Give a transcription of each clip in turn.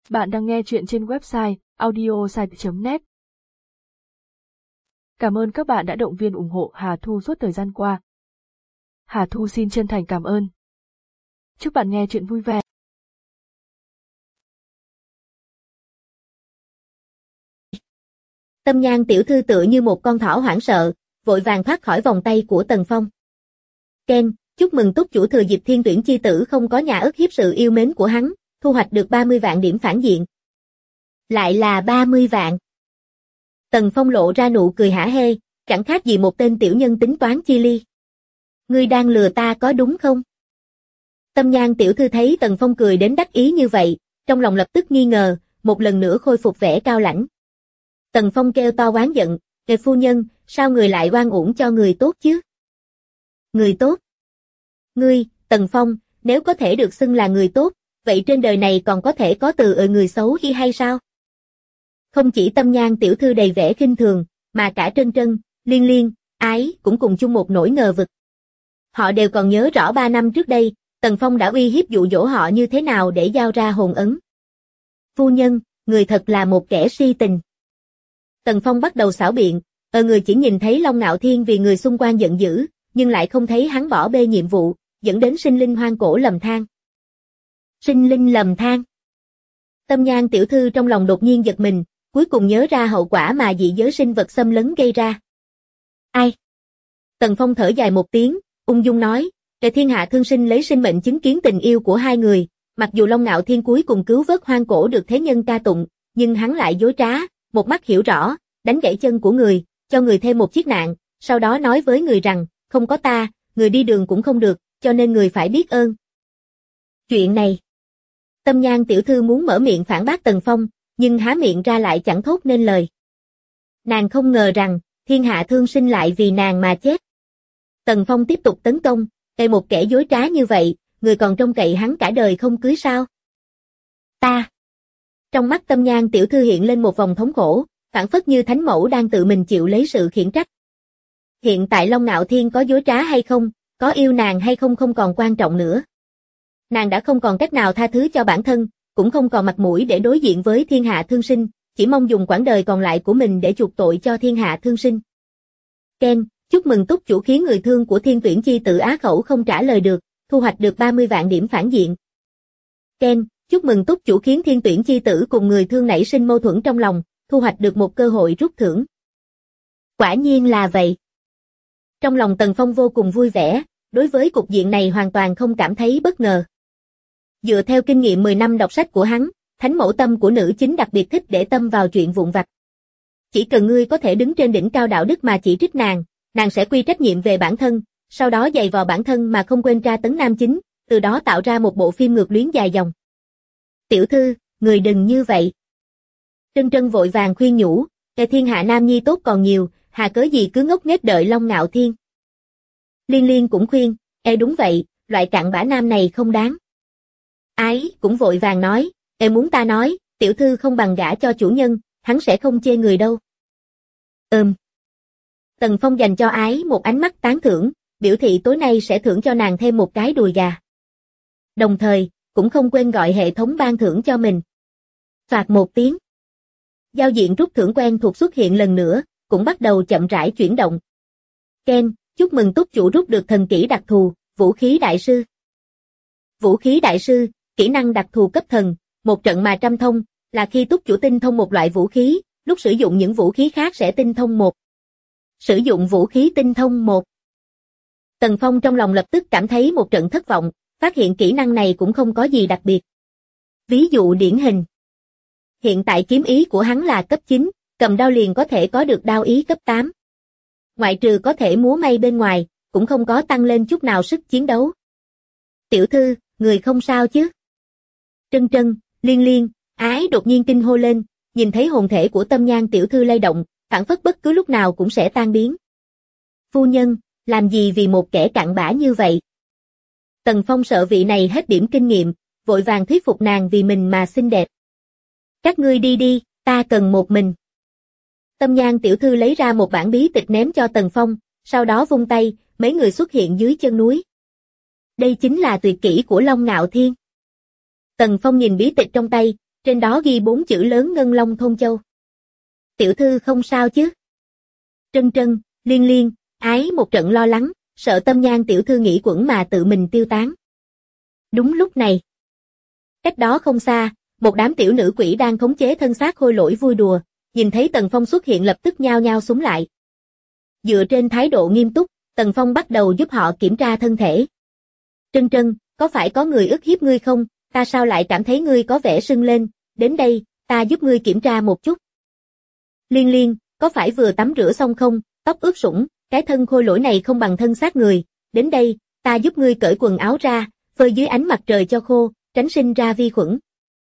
Bạn đang nghe chuyện trên website audiosite.net. Cảm ơn các bạn đã động viên ủng hộ Hà Thu suốt thời gian qua. Hà Thu xin chân thành cảm ơn. Chúc bạn nghe chuyện vui vẻ. Tâm Nhan tiểu thư tựa như một con thỏ hoảng sợ, vội vàng thoát khỏi vòng tay của Tần Phong. Ken, chúc mừng túc chủ thừa dịp thiên tuyển chi tử không có nhà ức hiếp sự yêu mến của hắn, thu hoạch được 30 vạn điểm phản diện. Lại là 30 vạn. Tần Phong lộ ra nụ cười hả hê, chẳng khác gì một tên tiểu nhân tính toán chi ly. Ngươi đang lừa ta có đúng không? Tâm Nhan tiểu thư thấy Tần Phong cười đến đắc ý như vậy, trong lòng lập tức nghi ngờ, một lần nữa khôi phục vẻ cao lãnh. Tần Phong kêu to oán giận, "Kệ phu nhân, sao người lại oan uổng cho người tốt chứ?" Người tốt? Ngươi, Tần Phong, nếu có thể được xưng là người tốt, vậy trên đời này còn có thể có từ người xấu hay sao? Không chỉ Tâm Nhan tiểu thư đầy vẻ khinh thường, mà cả Trân Trân, Liên Liên, Ái cũng cùng chung một nỗi ngờ vực. Họ đều còn nhớ rõ 3 năm trước đây, Tần Phong đã uy hiếp dụ dỗ họ như thế nào để giao ra hồn ấn. Phu nhân, người thật là một kẻ si tình. Tần Phong bắt đầu xảo biện, người chỉ nhìn thấy Long Ngạo Thiên vì người xung quanh giận dữ, nhưng lại không thấy hắn bỏ bê nhiệm vụ, dẫn đến sinh linh hoang cổ lầm than. Sinh linh lầm than. Tâm Nhan tiểu thư trong lòng đột nhiên giật mình, cuối cùng nhớ ra hậu quả mà dị giới sinh vật xâm lấn gây ra. Ai? Tần Phong thở dài một tiếng, ung dung nói, "Trời thiên hạ thương sinh lấy sinh mệnh chứng kiến tình yêu của hai người, mặc dù Long Ngạo Thiên cuối cùng cứu vớt hoang cổ được thế nhân ca tụng, nhưng hắn lại dối trá, một mắt hiểu rõ, đánh gãy chân của người, cho người thêm một chiếc nạn, sau đó nói với người rằng, không có ta, người đi đường cũng không được, cho nên người phải biết ơn." Chuyện này. Tâm Nhan tiểu thư muốn mở miệng phản bác Tần Phong, nhưng há miệng ra lại chẳng thốt nên lời. Nàng không ngờ rằng, thiên hạ thương sinh lại vì nàng mà chết. Tần Phong tiếp tục tấn công, một kẻ dối trá như vậy, người còn trông cậy hắn cả đời không cưới sao? Ta. Trong mắt Tâm Nhan tiểu thư hiện lên một vòng thống khổ, phảng phất như thánh mẫu đang tự mình chịu lấy sự khiển trách. Hiện tại Long Ngạo Thiên có dối trá hay không, có yêu nàng hay không không còn quan trọng nữa. Nàng đã không còn cách nào tha thứ cho bản thân, cũng không còn mặt mũi để đối diện với thiên hạ thương sinh, chỉ mong dùng quãng đời còn lại của mình để chuộc tội cho thiên hạ thương sinh. Ken, chúc mừng túc chủ khiến người thương của thiên tuyển chi tử á khẩu không trả lời được, thu hoạch được 30 vạn điểm phản diện. Ken, chúc mừng túc chủ khiến thiên tuyển chi tử cùng người thương nảy sinh mâu thuẫn trong lòng, thu hoạch được một cơ hội rút thưởng. Quả nhiên là vậy. Trong lòng Tần Phong vô cùng vui vẻ, đối với cục diện này hoàn toàn không cảm thấy bất ngờ. Dựa theo kinh nghiệm 10 năm đọc sách của hắn, thánh mẫu tâm của nữ chính đặc biệt thích để tâm vào chuyện vụn vặt. Chỉ cần ngươi có thể đứng trên đỉnh cao đạo đức mà chỉ trích nàng, nàng sẽ quy trách nhiệm về bản thân, sau đó giày vò bản thân mà không quên tra tấn nam chính, từ đó tạo ra một bộ phim ngược luyến dài dòng. Tiểu thư, người đừng như vậy. Trân Trân vội vàng khuyên nhủ, thiên hạ nam nhi tốt còn nhiều, hà cớ gì cứ ngốc nghếch đợi Long Ngạo Thiên. Liên Liên cũng khuyên, đúng vậy, loại cặn bã nam này không đáng. Ái cũng vội vàng nói, muốn ta nói, tiểu thư không bằng gả cho chủ nhân, hắn sẽ không chê người đâu. Tần Phong dành cho Ái một ánh mắt tán thưởng, biểu thị tối nay sẽ thưởng cho nàng thêm một cái đùi gà. Đồng thời, cũng không quên gọi hệ thống ban thưởng cho mình. Phạt một tiếng. Giao diện rút thưởng quen thuộc xuất hiện lần nữa, cũng bắt đầu chậm rãi chuyển động. Ken, chúc mừng túc chủ rút được thần kỹ đặc thù, vũ khí đại sư. Vũ khí đại sư, kỹ năng đặc thù cấp thần, một trận mà trăm thông, là khi túc chủ tinh thông một loại vũ khí, lúc sử dụng những vũ khí khác sẽ tinh thông một. Sử dụng vũ khí tinh thông một. Tần Phong trong lòng lập tức cảm thấy một trận thất vọng, phát hiện kỹ năng này cũng không có gì đặc biệt. Ví dụ điển hình. Hiện tại kiếm ý của hắn là cấp 9, cầm đao liền có thể có được đao ý cấp 8. Ngoại trừ có thể múa may bên ngoài, cũng không có tăng lên chút nào sức chiến đấu. Tiểu thư, người không sao chứ? Trân Trân, Liên Liên, Ái đột nhiên kinh hô lên, nhìn thấy hồn thể của Tâm Nhan tiểu thư lay động, phảng phất bất cứ lúc nào cũng sẽ tan biến. Phu nhân, làm gì vì một kẻ cặn bã như vậy? Tần Phong sợ vị này hết điểm kinh nghiệm, vội vàng thuyết phục nàng vì mình mà xinh đẹp. Các ngươi đi đi, ta cần một mình. Tâm Nhan tiểu thư lấy ra một bản bí tịch ném cho Tần Phong, sau đó vung tay, mấy người xuất hiện dưới chân núi. Đây chính là tuyệt kỹ của Long Ngạo Thiên. Tần Phong nhìn bí tịch trong tay, Trên đó ghi 4 chữ lớn Ngân Long Thôn Châu. Tiểu thư không sao chứ? Trân Trân, Liên Liên, Ái một trận lo lắng, sợ Tâm Nhan tiểu thư nghĩ quẩn mà tự mình tiêu tán. Đúng lúc này, cách đó không xa, một đám tiểu nữ quỷ đang khống chế thân xác khôi lỗi vui đùa, nhìn thấy Tần Phong xuất hiện lập tức nhao nhao súng lại. Dựa trên thái độ nghiêm túc, Tần Phong bắt đầu giúp họ kiểm tra thân thể. Trân Trân, có phải có người ức hiếp ngươi không? Ta sao lại cảm thấy ngươi có vẻ sưng lên, đến đây, ta giúp ngươi kiểm tra một chút. Liên Liên, có phải vừa tắm rửa xong không? Tóc ướt sũng, cái thân khôi lỗi này không bằng thân xác người, đến đây, ta giúp ngươi cởi quần áo ra, phơi dưới ánh mặt trời cho khô, tránh sinh ra vi khuẩn.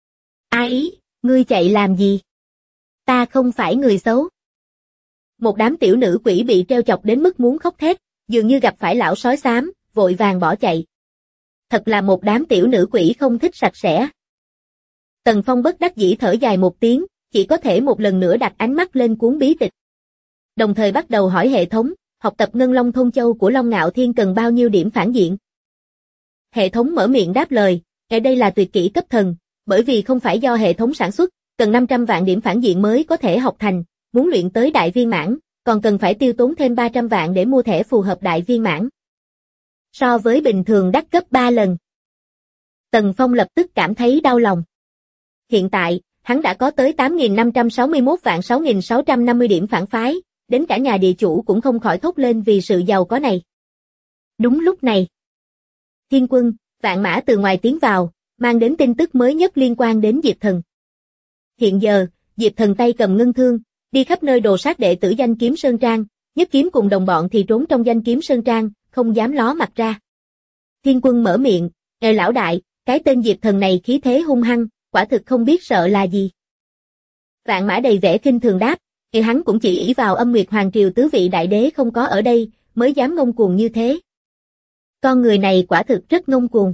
Ai, ngươi chạy làm gì? Ta không phải người xấu. Một đám tiểu nữ quỷ bị treo chọc đến mức muốn khóc thét, dường như gặp phải lão sói xám, vội vàng bỏ chạy. Thật là một đám tiểu nữ quỷ không thích sạch sẽ. Tần Phong bất đắc dĩ thở dài một tiếng, chỉ có thể một lần nữa đặt ánh mắt lên cuốn bí tịch. Đồng thời bắt đầu hỏi hệ thống, học tập Ngân Long Thôn Châu của Long Ngạo Thiên cần bao nhiêu điểm phản diện? Hệ thống mở miệng đáp lời, đây là tuyệt kỹ cấp thần, bởi vì không phải do hệ thống sản xuất, cần 500 vạn điểm phản diện mới có thể học thành, muốn luyện tới đại viên mãn, còn cần phải tiêu tốn thêm 300 vạn để mua thẻ phù hợp đại viên mãn. So với bình thường đắt gấp 3 lần. Tần Phong lập tức cảm thấy đau lòng. Hiện tại, hắn đã có tới 8.561 vạn 6.650 điểm phản phái, đến cả nhà địa chủ cũng không khỏi thốt lên vì sự giàu có này. Đúng lúc này, Thiên Quân, Vạn Mã từ ngoài tiến vào, mang đến tin tức mới nhất liên quan đến Diệp Thần. Hiện giờ, Diệp Thần tay cầm ngân thương, đi khắp nơi đồ sát đệ tử Danh Kiếm Sơn Trang, Nhất Kiếm cùng đồng bọn thì trốn trong Danh Kiếm Sơn Trang, không dám ló mặt ra. Thiên Quân mở miệng, lão đại, cái tên Diệp Thần này khí thế hung hăng, quả thực không biết sợ là gì. Vạn Mã đầy vẻ khinh thường đáp, hắn cũng chỉ ỷ vào Âm Nguyệt Hoàng Triều tứ vị đại đế không có ở đây, mới dám ngông cuồng như thế. Con người này quả thực rất ngông cuồng.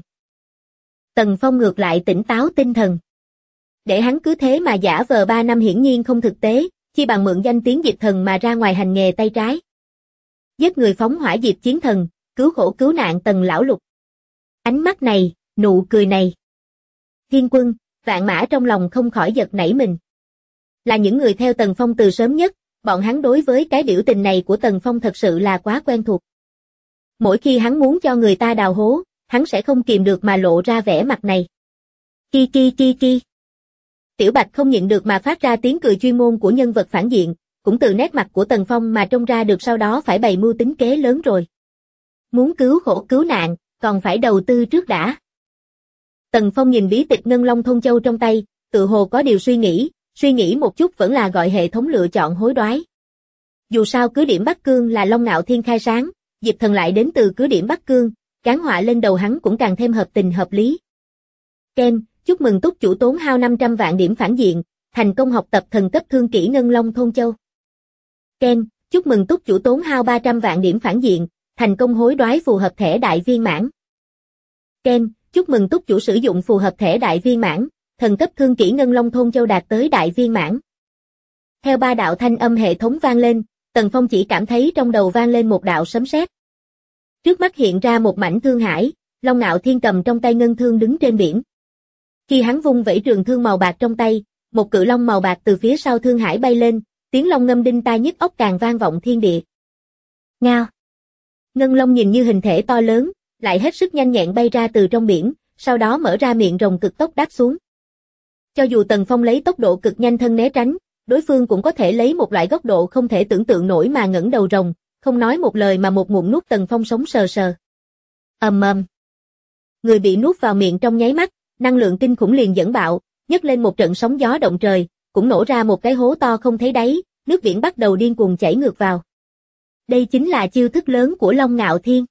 Tần Phong ngược lại tỉnh táo tinh thần. Để hắn cứ thế mà giả vờ 3 năm hiển nhiên không thực tế, chi bằng mượn danh tiếng Diệp Thần mà ra ngoài hành nghề tay trái. Giết người phóng hỏa Diệp Chiến Thần, cứu khổ cứu nạn Tần Lão Lục. Ánh mắt này, nụ cười này. Thiên Quân, Vạn Mã trong lòng không khỏi giật nảy mình. Là những người theo Tần Phong từ sớm nhất, bọn hắn đối với cái biểu tình này của Tần Phong thật sự là quá quen thuộc. Mỗi khi hắn muốn cho người ta đào hố, hắn sẽ không kìm được mà lộ ra vẻ mặt này. Ki ki ki ki. Tiểu Bạch không nhịn được mà phát ra tiếng cười chuyên môn của nhân vật phản diện, cũng từ nét mặt của Tần Phong mà trông ra được sau đó phải bày mưu tính kế lớn rồi. Muốn cứu khổ cứu nạn, còn phải đầu tư trước đã. Tần Phong nhìn bí tịch Ngân Long Thôn Châu trong tay, tự hồ có điều suy nghĩ một chút vẫn là gọi hệ thống lựa chọn hối đoái. Dù sao cứ điểm Bắc Cương là Long Ngạo Thiên khai sáng, Diệp Thần lại đến từ cứ điểm Bắc Cương, cán họa lên đầu hắn cũng càng thêm hợp tình hợp lý. Ken, chúc mừng túc chủ tốn hao 500 vạn điểm phản diện, thành công học tập thần cấp thương kỹ Ngân Long Thôn Châu. Ken, chúc mừng túc chủ tốn hao 300 vạn điểm phản diện, thành công hối đoái phù hợp thẻ đại viên mãn. Ken, chúc mừng túc chủ sử dụng phù hợp thẻ đại viên mãn, thần cấp thương kỹ Ngân Long Thôn Châu đạt tới đại viên mãn. Theo 3 đạo thanh âm hệ thống vang lên, Tần Phong chỉ cảm thấy trong đầu vang lên một đạo sấm sét. Trước mắt hiện ra một mảnh thương hải, Long Ngạo Thiên cầm trong tay ngân thương đứng trên biển. Khi hắn vung vẩy trường thương màu bạc trong tay, một cự long màu bạc từ phía sau thương hải bay lên, tiếng long ngâm đinh tai nhức óc càng vang vọng thiên địa. Ngao. Ngân long nhìn như hình thể to lớn, lại hết sức nhanh nhẹn bay ra từ trong biển, sau đó mở ra miệng rồng cực tốc đáp xuống. Cho dù Tần Phong lấy tốc độ cực nhanh thân né tránh, đối phương cũng có thể lấy một loại góc độ không thể tưởng tượng nổi mà ngẩng đầu rồng, không nói một lời mà một ngụm nuốt Tần Phong sống sờ sờ. Ầm ầm. Người bị nuốt vào miệng trong nháy mắt, năng lượng kinh khủng liền dẫn bạo, nhấc lên một trận sóng gió động trời, cũng nổ ra một cái hố to không thấy đáy, nước biển bắt đầu điên cuồng chảy ngược vào. Đây chính là chiêu thức lớn của Long Ngạo Thiên.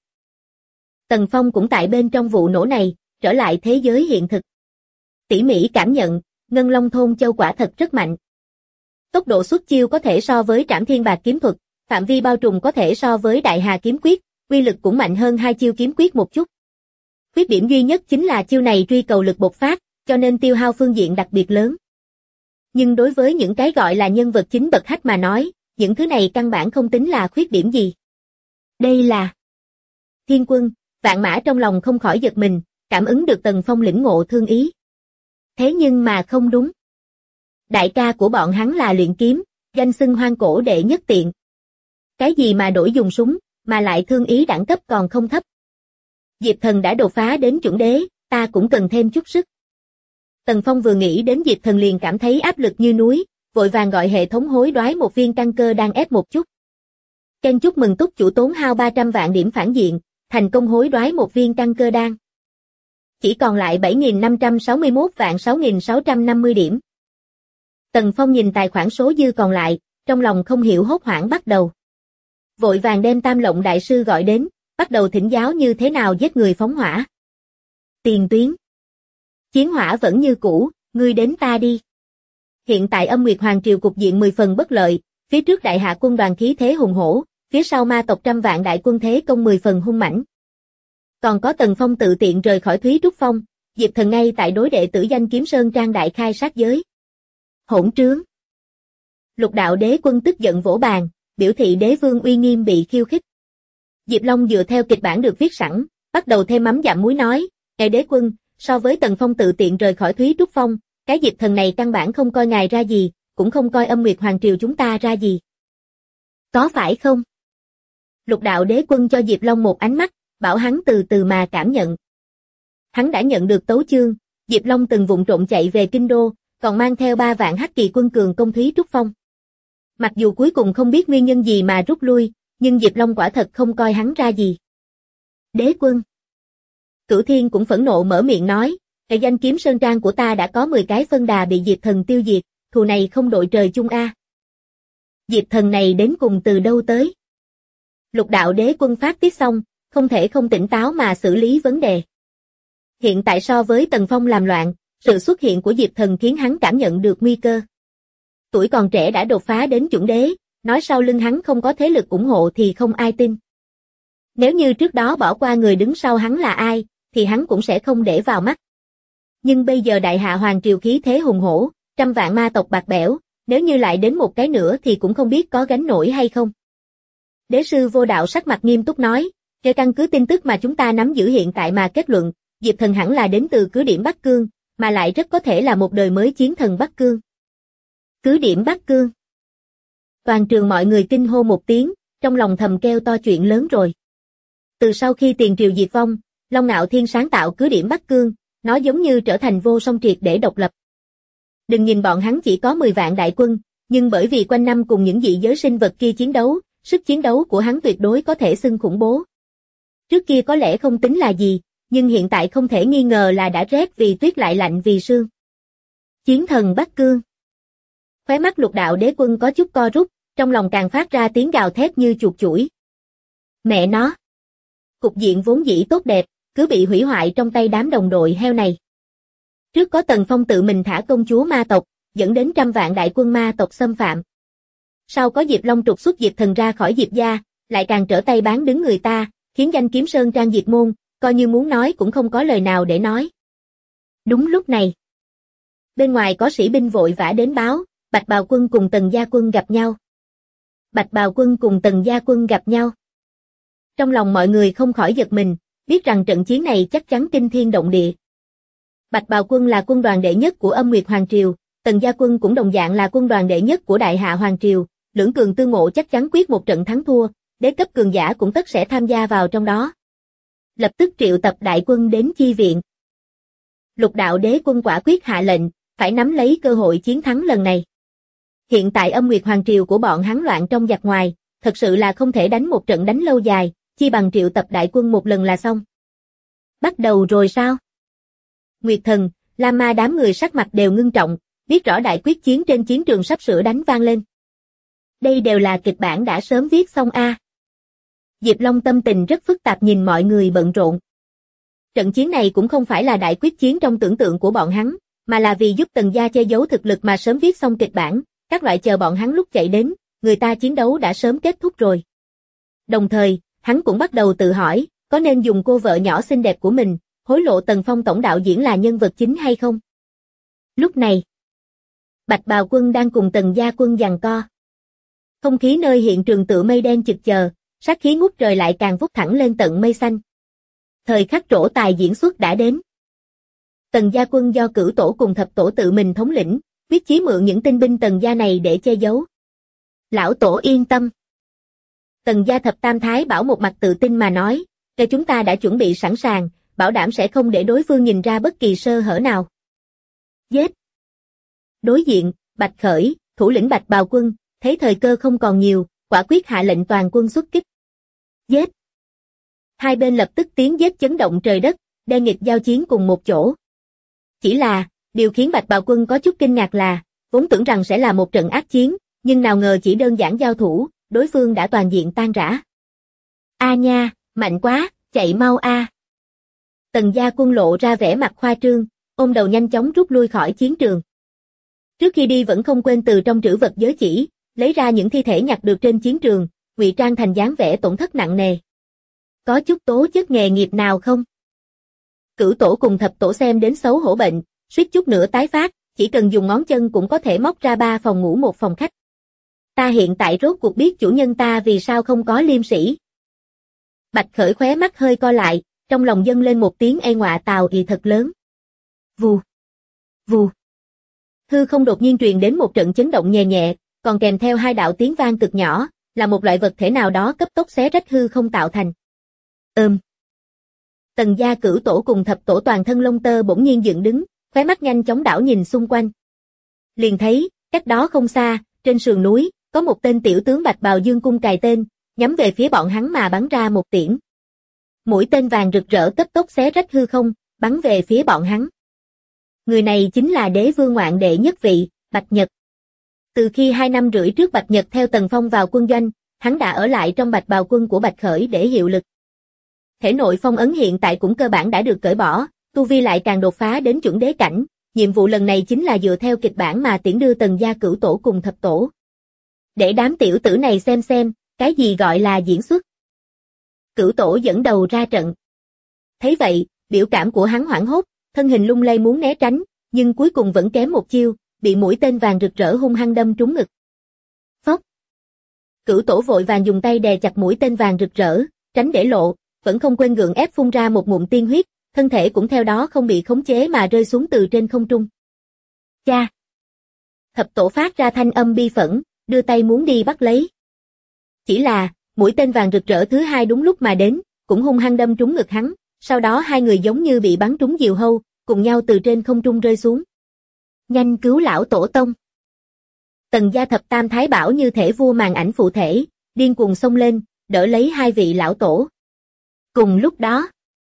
Tần Phong cũng tại bên trong vụ nổ này, trở lại thế giới hiện thực. Tỉ mỉ cảm nhận, Ngân Long Thôn Châu quả thật rất mạnh. Tốc độ xuất chiêu có thể so với Trảm Thiên Bạc kiếm thuật, phạm vi bao trùm có thể so với Đại Hà kiếm quyết, uy lực cũng mạnh hơn hai chiêu kiếm quyết một chút. Khuyết điểm duy nhất chính là chiêu này truy cầu lực bộc phát, cho nên tiêu hao phương diện đặc biệt lớn. Nhưng đối với những cái gọi là nhân vật chính bậc hách mà nói, những thứ này căn bản không tính là khuyết điểm gì. Đây là Thiên Quân, Vạn Mã trong lòng không khỏi giật mình, cảm ứng được Tần Phong lĩnh ngộ thương ý. Thế nhưng mà không đúng. Đại ca của bọn hắn là luyện kiếm, danh xưng hoang cổ đệ nhất tiện. Cái gì mà đổi dùng súng, mà lại thương ý đẳng cấp còn không thấp. Diệp Thần đã đột phá đến chuẩn đế, ta cũng cần thêm chút sức. Tần Phong vừa nghĩ đến Diệp Thần liền cảm thấy áp lực như núi, vội vàng gọi hệ thống hối đoái một viên căn cơ đang ép một chút. Ken chúc mừng túc chủ tốn hao 300 vạn điểm phản diện, thành công hối đoái một viên căn cơ đan. Chỉ còn lại 7.561 vạn 6.650 điểm. Tần Phong nhìn tài khoản số dư còn lại, trong lòng không hiểu hốt hoảng bắt đầu. Vội vàng đem Tam Lộng đại sư gọi đến, bắt đầu thỉnh giáo như thế nào giết người phóng hỏa. Tiền tuyến. Chiến hỏa vẫn như cũ, ngươi đến ta đi. Hiện tại Âm Nguyệt Hoàng Triều cục diện 10 phần bất lợi, phía trước đại hạ quân đoàn khí thế hùng hổ, phía sau ma tộc trăm vạn đại quân thế công 10 phần hung mãnh. Còn có Tần Phong tự tiện rời khỏi Thúy Trúc Phong, Diệp Thần ngay tại đối đệ tử danh Kiếm Sơn Trang đại khai sát giới. Hỗn trướng. Lục đạo đế quân tức giận vỗ bàn, biểu thị đế vương uy nghiêm bị khiêu khích. Diệp Long dựa theo kịch bản được viết sẵn, bắt đầu thêm mắm dặm muối nói, ngài đế quân, so với Tần Phong tự tiện rời khỏi Thúy Trúc Phong, cái Diệp Thần này căn bản không coi ngài ra gì, cũng không coi Âm Nguyệt Hoàng Triều chúng ta ra gì. Có phải không? Lục đạo đế quân cho Diệp Long một ánh mắt, bảo hắn từ từ mà cảm nhận. Hắn đã nhận được tấu chương, Diệp Long từng vụng trộm chạy về Kinh Đô, còn mang theo 3 vạn hắc kỳ quân cường công Thúy Trúc Phong. Mặc dù cuối cùng không biết nguyên nhân gì mà rút lui, nhưng Diệp Long quả thật không coi hắn ra gì. Đế quân. Cửu Thiên cũng phẫn nộ mở miệng nói, cái danh Kiếm Sơn Trang của ta đã có 10 cái phân đà bị Diệp Thần tiêu diệt, thù này không đội trời chung a. Diệp Thần này đến cùng từ đâu tới? Lục đạo đế quân phát tiết xong, không thể không tỉnh táo mà xử lý vấn đề. Hiện tại so với Tần Phong làm loạn, sự xuất hiện của Diệp Thần khiến hắn cảm nhận được nguy cơ. Tuổi còn trẻ đã đột phá đến chuẩn đế, nói sau lưng hắn không có thế lực ủng hộ thì không ai tin. Nếu như trước đó bỏ qua người đứng sau hắn là ai, thì hắn cũng sẽ không để vào mắt. Nhưng bây giờ đại hạ hoàng triều khí thế hùng hổ, trăm vạn ma tộc bạc bẽo, nếu như lại đến một cái nữa thì cũng không biết có gánh nổi hay không. Đế sư Vô Đạo sắc mặt nghiêm túc nói, theo căn cứ tin tức mà chúng ta nắm giữ hiện tại mà kết luận, Diệp Thần hẳn là đến từ cứ điểm Bắc Cương, mà lại rất có thể là một đời mới chiến thần Bắc Cương. Cứ điểm Bắc Cương. Toàn trường mọi người kinh hô một tiếng, trong lòng thầm kêu to chuyện lớn rồi. Từ sau khi tiền triều diệt vong, Long Ngạo Thiên sáng tạo cứ điểm Bắc Cương, nó giống như trở thành vô song triệt để độc lập. Đừng nhìn bọn hắn chỉ có 10 vạn đại quân, nhưng bởi vì quanh năm cùng những dị giới sinh vật kia chiến đấu, sức chiến đấu của hắn tuyệt đối có thể xưng khủng bố. Trước kia có lẽ không tính là gì, nhưng hiện tại không thể nghi ngờ là đã rét vì tuyết lại lạnh vì sương. Chiến thần Bắc Cương. Khóe mắt lục đạo đế quân có chút co rút, trong lòng càng phát ra tiếng gào thét như chuột chủi. Mẹ nó! Cục diện vốn dĩ tốt đẹp, cứ bị hủy hoại trong tay đám đồng đội heo này. Trước có Tần Phong tự mình thả công chúa ma tộc, dẫn đến trăm vạn đại quân ma tộc xâm phạm. Sau có Diệp Long trục xuất Diệp Thần ra khỏi Diệp gia, lại càng trở tay bán đứng người ta, khiến danh Kiếm Sơn Trang diệt môn, coi như muốn nói cũng không có lời nào để nói. Đúng lúc này, bên ngoài có sĩ binh vội vã đến báo, Bạch Bào Quân cùng Tần Gia Quân gặp nhau. Bạch Bào Quân cùng Tần Gia Quân gặp nhau. Trong lòng mọi người không khỏi giật mình, biết rằng trận chiến này chắc chắn kinh thiên động địa. Bạch Bào Quân là quân đoàn đệ nhất của Âm Nguyệt Hoàng Triều, Tần Gia Quân cũng đồng dạng là quân đoàn đệ nhất của Đại Hạ Hoàng Triều, lưỡng cường tương ngộ chắc chắn quyết một trận thắng thua, đế cấp cường giả cũng tất sẽ tham gia vào trong đó. Lập tức triệu tập đại quân đến chi viện. Lục đạo đế quân quả quyết hạ lệnh, phải nắm lấy cơ hội chiến thắng lần này. Hiện tại Âm Nguyệt Hoàng Triều của bọn hắn loạn trong giặc ngoài, thật sự là không thể đánh một trận đánh lâu dài, chi bằng triệu tập đại quân một lần là xong. Bắt đầu rồi sao? Nguyệt Thần, Lam Ma đám người sắc mặt đều ngưng trọng, biết rõ đại quyết chiến trên chiến trường sắp sửa đánh vang lên. Đây đều là kịch bản đã sớm viết xong a. Diệp Long tâm tình rất phức tạp nhìn mọi người bận rộn. Trận chiến này cũng không phải là đại quyết chiến trong tưởng tượng của bọn hắn, mà là vì giúp Tần gia che giấu thực lực mà sớm viết xong kịch bản, các loại chờ bọn hắn lúc chạy đến, người ta chiến đấu đã sớm kết thúc rồi. Đồng thời, hắn cũng bắt đầu tự hỏi, có nên dùng cô vợ nhỏ xinh đẹp của mình, hối lộ Tần Phong tổng đạo diễn là nhân vật chính hay không? Lúc này, Bạch Bào Quân đang cùng Tần Gia Quân giằng co. Không khí nơi hiện trường tựa mây đen chực chờ, sát khí ngút trời lại càng vút thẳng lên tận mây xanh. Thời khắc trổ tài diễn xuất đã đến. Tần gia quân do Cửu Tổ cùng Thập Tổ tự mình thống lĩnh, quyết chí mượn những tinh binh Tần gia này để che giấu. Lão Tổ yên tâm. Tần gia Thập Tam Thái Bảo một mặt tự tin mà nói, cho chúng ta đã chuẩn bị sẵn sàng, bảo đảm sẽ không để đối phương nhìn ra bất kỳ sơ hở nào. Giết. Đối diện, Bạch Khởi, thủ lĩnh Bạch Bào quân, thấy thời cơ không còn nhiều, quả quyết hạ lệnh toàn quân xuất kích. Giết. Hai bên lập tức tiến giết chấn động trời đất, đe nghịch giao chiến cùng một chỗ. Chỉ là, điều khiến Bạch Bào quân có chút kinh ngạc là, vốn tưởng rằng sẽ là một trận ác chiến, nhưng nào ngờ chỉ đơn giản giao thủ, đối phương đã toàn diện tan rã. A nha, mạnh quá, chạy mau a. Tần gia quân lộ ra vẻ mặt khoa trương, ôm đầu nhanh chóng rút lui khỏi chiến trường. Trước khi đi vẫn không quên từ trong trữ vật giới chỉ, lấy ra những thi thể nhặt được trên chiến trường, ngụy trang thành dáng vẻ tổn thất nặng nề. Có chút tố chất nghề nghiệp nào không? Cửu Tổ cùng Thập Tổ xem đến xấu hổ bệnh, suýt chút nữa tái phát, chỉ cần dùng ngón chân cũng có thể móc ra 3 phòng ngủ một phòng khách. Ta hiện tại rốt cuộc biết chủ nhân ta vì sao không có liêm sĩ. Bạch Khởi khóe mắt hơi co lại, trong lòng dâng lên một tiếng ê ngọa tào ì thật lớn. Vù, vù. Hư không đột nhiên truyền đến một trận chấn động nhẹ nhẹ, còn kèm theo 2 đạo tiếng vang cực nhỏ, là một loại vật thể nào đó cấp tốc xé rách hư không tạo thành. Tần gia Cửu Tổ cùng Thập Tổ toàn thân lông tơ bỗng nhiên dựng đứng, khóe mắt nhanh chóng đảo nhìn xung quanh. Liền thấy, cách đó không xa, trên sườn núi, có một tên tiểu tướng Bạch Bào dương cung cài tên, nhắm về phía bọn hắn mà bắn ra một tiễn. Mũi tên vàng rực rỡ cấp tốc xé rách hư không, bắn về phía bọn hắn. Người này chính là đế vương ngoạn đệ nhất vị, Bạch Nhật. Từ khi 2 năm rưỡi trước Bạch Nhật theo Tần Phong vào quân doanh, hắn đã ở lại trong Bạch Bào quân của Bạch Khởi để hiệu lực. Thể nội phong ấn hiện tại cũng cơ bản đã được cởi bỏ, tu vi lại càng đột phá đến chuẩn đế cảnh, nhiệm vụ lần này chính là dựa theo kịch bản mà tiễn đưa Tần gia Cửu Tổ cùng Thập Tổ. Để đám tiểu tử này xem, cái gì gọi là diễn xuất. Cửu Tổ dẫn đầu ra trận. Thấy vậy, biểu cảm của hắn hoảng hốt, thân hình lung lay muốn né tránh, nhưng cuối cùng vẫn kém một chiêu, bị mũi tên vàng rực rỡ hung hăng đâm trúng ngực. Phốc. Cửu Tổ vội vàng dùng tay đè chặt mũi tên vàng rực rỡ, tránh để lộ, vẫn không quên gượng ép phun ra một ngụm tiên huyết, thân thể cũng theo đó không bị khống chế mà rơi xuống từ trên không trung. Cha! Thập Tổ phát ra thanh âm bi phẫn, đưa tay muốn đi bắt lấy. Chỉ là, mũi tên vàng rực rỡ thứ 2 đúng lúc mà đến, cũng hung hăng đâm trúng ngực hắn, sau đó hai người giống như bị bắn trúng diều hâu, cùng nhau từ trên không trung rơi xuống. Nhanh cứu lão tổ tông! Tần gia Thập Tam Thái Bảo như thể vua màn ảnh phụ thể, điên cuồng xông lên, đỡ lấy 2 vị lão tổ. Cùng lúc đó,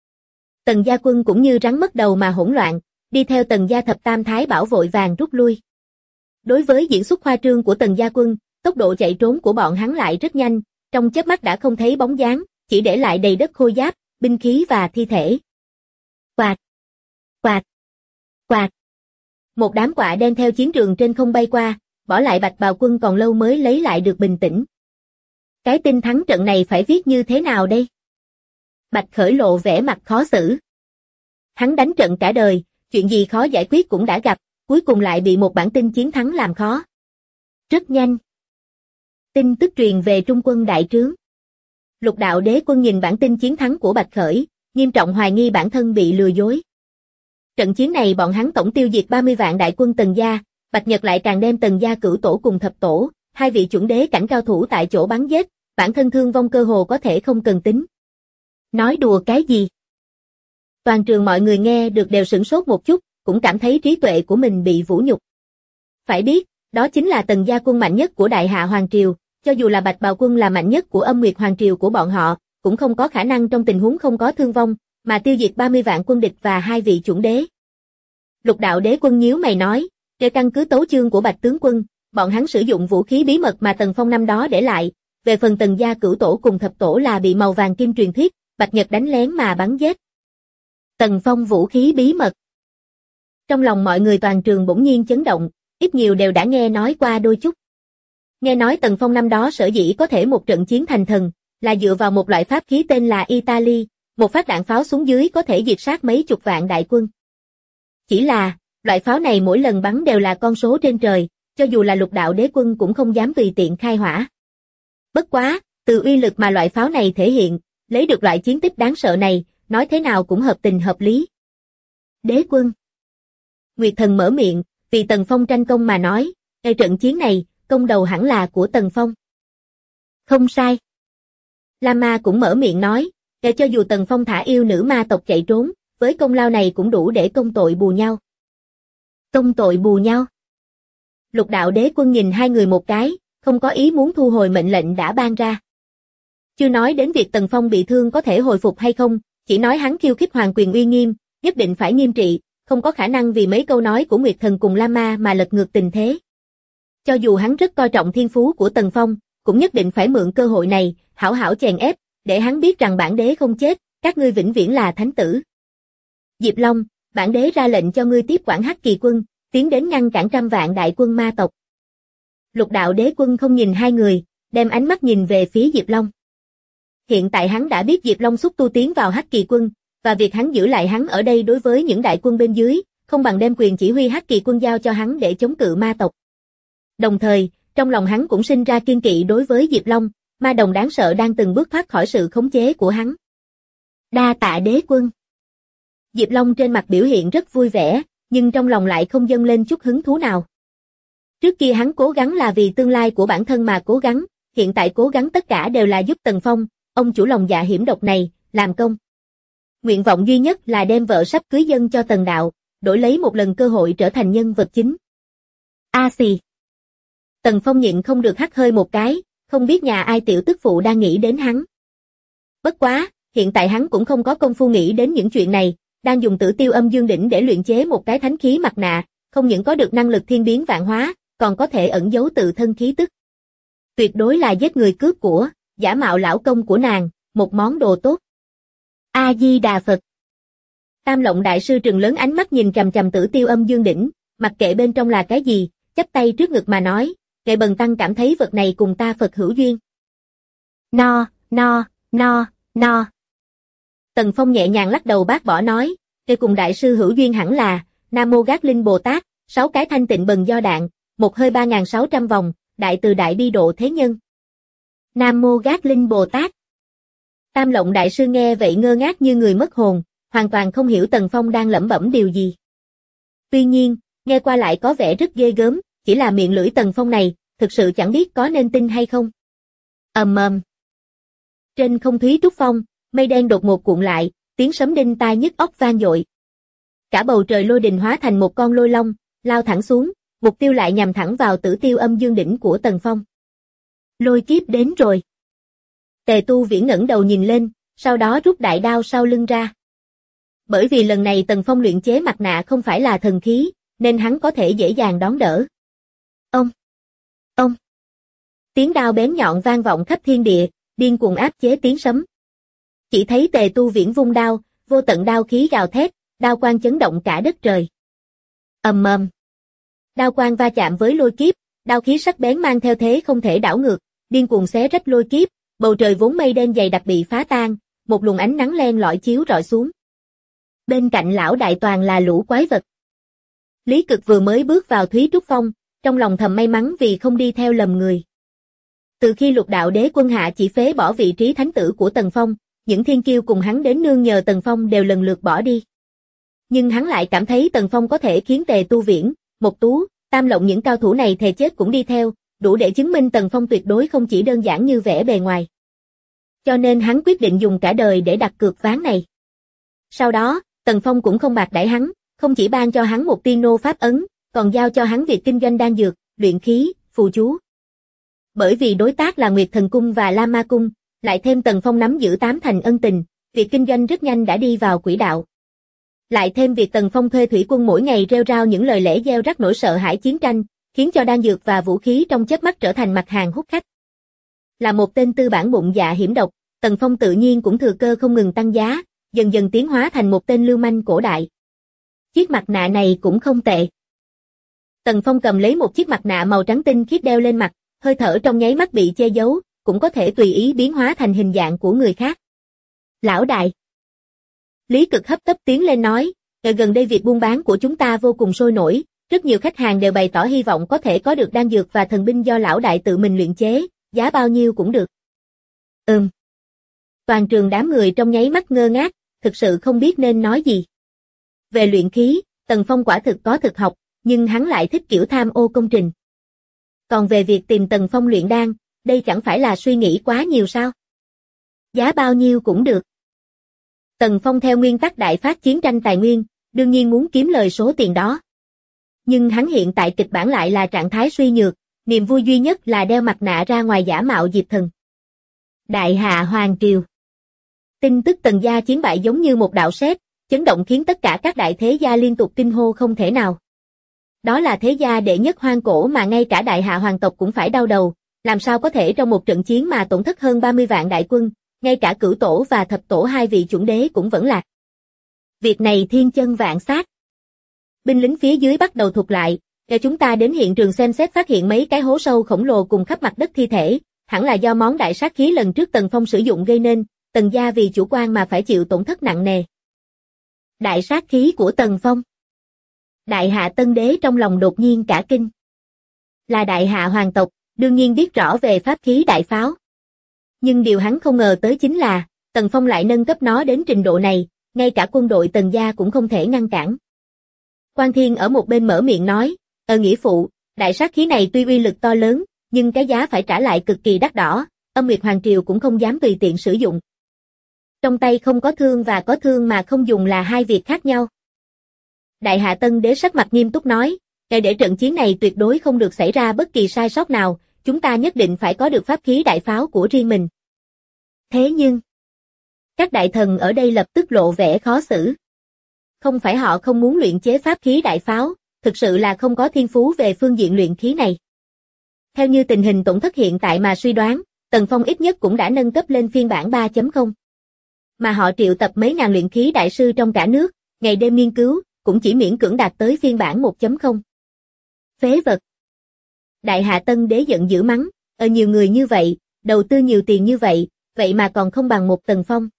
Tần gia quân cũng như rắn mất đầu mà hỗn loạn, đi theo Tần gia Thập Tam Thái Bảo vội vàng rút lui. Đối với diễn xuất khoa trương của Tần gia quân, tốc độ chạy trốn của bọn hắn lại rất nhanh, trong chớp mắt đã không thấy bóng dáng, chỉ để lại đầy đất khôi giáp, binh khí và thi thể. Quạt, quạt, quạt. Một đám quạ đen theo chiến trường trên không bay qua, bỏ lại Bạch Bào quân còn lâu mới lấy lại được bình tĩnh. Cái tin thắng trận này phải viết như thế nào đây? Bạch Khởi lộ vẻ mặt khó xử. Hắn đánh trận cả đời, chuyện gì khó giải quyết cũng đã gặp, cuối cùng lại bị một bản tin chiến thắng làm khó. Rất nhanh. Tin tức truyền về trung quân đại trướng. Lục đạo đế quân nhìn bản tin chiến thắng của Bạch Khởi, nghiêm trọng hoài nghi bản thân bị lừa dối. Trận chiến này bọn hắn tổng tiêu diệt 30 vạn đại quân Tần gia, Bạch Nhật lại càng đem Tần gia Cửu Tổ cùng Thập Tổ, 2 vị chuẩn đế cảnh cao thủ tại chỗ bắn giết, bản thân thương vong cơ hồ có thể không cần tính. Nói đùa cái gì? Toàn trường mọi người nghe được đều sửng sốt một chút, cũng cảm thấy trí tuệ của mình bị vũ nhục. Phải biết, đó chính là Tần gia quân mạnh nhất của Đại Hạ Hoàng Triều, cho dù là Bạch Bào quân là mạnh nhất của Âm Nguyệt Hoàng Triều của bọn họ, cũng không có khả năng trong tình huống không có thương vong, mà tiêu diệt 30 vạn quân địch và 2 vị chuẩn đế. Lục đạo đế quân nhíu mày nói, trên căn cứ tấu chương của Bạch tướng quân, bọn hắn sử dụng vũ khí bí mật mà Tần Phong năm đó để lại, về phần Tần gia Cửu Tổ cùng Thập Tổ là bị màu vàng kim truyền thuyết, Bạch Nhật đánh lén mà bắn giết. Tần Phong vũ khí bí mật. Trong lòng mọi người toàn trường bỗng nhiên chấn động, ít nhiều đều đã nghe nói qua đôi chút. Nghe nói Tần Phong năm đó sở dĩ có thể một trận chiến thành thần, là dựa vào một loại pháp khí tên là Italy, một phát đạn pháo xuống dưới có thể diệt sát mấy chục vạn đại quân. Chỉ là, loại pháo này mỗi lần bắn đều là con số trên trời, cho dù là lục đạo đế quân cũng không dám tùy tiện khai hỏa. Bất quá, từ uy lực mà loại pháo này thể hiện, lấy được loại chiến tích đáng sợ này, nói thế nào cũng hợp tình hợp lý. Đế quân, Nguyệt Thần mở miệng, vì Tần Phong tranh công mà nói, trận chiến này, công đầu hẳn là của Tần Phong. Không sai. Lama cũng mở miệng nói, cho dù Tần Phong thả yêu nữ ma tộc chạy trốn, với công lao này cũng đủ để công tội bù nhau. Công tội bù nhau. Lục đạo đế quân nhìn hai người một cái, không có ý muốn thu hồi mệnh lệnh đã ban ra. Chưa nói đến việc Tần Phong bị thương có thể hồi phục hay không, chỉ nói hắn khiêu khích hoàng quyền uy nghiêm, nhất định phải nghiêm trị, không có khả năng vì mấy câu nói của Nguyệt Thần cùng Lama mà lật ngược tình thế. Cho dù hắn rất coi trọng thiên phú của Tần Phong, cũng nhất định phải mượn cơ hội này, hảo hảo chèn ép, để hắn biết rằng bản đế không chết, các ngươi vĩnh viễn là thánh tử. Diệp Long, bản đế ra lệnh cho ngươi tiếp quản Hắc Kỳ quân, tiến đến ngăn cản trăm vạn đại quân ma tộc. Lục đạo đế quân không nhìn hai người, đem ánh mắt nhìn về phía Diệp Long. Hiện tại hắn đã biết Diệp Long xúc tu tiến vào Hắc Kỳ quân, và việc hắn giữ lại hắn ở đây đối với những đại quân bên dưới, không bằng đem quyền chỉ huy Hắc Kỳ quân giao cho hắn để chống cự ma tộc. Đồng thời, trong lòng hắn cũng sinh ra kiên kỵ đối với Diệp Long, ma đồng đáng sợ đang từng bước thoát khỏi sự khống chế của hắn. Đa tạ đế quân. Diệp Long trên mặt biểu hiện rất vui vẻ, nhưng trong lòng lại không dâng lên chút hứng thú nào. Trước kia hắn cố gắng là vì tương lai của bản thân mà cố gắng, hiện tại cố gắng tất cả đều là giúp Tần Phong, ông chủ lòng dạ hiểm độc này, làm công. Nguyện vọng duy nhất là đem vợ sắp cưới dâng cho Tần Đạo, đổi lấy một lần cơ hội trở thành nhân vật chính. A xì. Tần Phong nhịn không được hắt hơi một cái, không biết nhà ai tiểu tức phụ đang nghĩ đến hắn. Bất quá, hiện tại hắn cũng không có công phu nghĩ đến những chuyện này, đang dùng Tử Tiêu Âm Dương Đỉnh để luyện chế một cái thánh khí mặt nạ, không những có được năng lực thiên biến vạn hóa, còn có thể ẩn giấu tự thân khí tức. Tuyệt đối là giết người cướp của, giả mạo lão công của nàng, một món đồ tốt. A Di Đà Phật. Tam Lộng đại sư trừng lớn ánh mắt nhìn chằm chằm Tử Tiêu Âm Dương Đỉnh, mặc kệ bên trong là cái gì, chắp tay trước ngực mà nói, Kệ Bần tăng cảm thấy vật này cùng ta Phật hữu duyên. No. Tần Phong nhẹ nhàng lắc đầu bác bỏ nói, Kệ cùng đại sư hữu duyên hẳn là, Nam Mô Gác Linh Bồ Tát, 6 cái thanh tịnh bần do đạn, một hơi 3.600 vòng, đại từ đại bi độ thế nhân. Nam Mô Gác Linh Bồ Tát. Tam Lộng đại sư nghe vậy ngơ ngác như người mất hồn, hoàn toàn không hiểu Tần Phong đang lẩm bẩm điều gì. Tuy nhiên, nghe qua lại có vẻ rất ghê gớm, chỉ là miệng lưỡi Tần Phong này, thực sự chẳng biết có nên tin hay không. Trên không Thúy Trúc Phong, mây đen đột ngột cuộn lại, tiếng sấm đinh tai nhức óc vang dội. Cả bầu trời lôi đình hóa thành một con lôi long, lao thẳng xuống, mục tiêu lại nhằm thẳng vào Tử Tiêu Âm Dương Đỉnh của Tần Phong. Lôi kiếp đến rồi. Tề Tu Viễn ngẩng đầu nhìn lên, sau đó rút đại đao sau lưng ra. Bởi vì lần này Tần Phong luyện chế mặt nạ không phải là thần khí, nên hắn có thể dễ dàng đón đỡ. Ông. Tiếng đao bén nhọn vang vọng khắp thiên địa, điên cuồng áp chế tiếng sấm. Chỉ thấy Tề Tu Viễn vung đao, vô tận đao khí gào thét, đao quang chấn động cả đất trời. Đao quang va chạm với lôi kiếp, đao khí sắc bén mang theo thế không thể đảo ngược, điên cuồng xé rách lôi kiếp, bầu trời vốn mây đen dày đặc bị phá tan, một luồng ánh nắng len lỏi chiếu rọi xuống. Bên cạnh lão đại toàn là lũ quái vật. Lý Cực vừa mới bước vào Thúy Trúc Phong, trong lòng thầm may mắn vì không đi theo lầm người. Từ khi Lục đạo đế quân hạ chỉ phế bỏ vị trí thánh tử của Tần Phong, những thiên kiêu cùng hắn đến nương nhờ Tần Phong đều lần lượt bỏ đi. Nhưng hắn lại cảm thấy Tần Phong có thể khiến Tề Tu Viễn, Mộc Tú, Tam Lộng những cao thủ này thề chết cũng đi theo, đủ để chứng minh Tần Phong tuyệt đối không chỉ đơn giản như vẻ bề ngoài. Cho nên hắn quyết định dùng cả đời để đặt cược ván này. Sau đó, Tần Phong cũng không bạc đãi hắn, không chỉ ban cho hắn một tiên nô pháp ấn, còn giao cho hắn việc kinh doanh đan dược, luyện khí, phù chú. Bởi vì đối tác là Nguyệt Thần Cung và La Ma Cung, lại thêm Tần Phong nắm giữ 8 thành ân tình, việc kinh doanh rất nhanh đã đi vào quỹ đạo. Lại thêm việc Tần Phong thuê thủy quân mỗi ngày rêu rao những lời lẽ gieo rắc nỗi sợ hãi chiến tranh, khiến cho đan dược và vũ khí trong chớp mắt trở thành mặt hàng hút khách. Là một tên tư bản bụng dạ hiểm độc, Tần Phong tự nhiên cũng thừa cơ không ngừng tăng giá, dần dần tiến hóa thành một tên lưu manh cổ đại. Chiếc mặt nạ này cũng không tệ. Tần Phong cầm lấy một chiếc mặt nạ màu trắng tinh khiết đeo lên mặt, hơi thở trong nháy mắt bị che giấu, cũng có thể tùy ý biến hóa thành hình dạng của người khác. Lão đại. Lý Cực hấp tấp tiến lên nói, gần đây việc buôn bán của chúng ta vô cùng sôi nổi, rất nhiều khách hàng đều bày tỏ hy vọng có thể có được đan dược và thần binh do lão đại tự mình luyện chế, giá bao nhiêu cũng được. Toàn trường đám người trong nháy mắt ngơ ngác, thực sự không biết nên nói gì. Về luyện khí, Tần Phong quả thực có thực học, nhưng hắn lại thích kiểu tham ô công trình. Còn về việc tìm Tần Phong luyện đan, đây chẳng phải là suy nghĩ quá nhiều sao? Giá bao nhiêu cũng được. Tần Phong theo nguyên tắc đại phát chiến tranh tài nguyên, đương nhiên muốn kiếm lời số tiền đó. Nhưng hắn hiện tại kịch bản lại là trạng thái suy nhược, niềm vui duy nhất là đeo mặt nạ ra ngoài giả mạo Diệp Thần. Đại Hạ Hoàng Triều. Tin tức Tần gia chiến bại giống như một đạo sét, chấn động khiến tất cả các đại thế gia liên tục kinh hô không thể nào. Đó là thế gia đệ nhất hoang cổ mà ngay cả Đại Hạ hoàng tộc cũng phải đau đầu, làm sao có thể trong một trận chiến mà tổn thất hơn 30 vạn đại quân, ngay cả cửu tổ và thập tổ hai vị chuẩn đế cũng vẫn lạc. Việc này thiên chân vạn sát. Binh lính phía dưới bắt đầu thụt lại, chúng ta đến hiện trường xem xét phát hiện mấy cái hố sâu khổng lồ cùng khắp mặt đất thi thể, hẳn là do món đại sát khí lần trước Tần Phong sử dụng gây nên, Tần gia vì chủ quan mà phải chịu tổn thất nặng nề. Đại sát khí của Tần Phong. Đại Hạ Tân Đế trong lòng đột nhiên cả kinh. Là Đại Hạ hoàng tộc, đương nhiên biết rõ về pháp khí đại pháo. Nhưng điều hắn không ngờ tới chính là, Tần Phong lại nâng cấp nó đến trình độ này, ngay cả quân đội Tần gia cũng không thể ngăn cản. Quan Thiên ở một bên mở miệng nói, nghĩa phụ, đại sát khí này tuy uy lực to lớn, nhưng cái giá phải trả lại cực kỳ đắt đỏ, Âm Nguyệt Hoàng Triều cũng không dám tùy tiện sử dụng. Trong tay không có thương và có thương mà không dùng là hai việc khác nhau. Đại Hạ Tân Đế sắc mặt nghiêm túc nói, để trận chiến này tuyệt đối không được xảy ra bất kỳ sai sót nào, chúng ta nhất định phải có được pháp khí đại pháo của riêng mình. Thế nhưng, các đại thần ở đây lập tức lộ vẻ khó xử. Không phải họ không muốn luyện chế pháp khí đại pháo, thực sự là không có thiên phú về phương diện luyện khí này. Theo như tình hình tổn thất hiện tại mà suy đoán, Tần Phong ít nhất cũng đã nâng cấp lên phiên bản 3.0. Mà họ triệu tập mấy ngàn luyện khí đại sư trong cả nước, ngày đêm nghiên cứu, cũng chỉ miễn cưỡng đạt tới phiên bản 1.0. Phế vật. Đại Hạ Tân Đế giận dữ mắng, nhiều người như vậy, đầu tư nhiều tiền như vậy, vậy mà còn không bằng một Tần Phong.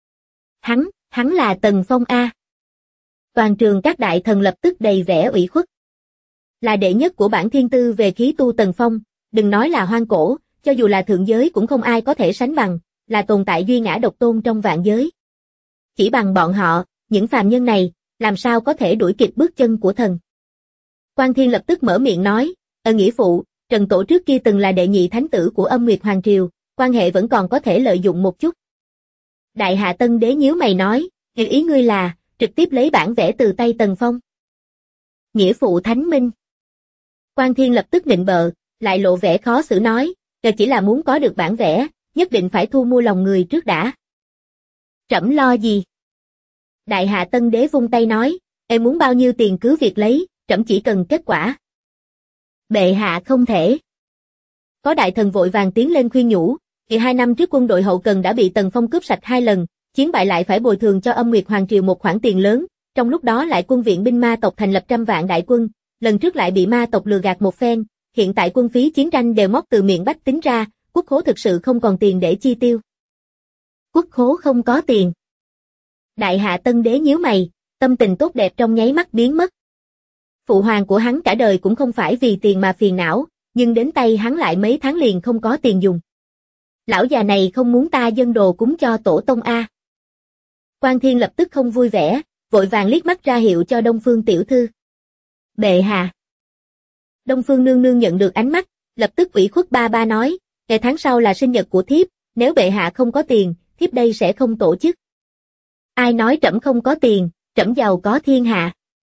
Hắn là Tần Phong A. Toàn trường các đại thần lập tức đầy vẻ ủy khuất. Là đệ nhất của bản thiên tư về khí tu Tần Phong, đừng nói là hoang cổ, cho dù là thượng giới cũng không ai có thể sánh bằng, là tồn tại duy ngã độc tôn trong vạn giới. Chỉ bằng bọn họ, những phàm nhân này, làm sao có thể đuổi kịp bước chân của thần. Quan Thiên lập tức mở miệng nói, nghĩa phụ, Trần Tổ trước kia từng là đệ nhị thánh tử của Âm Nguyệt Hoàng Triều, quan hệ vẫn còn có thể lợi dụng một chút. Đại Hạ Tân Đế nhíu mày nói, ý ngươi là, trực tiếp lấy bản vẽ từ tay Tần Phong. Nghĩa phụ thánh minh. Quan Thiên lập tức nịnh bợ, lại lộ vẻ khó xử nói, chỉ là muốn có được bản vẽ, nhất định phải thu mua lòng người trước đã. Trẫm lo gì? Đại Hạ Tân Đế vung tay nói, em muốn bao nhiêu tiền cứ việc lấy, trẫm chỉ cần kết quả. Bệ hạ không thể. Có đại thần vội vàng tiến lên khuyên nhủ, 2 năm trước quân đội hậu cần đã bị Tần Phong cướp sạch 2 lần, chiến bại lại phải bồi thường cho Âm Nguyệt Hoàng Triều một khoản tiền lớn, trong lúc đó lại quân viện binh ma tộc thành lập trăm vạn đại quân, lần trước lại bị ma tộc lừa gạt một phen, hiện tại quân phí chiến tranh đều móc từ miệng bách tính ra, quốc khố thực sự không còn tiền để chi tiêu. Quốc khố không có tiền. Đại Hạ Tân Đế nhíu mày, tâm tình tốt đẹp trong nháy mắt biến mất. Phụ hoàng của hắn cả đời cũng không phải vì tiền mà phiền não, nhưng đến tay hắn lại mấy tháng liền không có tiền dùng. Lão già này không muốn ta dâng đồ cúng cho tổ tông A. Quan Thiên lập tức không vui vẻ, vội vàng liếc mắt ra hiệu cho Đông Phương tiểu thư. Bệ hạ. Đông Phương nương nương nhận được ánh mắt, lập tức ủy khuất ba ba nói, ngày tháng sau là sinh nhật của thiếp, nếu bệ hạ không có tiền, thiếp đây sẽ không tổ chức. Ai nói trẫm không có tiền, trẫm giàu có thiên hạ.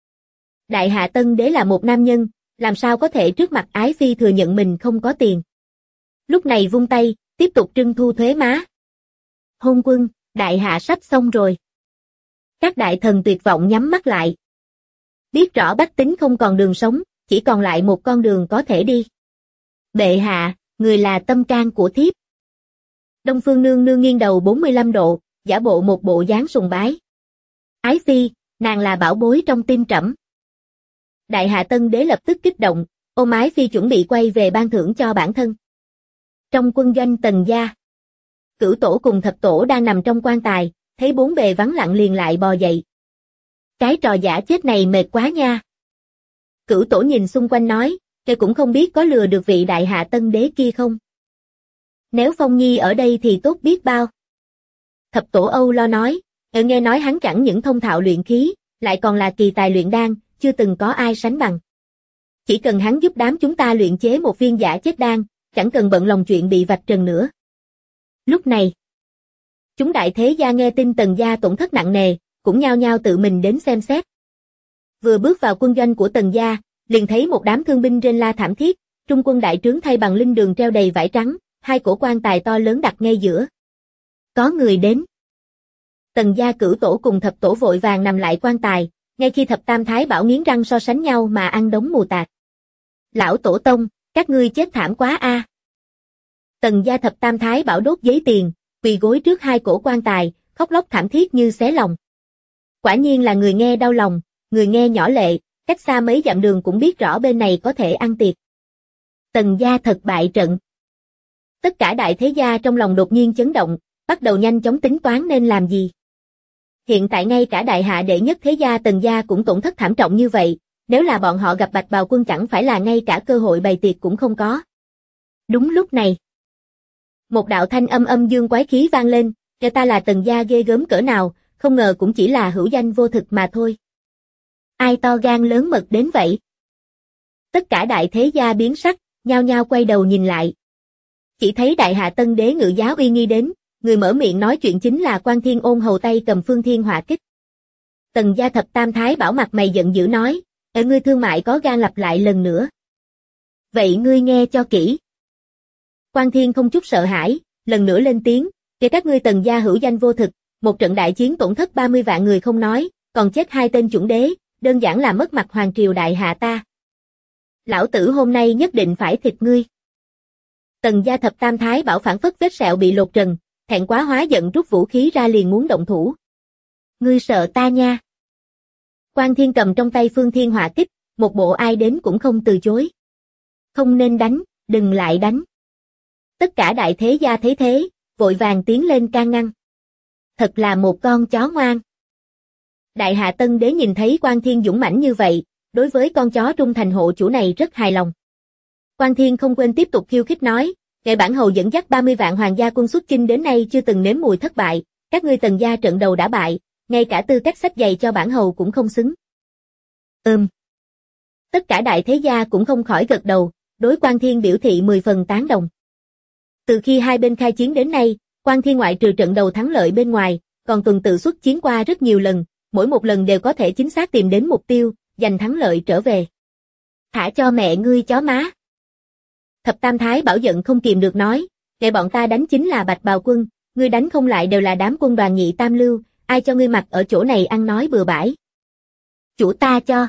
Đại Hạ Tân Đế là một nam nhân, làm sao có thể trước mặt ái phi thừa nhận mình không có tiền. Lúc này vung tay, tiếp tục trưng thu thuế má. Hôn quân, Đại Hạ sắp xong rồi. Các đại thần tuyệt vọng nhắm mắt lại. Biết rõ bách tính không còn đường sống, chỉ còn lại một con đường có thể đi. Bệ hạ, người là tâm can của thiếp. Đông Phương nương nương nghiêng đầu 45 độ, giả bộ một bộ dáng sùng bái. Ái phi, nàng là bảo bối trong tim trẫm. Đại Hạ Tân Đế lập tức kích động, ôm ái phi chuẩn bị quay về ban thưởng cho bản thân. Trong quân doanh Tần gia, Cửu Tổ cùng Thập Tổ đang nằm trong quan tài, thấy bốn bề vắng lặng liền lại bò dậy. Cái trò giả chết này mệt quá nha. Cửu Tổ nhìn xung quanh nói, tôi cũng không biết có lừa được vị Đại Hạ Tân Đế kia không. Nếu Phong Nhi ở đây thì tốt biết bao. Thập Tổ Âu lo nói, nghe nói hắn chẳng những thông thạo luyện khí, lại còn là kỳ tài luyện đan, chưa từng có ai sánh bằng. Chỉ cần hắn giúp đám chúng ta luyện chế một viên giả chết đan, chẳng cần bận lòng chuyện bị vạch trần nữa. Lúc này, chúng đại thế gia nghe tin Tần gia tổn thất nặng nề, cũng nhao nhao tự mình đến xem xét. Vừa bước vào quân doanh của Tần gia, liền thấy một đám thương binh rên la thảm thiết, trung quân đại trướng thay bằng linh đường treo đầy vải trắng, hai cổ quan tài to lớn đặt ngay giữa. Có người đến. Tần gia cửu tổ cùng thập tổ vội vàng nằm lại quan tài, ngay khi thập tam thái bảo nghiến răng so sánh nhau mà ăn đống mù tạt. Lão tổ tông, các ngươi chết thảm quá a. Tần gia thập tam thái bảo đốt giấy tiền, quỳ gối trước hai cổ quan tài, khóc lóc thảm thiết như xé lòng. Quả nhiên là người nghe đau lòng, người nghe nhỏ lệ, cách xa mấy dặm đường cũng biết rõ bên này có thể ăn tiệc. Tần gia thật bại trận. Tất cả đại thế gia trong lòng đột nhiên chấn động, bắt đầu nhanh chóng tính toán nên làm gì. Hiện tại ngay cả đại hạ đệ nhất thế gia Tần gia cũng tổn thất thảm trọng như vậy, nếu là bọn họ gặp Bạch Bào Quân chẳng phải là ngay cả cơ hội bày tiệc cũng không có. Đúng lúc này, một đạo thanh âm âm dương quái khí vang lên, kêu ta là Tần gia ghê gớm cỡ nào, không ngờ cũng chỉ là hữu danh vô thực mà thôi. Ai to gan lớn mật đến vậy? Tất cả đại thế gia biến sắc, nhao nhao quay đầu nhìn lại. Chỉ thấy đại hạ Tân đế Ngự Giá uy nghi đến, người mở miệng nói chuyện chính là Quan Thiên Ôn hầu tay cầm phương thiên hỏa kích. Tần gia thập tam thái bảo mặt mày giận dữ nói, ngươi thương mại có gan lặp lại lần nữa. Vậy ngươi nghe cho kỹ. Quan Thiên không chút sợ hãi, lần nữa lên tiếng, để các ngươi Tần gia hữu danh vô thực, một trận đại chiến tổn thất 30 vạn người không nói, còn chết hai tên chuẩn đế, đơn giản là mất mặt hoàng triều đại hạ ta. Lão tử hôm nay nhất định phải thịt ngươi. Tần gia thập tam thái bảo phản phất vết sẹo bị lột trần, thẹn quá hóa giận rút vũ khí ra liền muốn động thủ. Ngươi sợ ta nha. Quan Thiên cầm trong tay phương thiên hỏa kích, một bộ ai đến cũng không từ chối. Không nên đánh, đừng lại đánh. Tất cả đại thế gia thấy thế, vội vàng tiến lên can ngăn. Thật là một con chó ngoan. Đại hạ Tân đế nhìn thấy Quan Thiên dũng mãnh như vậy, đối với con chó trung thành hộ chủ này rất hài lòng. Quan Thiên không quên tiếp tục khiêu khích nói, ngài bản hầu dẫn dắt 30 vạn hoàng gia quân xuất chinh đến nay chưa từng nếm mùi thất bại, các ngươi Tần gia trận đầu đã bại, ngay cả tư cách xách giày cho bản hầu cũng không xứng. Tất cả đại thế gia cũng không khỏi gật đầu, đối Quan Thiên biểu thị 10 phần tán đồng. Từ khi hai bên khai chiến đến nay, Quan Thiên ngoại trừ trận đầu thắng lợi bên ngoài, còn tuần tự xuất chiến qua rất nhiều lần, mỗi một lần đều có thể chính xác tìm đến mục tiêu, giành thắng lợi trở về. Thả cho mẹ ngươi chó má. Thập tam thái bảo giận không kìm được nói, để bọn ta đánh chính là Bạch Bào Quân, ngươi đánh không lại đều là đám quân đoàn nhị tam lưu, ai cho ngươi mặc ở chỗ này ăn nói bừa bãi. Chủ ta cho.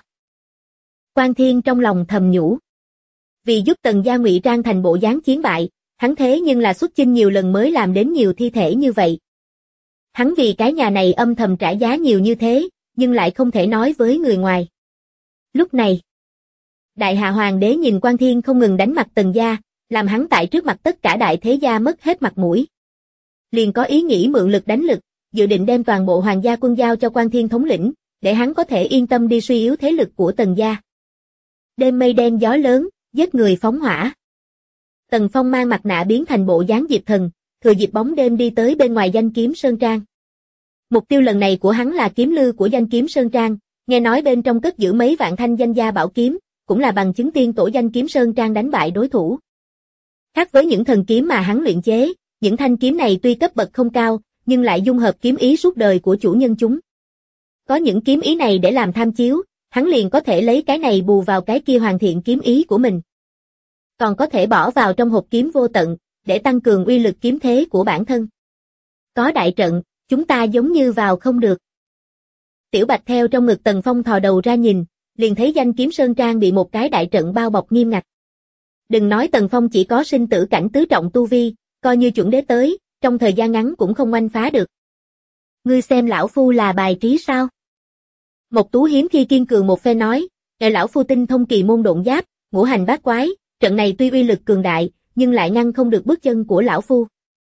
Quan Thiên trong lòng thầm nhủ. Vì giúp Tần gia ngụy trang thành bộ dáng chiến bại, hắn thế nhưng là xuất chinh nhiều lần mới làm đến nhiều thi thể như vậy. Hắn vì cái nhà này âm thầm trả giá nhiều như thế, nhưng lại không thể nói với người ngoài. Lúc này, Đại Hạ Hoàng đế nhìn Quan Thiên không ngừng đánh mặt Tần gia, làm hắn tại trước mặt tất cả đại thế gia mất hết mặt mũi. Liền có ý nghĩ mượn lực đánh lực, dự định đem toàn bộ hoàng gia quân giao cho Quan Thiên thống lĩnh, để hắn có thể yên tâm đi suy yếu thế lực của Tần gia. Đêm mây đen gió lớn, giết người phóng hỏa. Tần Phong mang mặt nạ biến thành bộ dáng Diệp Thần, thừa dịp bóng đêm đi tới bên ngoài Danh Kiếm Sơn Trang. Mục tiêu lần này của hắn là kiếm lư của Danh Kiếm Sơn Trang, nghe nói bên trong cất giữ mấy vạn thanh danh gia bảo kiếm, cũng là bằng chứng tiên tổ Danh Kiếm Sơn Trang đánh bại đối thủ. Khác với những thần kiếm mà hắn luyện chế, những thanh kiếm này tuy cấp bậc không cao, nhưng lại dung hợp kiếm ý suốt đời của chủ nhân chúng. Có những kiếm ý này để làm tham chiếu, hắn liền có thể lấy cái này bù vào cái kia hoàn thiện kiếm ý của mình. Còn có thể bỏ vào trong hộp kiếm vô tận, để tăng cường uy lực kiếm thế của bản thân. Có đại trận, chúng ta giống như vào không được. Tiểu Bạch theo trong ngực Tần Phong thò đầu ra nhìn, liền thấy Danh Kiếm Sơn Trang bị một cái đại trận bao bọc nghiêm ngặt. Đừng nói Tần Phong chỉ có sinh tử cảnh tứ trọng tu vi, coi như chuẩn đế tới, trong thời gian ngắn cũng không oanh phá được. Ngươi xem lão phu là bài trí sao? Mộc Tú hiếm khi kiên cường một phe nói, lão phu tinh thông kỳ môn độn giáp, ngũ hành bát quái, trận này tuy uy lực cường đại, nhưng lại ngăn không được bước chân của lão phu.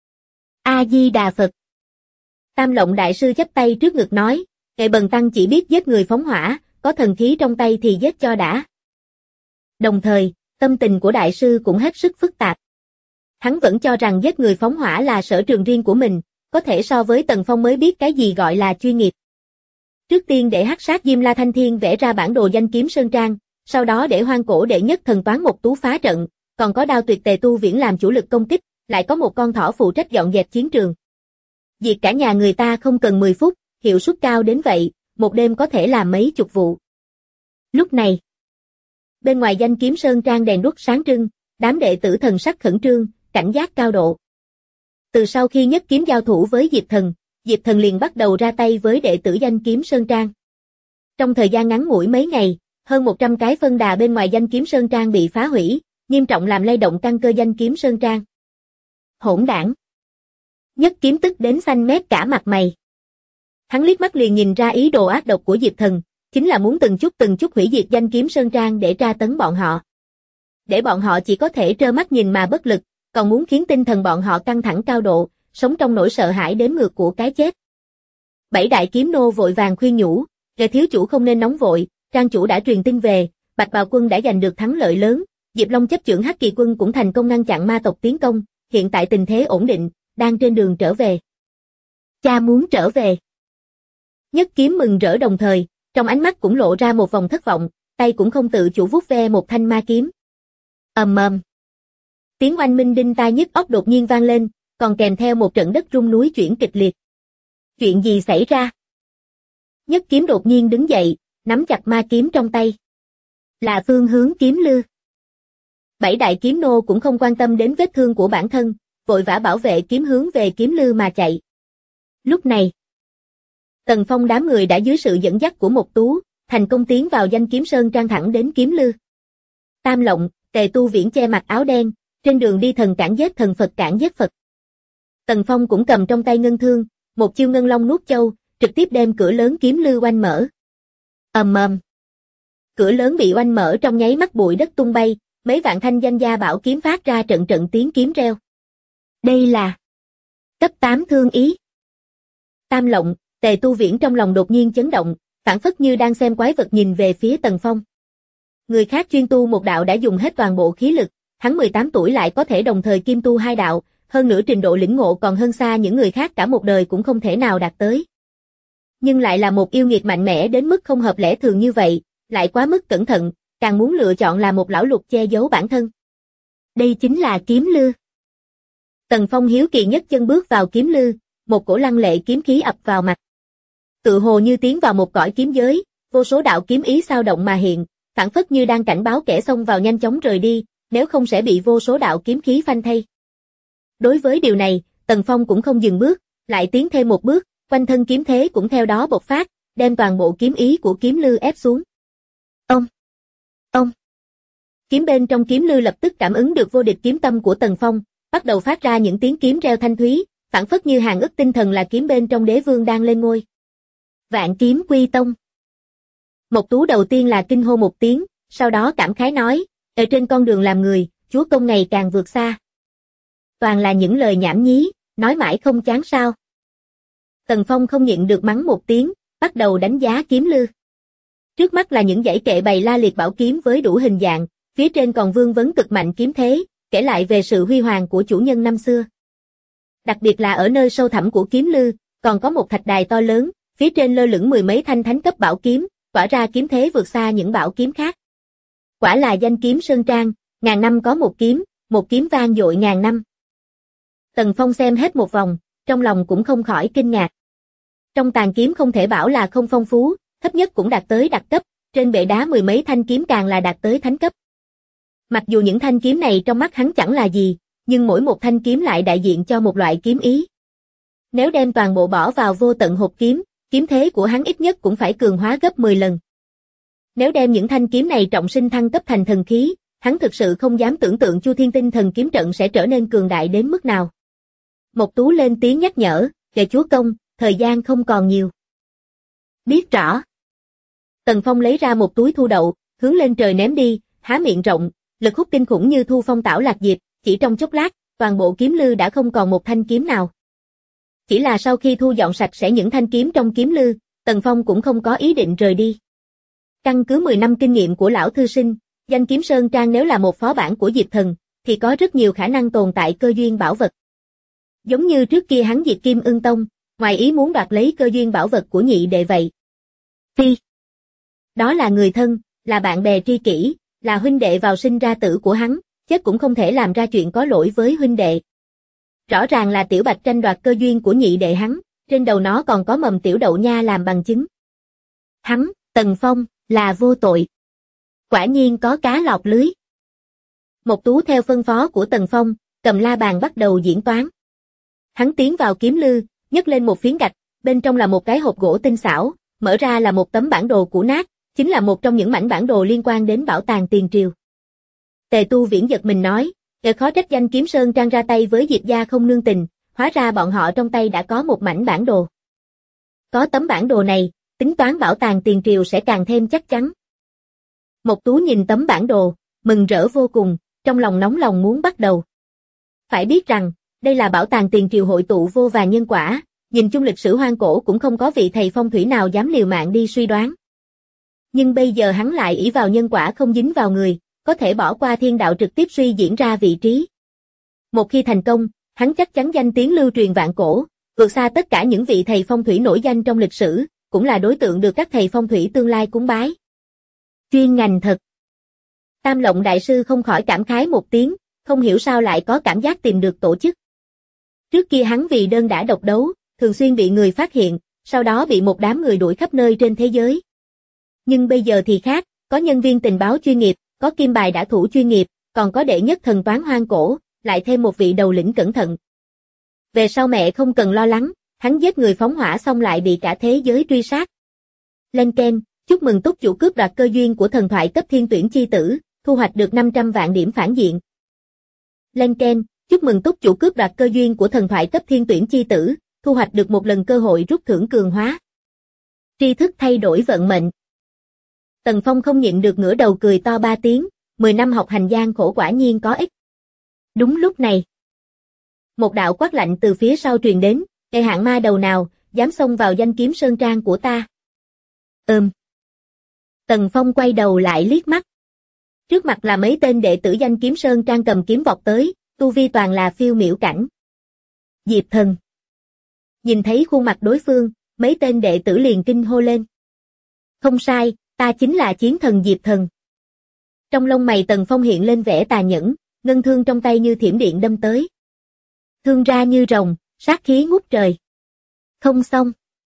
A Di Đà Phật. Tam Lộng đại sư chắp tay trước ngực nói, bần tăng chỉ biết giết người phóng hỏa, có thần khí trong tay thì giết cho đã. Đồng thời, tâm tình của đại sư cũng hết sức phức tạp. Hắn vẫn cho rằng giết người phóng hỏa là sở trường riêng của mình, có thể so với Tần Phong mới biết cái gì gọi là chuyên nghiệp. Trước tiên để hắc sát Diêm La Thanh Thiên vẽ ra bản đồ danh kiếm sơn trang, sau đó để Hoang Cổ đệ nhất thần toán Mộc Tú phá trận, còn có Đao Tuyệt Tề Tu Viễn làm chủ lực công kích, lại có một con thỏ phụ trách dọn dẹp chiến trường. Diệt cả nhà người ta không cần 10 phút, hiệu suất cao đến vậy, một đêm có thể làm mấy chục vụ. Lúc này, bên ngoài danh kiếm sơn trang đèn đuốc sáng trưng, đám đệ tử thần sắc khẩn trương, cảnh giác cao độ. Từ sau khi nhất kiếm giao thủ với Diệp Thần liền bắt đầu ra tay với đệ tử danh kiếm sơn trang. Trong thời gian ngắn ngủi mấy ngày, hơn 100 cái phân đà bên ngoài danh kiếm sơn trang bị phá hủy, nghiêm trọng làm lay động căn cơ danh kiếm sơn trang. Hỗn đảng! Nhất kiếm tức đến xanh mét cả mặt mày. Hắn liếc mắt liền nhìn ra ý đồ ác độc của Diệp Thần, chính là muốn từng chút hủy diệt danh kiếm sơn trang để tra tấn bọn họ. Để bọn họ chỉ có thể trơ mắt nhìn mà bất lực, còn muốn khiến tinh thần bọn họ căng thẳng cao độ, sống trong nỗi sợ hãi đếm ngược của cái chết. Bảy đại kiếm nô vội vàng khuyên nhủ, thiếu chủ không nên nóng vội, trang chủ đã truyền tin về, Bạch Bào quân đã giành được thắng lợi lớn, Diệp Long chấp chưởng Hắc Kỳ quân cũng thành công ngăn chặn ma tộc tiến công, hiện tại tình thế ổn định, đang trên đường trở về. Cha muốn trở về. Nhất kiếm mừng rỡ đồng thời, trong ánh mắt cũng lộ ra một vòng thất vọng, tay cũng không tự chủ vuốt ve một thanh ma kiếm. Ầm ầm. Tiếng oanh minh đinh tai nhức óc đột nhiên vang lên, còn kèm theo một trận đất rung núi chuyển kịch liệt. Chuyện gì xảy ra? Nhất kiếm đột nhiên đứng dậy, nắm chặt ma kiếm trong tay. Là phương hướng kiếm lư. Bảy đại kiếm nô cũng không quan tâm đến vết thương của bản thân, vội vã bảo vệ kiếm hướng về kiếm lư mà chạy. Lúc này, Tần Phong đám người đã dưới sự dẫn dắt của Mộc Tú, thành công tiến vào danh kiếm sơn trang thẳng đến kiếm lư. Tam Lộng, Tề Tu Viễn che mặt áo đen, trên đường đi thần cản giết thần Phật cản giết Phật. Tần Phong cũng cầm trong tay ngân thương, một chiêu ngân long nuốt châu, trực tiếp đem cửa lớn kiếm lư oanh mở. Ầm ầm. Cửa lớn bị oanh mở trong nháy mắt bụi đất tung bay, mấy vạn thanh danh gia bảo kiếm phát ra trận trận tiếng kiếm reo. Đây là cấp 8 thương ý. Tam Lộng, Tề Tu Viễn trong lòng đột nhiên chấn động, phảng phất như đang xem quái vật nhìn về phía Tần Phong. Người khác chuyên tu một đạo đã dùng hết toàn bộ khí lực, hắn 18 tuổi lại có thể đồng thời kim tu hai đạo, hơn nữa trình độ lĩnh ngộ còn hơn xa những người khác cả một đời cũng không thể nào đạt tới. Nhưng lại là một yêu nghiệt mạnh mẽ đến mức không hợp lẽ thường như vậy, lại quá mức cẩn thận, càng muốn lựa chọn là một lão lục che giấu bản thân. Đây chính là kiếm lư. Tần Phong hiếu kỳ nhất chân bước vào kiếm lư, một cổ lăng lệ kiếm khí ập vào mặt. Tự hồ như tiến vào một cõi kiếm giới, vô số đạo kiếm ý sao động mà hiện, phảng phất như đang cảnh báo kẻ xông vào nhanh chóng rời đi, nếu không sẽ bị vô số đạo kiếm khí phanh thây. Đối với điều này, Tần Phong cũng không dừng bước, lại tiến thêm một bước, quanh thân kiếm thế cũng theo đó bộc phát, đem toàn bộ kiếm ý của kiếm lư ép xuống. Ông! Kiếm bên trong kiếm lư lập tức cảm ứng được vô địch kiếm tâm của Tần Phong, bắt đầu phát ra những tiếng kiếm reo thanh thúy, phảng phất như hàng ức tinh thần là kiếm bên trong đế vương đang lên ngôi. Vạn kiếm quy tông. Mộc Tú đầu tiên là kinh hô một tiếng, sau đó cảm khái nói, ở trên con đường làm người, chúa công ngày càng vượt xa. Toàn là những lời nhảm nhí, nói mãi không chán sao. Tần Phong không nhịn được mắng một tiếng, bắt đầu đánh giá kiếm lư. Trước mắt là những dãy kệ bày la liệt bảo kiếm với đủ hình dạng, phía trên còn vương vấn cực mạnh kiếm thế, kể lại về sự huy hoàng của chủ nhân năm xưa. Đặc biệt là ở nơi sâu thẳm của kiếm lư, còn có một thạch đài to lớn, phía trên lơ lửng mười mấy thanh thánh cấp bảo kiếm, tỏa ra kiếm thế vượt xa những bảo kiếm khác. Quả là danh kiếm sơn trang, ngàn năm có một kiếm vang dội ngàn năm. Tần Phong xem hết một vòng, trong lòng cũng không khỏi kinh ngạc. Trong tàn kiếm không thể bảo là không phong phú, thấp nhất cũng đạt tới đặc cấp, trên bệ đá mười mấy thanh kiếm càng là đạt tới thánh cấp. Mặc dù những thanh kiếm này trong mắt hắn chẳng là gì, nhưng mỗi một thanh kiếm lại đại diện cho một loại kiếm ý. Nếu đem toàn bộ bỏ vào vô tận hộp kiếm, kiếm thế của hắn ít nhất cũng phải cường hóa gấp 10 lần. Nếu đem những thanh kiếm này trọng sinh thăng cấp thành thần khí, hắn thực sự không dám tưởng tượng Chu Thiên Tinh Thần kiếm trận sẽ trở nên cường đại đến mức nào. Mộc Tú lên tiếng nhắc nhở, "Về chúa công, thời gian không còn nhiều." Biết rõ. Tần Phong lấy ra một túi thu đậu, hướng lên trời ném đi, há miệng rộng, lực hút kinh khủng như thu phong tảo lạc diệp, chỉ trong chốc lát, toàn bộ kiếm lư đã không còn một thanh kiếm nào. Chỉ là sau khi thu dọn sạch sẽ những thanh kiếm trong kiếm lư, Tần Phong cũng không có ý định rời đi. Căn cứ 10 năm kinh nghiệm của lão thư sinh, danh kiếm sơn trang nếu là một phó bản của Diệp Thần, thì có rất nhiều khả năng tồn tại cơ duyên bảo vật. Giống như trước kia hắn diệt Kim Ưng Tông, ngoài ý muốn đoạt lấy cơ duyên bảo vật của nhị đệ vậy. Phi. Đó là người thân, là bạn bè tri kỷ, là huynh đệ vào sinh ra tử của hắn, chết cũng không thể làm ra chuyện có lỗi với huynh đệ. Rõ ràng là Tiểu Bạch tranh đoạt cơ duyên của nhị đệ hắn, trên đầu nó còn có mầm tiểu đậu nha làm bằng chứng. Hắn, Tần Phong, là vô tội. Quả nhiên có cá lọt lưới. Mộc Tú theo phân phó của Tần Phong, cầm la bàn bắt đầu diễn toán. Hắn tiến vào kiếm lư, nhấc lên một phiến gạch, bên trong là một cái hộp gỗ tinh xảo, mở ra là một tấm bản đồ cũ nát, chính là một trong những mảnh bản đồ liên quan đến bảo tàng tiền triều. Tề Tu Viễn giật mình nói, khó trách danh Kiếm Sơn Trang ra tay với Diệp gia không nương tình, hóa ra bọn họ trong tay đã có một mảnh bản đồ. Có tấm bản đồ này, tính toán bảo tàng tiền triều sẽ càng thêm chắc chắn. Mộc Tú nhìn tấm bản đồ, mừng rỡ vô cùng, trong lòng nóng lòng muốn bắt đầu. Phải biết rằng, đây là bảo tàng tiền triều hội tụ vô vàn nhân quả, nhìn chung lịch sử hoang cổ cũng không có vị thầy phong thủy nào dám liều mạng đi suy đoán. Nhưng bây giờ hắn lại ỷ vào nhân quả không dính vào người, có thể bỏ qua thiên đạo trực tiếp suy diễn ra vị trí. Một khi thành công, hắn chắc chắn danh tiếng lưu truyền vạn cổ, vượt xa tất cả những vị thầy phong thủy nổi danh trong lịch sử, cũng là đối tượng được các thầy phong thủy tương lai cúng bái. Chuyên ngành thật. Tam Lộng đại sư không khỏi cảm khái một tiếng, không hiểu sao lại có cảm giác tìm được tổ chức. Trước kia hắn vì đơn đả độc đấu, thường xuyên bị người phát hiện, sau đó bị một đám người đuổi khắp nơi trên thế giới. Nhưng bây giờ thì khác, có nhân viên tình báo chuyên nghiệp, có kim bài đả thủ chuyên nghiệp, còn có đệ nhất thần toán hoang cổ, lại thêm một vị đầu lĩnh cẩn thận. Về sau mẹ không cần lo lắng, hắn giết người phóng hỏa xong lại bị cả thế giới truy sát. Lên keng, chúc mừng túc chủ cướp đoạt cơ duyên của thần thoại cấp thiên tuyển chi tử, thu hoạch được 500 vạn điểm phản diện. Lên keng, chúc mừng túc chủ cướp đoạt cơ duyên của thần thoại cấp thiên tuyển chi tử, thu hoạch được một lần cơ hội rút thưởng cường hóa. Tri thức thay đổi vận mệnh. Tần Phong không nhịn được ngửa đầu cười to 3 tiếng, 10 năm học hành gian khổ quả nhiên có ích. Đúng lúc này, một đạo quát lạnh từ phía sau truyền đến, "Kẻ hạng ma đầu nào, dám xông vào danh Kiếm Sơn Trang của ta?" Tần Phong quay đầu lại liếc mắt. Trước mặt là mấy tên đệ tử danh Kiếm Sơn Trang cầm kiếm vọt tới, tu vi toàn là phiêu miểu cảnh. Diệp Thần. Nhìn thấy khuôn mặt đối phương, mấy tên đệ tử liền kinh hô lên. Không sai, ta chính là chiến thần Diệp Thần. Trong lông mày Tần Phong hiện lên vẻ tà nhẫn, ngân thương trong tay như thiểm điện đâm tới. Thương ra như rồng, sát khí ngút trời. Không xong.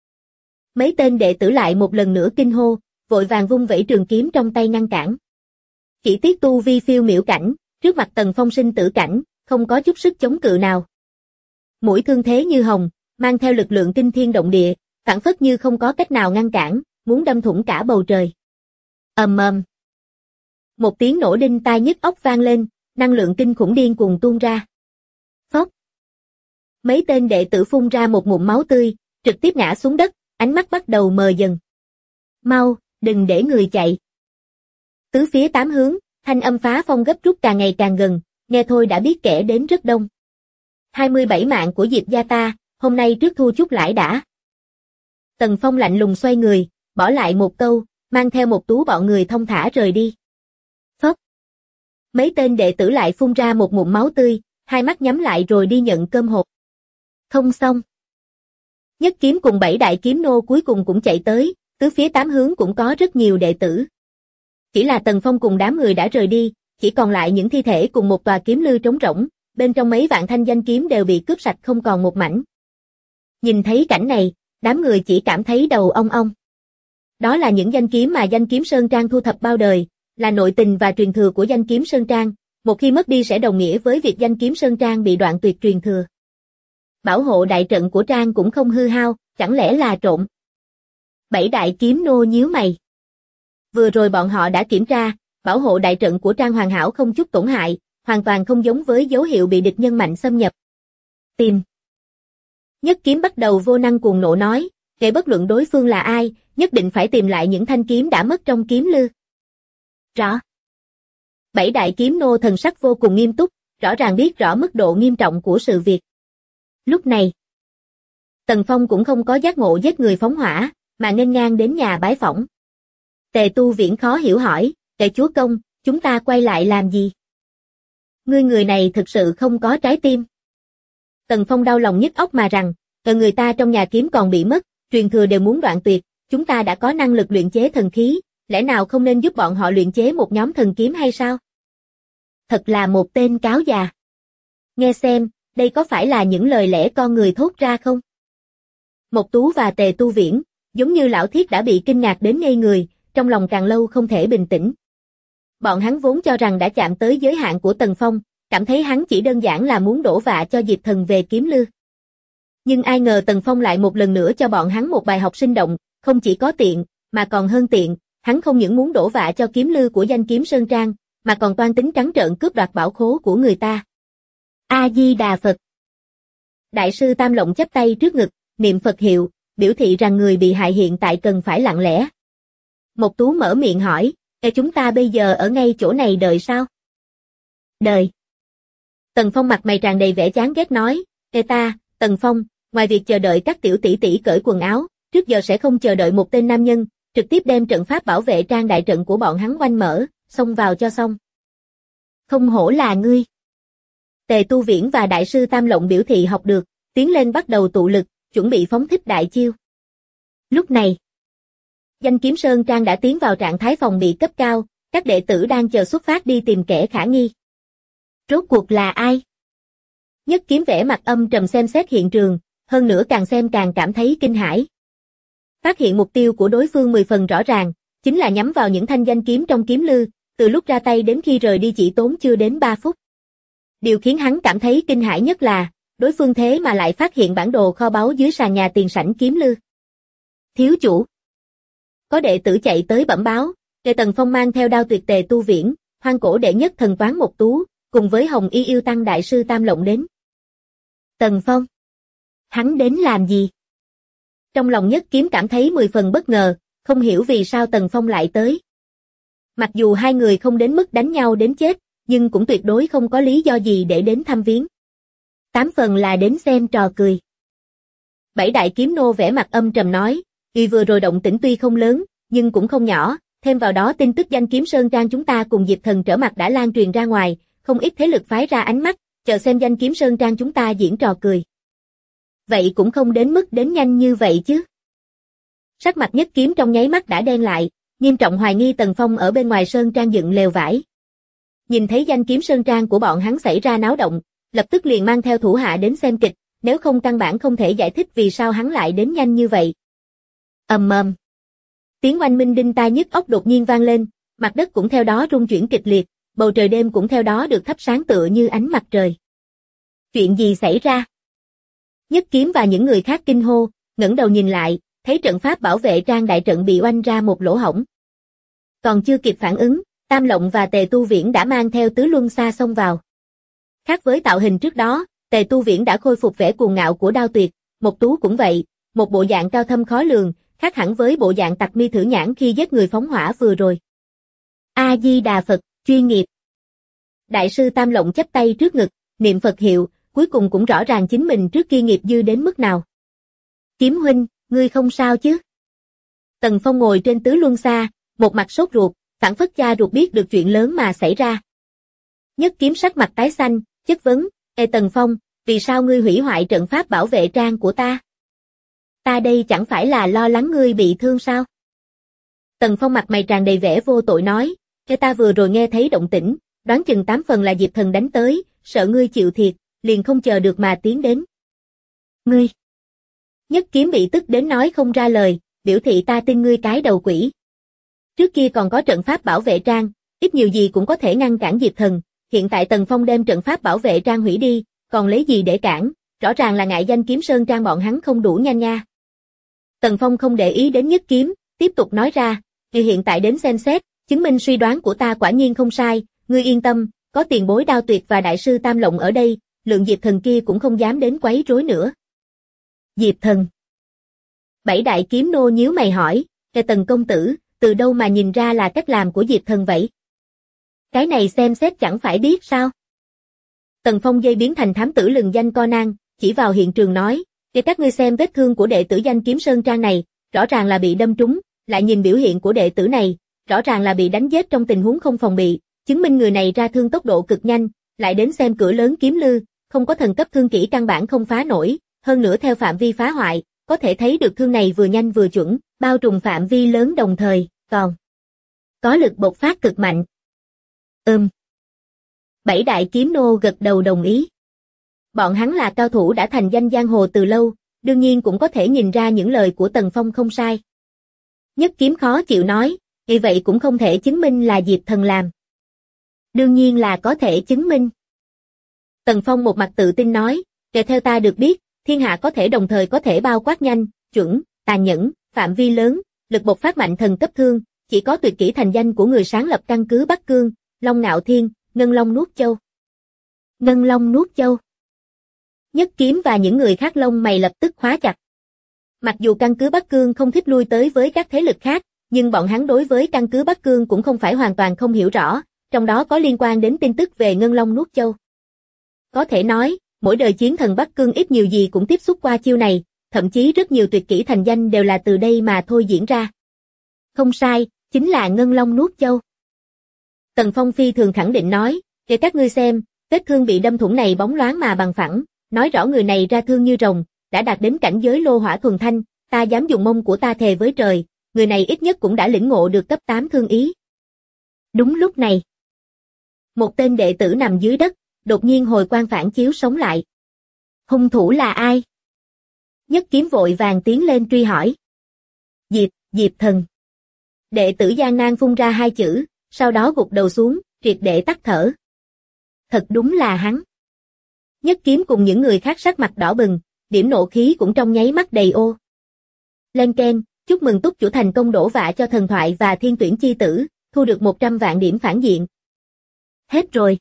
Mấy tên đệ tử lại một lần nữa kinh hô, vội vàng vung vẩy trường kiếm trong tay ngăn cản. Chỉ tiếc tu vi phiêu miểu cảnh, trước mặt Tần Phong sinh tử cảnh, không có chút sức chống cự nào. Mũi thương thế như hồng, mang theo lực lượng kinh thiên động địa, phảng phất như không có cách nào ngăn cản, muốn đâm thủng cả bầu trời. Ầm ầm. Một tiếng nổ đinh tai nhức óc vang lên, năng lượng kinh khủng điên cuồng tuôn ra. Phốc. Mấy tên đệ tử phun ra một ngụm máu tươi, trực tiếp ngã xuống đất, ánh mắt bắt đầu mờ dần. Mau, đừng để người chạy. Tứ phía tám hướng, thanh âm phá phong gấp rút càng ngày càng gần, nghe thôi đã biết kẻ đến rất đông. 27 mạng của Diệp gia ta, hôm nay trước thu chút lãi đã. Tần Phong lạnh lùng xoay người, bỏ lại một câu, mang theo một tú bọn người thông thả rời đi. Phốc. Mấy tên đệ tử lại phun ra một ngụm máu tươi, hai mắt nhắm lại rồi đi nhận cơm hộp. Không xong. Nhất kiếm cùng 7 đại kiếm nô cuối cùng cũng chạy tới, tứ phía tám hướng cũng có rất nhiều đệ tử. Chỉ là Tần Phong cùng đám người đã rời đi, chỉ còn lại những thi thể cùng một tòa kiếm lư trống rỗng, bên trong mấy vạn thanh danh kiếm đều bị cướp sạch không còn một mảnh. Nhìn thấy cảnh này, đám người chỉ cảm thấy đầu ong ong. Đó là những danh kiếm mà danh Kiếm Sơn Trang thu thập bao đời, là nội tình và truyền thừa của danh Kiếm Sơn Trang, một khi mất đi sẽ đồng nghĩa với việc danh Kiếm Sơn Trang bị đoạn tuyệt truyền thừa. Bảo hộ đại trận của Trang cũng không hư hao, chẳng lẽ là trộm? 7 đại kiếm nô nhíu mày. Vừa rồi bọn họ đã kiểm tra, bảo hộ đại trận của Trang hoàn hảo không chút tổn hại, hoàn toàn không giống với dấu hiệu bị địch nhân mạnh xâm nhập. Tìm. Nhất kiếm bắt đầu vô năng cuồng nộ nói, kể bất luận đối phương là ai, nhất định phải tìm lại những thanh kiếm đã mất trong kiếm lư. Rõ. 7 đại kiếm nô thần sắc vô cùng nghiêm túc, rõ ràng biết rõ mức độ nghiêm trọng của sự việc. Lúc này, Tần Phong cũng không có giác ngộ giết người phóng hỏa, mà nghênh ngang đến nhà bái phỏng. Tề Tu Viễn khó hiểu hỏi, Tề chúa công, chúng ta quay lại làm gì? Ngươi người này thực sự không có trái tim. Tần Phong đau lòng nhức óc mà rằng, người ta trong nhà kiếm còn bị mất, truyền thừa đều muốn đoạn tuyệt, chúng ta đã có năng lực luyện chế thần khí, lẽ nào không nên giúp bọn họ luyện chế một nhóm thần kiếm hay sao? Thật là một tên cáo già. Nghe xem, đây có phải là những lời lẽ con người thốt ra không? Mộc Tú và Tề Tu Viễn, giống như lão thiết đã bị kinh ngạc đến ngây người, trong lòng càng lâu không thể bình tĩnh. Bọn hắn vốn cho rằng đã chạm tới giới hạn của Tần Phong, cảm thấy hắn chỉ đơn giản là muốn đổ vạ cho Diệp Thần về kiếm lư. Nhưng ai ngờ Tần Phong lại một lần nữa cho bọn hắn một bài học sinh động, không chỉ có tiện, mà còn hơn tiện, hắn không những muốn đổ vạ cho kiếm lư của danh kiếm Sơn Trang, mà còn toan tính trắng trợn cướp đoạt bảo khố của người ta. A-di-đà Phật. Đại sư Tam Lộng chắp tay trước ngực, niệm Phật hiệu, biểu thị rằng người bị hại hiện tại cần phải lặng lẽ. Mộc Tú mở miệng hỏi, chúng ta bây giờ ở ngay chỗ này đợi sao? Đợi. Tần Phong mặt mày tràn đầy vẻ chán ghét nói, Tần Phong, ngoài việc chờ đợi các tiểu tỷ tỷ cởi quần áo, trước giờ sẽ không chờ đợi một tên nam nhân, trực tiếp đem trận pháp bảo vệ trang đại trận của bọn hắn oanh mở, xông vào cho xong. Không hổ là ngươi. Tề Tu Viễn và Đại sư Tam Lộng biểu thị học được, tiến lên bắt đầu tụ lực, chuẩn bị phóng thích đại chiêu. Lúc này, Danh Kiếm Sơn Trang đã tiến vào trạng thái phòng bị cấp cao, các đệ tử đang chờ xuất phát đi tìm kẻ khả nghi. Rốt cuộc là ai? Nhất Kiếm vẻ mặt âm trầm xem xét hiện trường, hơn nữa càng xem càng cảm thấy kinh hãi. Phát hiện mục tiêu của đối phương 10 phần rõ ràng, chính là nhắm vào những thanh danh kiếm trong kiếm lư, từ lúc ra tay đến khi rời đi chỉ tốn chưa đến 3 phút. Điều khiến hắn cảm thấy kinh hãi nhất là, đối phương thế mà lại phát hiện bản đồ kho báu dưới sàn nhà tiền sảnh kiếm lư. Thiếu chủ. Có đệ tử chạy tới bẩm báo, Tần Phong mang theo đao tuyệt Tề Tu Viễn, hoang cổ đệ nhất thần toán Mộc Tú, cùng với Hồng Y yêu tăng đại sư Tam Lộng đến. Tần Phong. Hắn đến làm gì? Trong lòng Nhất Kiếm cảm thấy 10 phần bất ngờ, không hiểu vì sao Tần Phong lại tới. Mặc dù hai người không đến mức đánh nhau đến chết, nhưng cũng tuyệt đối không có lý do gì để đến thăm viếng. 8 phần là đến xem trò cười. Bảy đại kiếm nô vẻ mặt âm trầm nói, vừa rồi động tĩnh tuy không lớn, nhưng cũng không nhỏ, thêm vào đó tin tức Danh Kiếm Sơn Trang chúng ta cùng Diệp Thần trở mặt đã lan truyền ra ngoài, không ít thế lực phái ra ánh mắt, chờ xem Danh Kiếm Sơn Trang chúng ta diễn trò cười. Vậy cũng không đến mức đến nhanh như vậy chứ. Sắc mặt Nhất Kiếm trong nháy mắt đã đen lại, nghiêm trọng hoài nghi Tần Phong ở bên ngoài Sơn Trang dựng lều vải. Nhìn thấy Danh Kiếm Sơn Trang của bọn hắn xảy ra náo động, lập tức liền mang theo thủ hạ đến xem kịch, nếu không căn bản không thể giải thích vì sao hắn lại đến nhanh như vậy. Ầm ầm. Tiếng oanh minh đinh tai nhức óc đột nhiên vang lên, mặt đất cũng theo đó rung chuyển kịch liệt, bầu trời đêm cũng theo đó được thắp sáng tựa như ánh mặt trời. Chuyện gì xảy ra? Nhất Kiếm và những người khác kinh hô, ngẩng đầu nhìn lại, thấy trận pháp bảo vệ trang đại trận bị oanh ra một lỗ hổng. Còn chưa kịp phản ứng, Tam Lộng và Tề Tu Viễn đã mang theo tứ luân xa xông vào. Khác với tạo hình trước đó, Tề Tu Viễn đã khôi phục vẻ cuồng ngạo của đao tuyệt, Mộc Tú cũng vậy, một bộ dạng cao thâm khó lường, khác hẳn với bộ dạng tặc mi thử nhãn khi giết người phóng hỏa vừa rồi. A-di-đà Phật, chuyên nghiệp. Đại sư Tam Lộng chắp tay trước ngực, niệm Phật hiệu, cuối cùng cũng rõ ràng chính mình trước kia nghiệp dư đến mức nào. Kiếm huynh, ngươi không sao chứ? Tần Phong ngồi trên tứ luân xa, một mặt sốt ruột, phảng phất cha ruột biết được chuyện lớn mà xảy ra. Nhất Kiếm sắc mặt tái xanh, chất vấn, Tần Phong, vì sao ngươi hủy hoại trận pháp bảo vệ trang của ta? Ta đây chẳng phải là lo lắng ngươi bị thương sao? Tần Phong mặt mày tràn đầy vẻ vô tội nói, ta vừa rồi nghe thấy động tĩnh, đoán chừng 8 phần là Diệp Thần đánh tới, sợ ngươi chịu thiệt, liền không chờ được mà tiến đến. Ngươi! Nhất Kiếm bị tức đến nói không ra lời, biểu thị ta tin ngươi cái đầu quỷ. Trước kia còn có trận pháp bảo vệ trang, ít nhiều gì cũng có thể ngăn cản Diệp Thần, hiện tại Tần Phong đem trận pháp bảo vệ trang hủy đi, còn lấy gì để cản, rõ ràng là ngại Danh Kiếm Sơn Trang bọn hắn không đủ nhanh nha. Tần Phong không để ý đến Nhất Kiếm, tiếp tục nói ra, vì hiện tại đến xem xét, chứng minh suy đoán của ta quả nhiên không sai, ngươi yên tâm, có tiền bối đao tuyệt và đại sư Tam Lộng ở đây, lượng Diệp Thần kia cũng không dám đến quấy rối nữa. Diệp Thần. Bảy đại kiếm nô nhíu mày hỏi, Tần công tử, từ đâu mà nhìn ra là cách làm của Diệp Thần vậy? Cái này xem xét chẳng phải biết sao? Tần Phong dây biến thành thám tử lừng danh Conan, chỉ vào hiện trường nói, các ngươi xem vết thương của đệ tử Danh Kiếm Sơn Trang này, rõ ràng là bị đâm trúng, lại nhìn biểu hiện của đệ tử này, rõ ràng là bị đánh giết trong tình huống không phòng bị, chứng minh người này ra thương tốc độ cực nhanh, lại đến xem cửa lớn kiếm lư, không có thần cấp thương kỹ căn bản không phá nổi, hơn nữa theo phạm vi phá hoại, có thể thấy được thương này vừa nhanh vừa chuẩn, bao trùm phạm vi lớn đồng thời, còn có lực bộc phát cực mạnh. Bảy đại kiếm nô gật đầu đồng ý. Bọn hắn là cao thủ đã thành danh giang hồ từ lâu, đương nhiên cũng có thể nhìn ra những lời của Tần Phong không sai. Nhất Kiếm khó chịu nói, vì vậy cũng không thể chứng minh là Diệp Thần làm. Đương nhiên là có thể chứng minh. Tần Phong một mặt tự tin nói, kể theo ta được biết, thiên hạ có thể đồng thời có thể bao quát nhanh, chuẩn, tàn nhẫn, phạm vi lớn, lực bộc phát mạnh thần cấp thương, chỉ có tuyệt kỹ thành danh của người sáng lập căn cứ Bắc Cương, Long Ngạo Thiên, Ngân Long Nuốt Châu. Ngân Long Nuốt Châu. Nhất Kiếm và những người khác lông mày lập tức khóa chặt. Mặc dù căn cứ Bắc Cương không thích lui tới với các thế lực khác, nhưng bọn hắn đối với căn cứ Bắc Cương cũng không phải hoàn toàn không hiểu rõ, trong đó có liên quan đến tin tức về Ngân Long Nuốt Châu. Có thể nói, mỗi đời chiến thần Bắc Cương ít nhiều gì cũng tiếp xúc qua chiêu này, thậm chí rất nhiều tuyệt kỹ thành danh đều là từ đây mà thôi diễn ra. Không sai, chính là Ngân Long Nuốt Châu. Tần Phong phi thường khẳng định nói, để các ngươi xem, vết thương bị đâm thủng này bóng loáng mà bằng phẳng, nói rõ người này ra thương như rồng, đã đạt đến cảnh giới lô hỏa thuần thanh, ta dám dùng mông của ta thề với trời, người này ít nhất cũng đã lĩnh ngộ được cấp 8 thương ý. Đúng lúc này, một tên đệ tử nằm dưới đất, đột nhiên hồi quang phản chiếu sống lại. Hung thủ là ai? Nhất Kiếm vội vàng tiến lên truy hỏi. Diệp Thần. Đệ tử gian nan phun ra hai chữ, sau đó gục đầu xuống, triệt để tắt thở. Thật đúng là hắn. Nhất Kiếm cùng những người khác sắc mặt đỏ bừng, điểm nộ khí cũng trong nháy mắt đầy ô. Lên keng, chúc mừng túc chủ thành công đổ vạ cho thần thoại và thiên tuyển chi tử, thu được 100 vạn điểm phản diện. Hết rồi.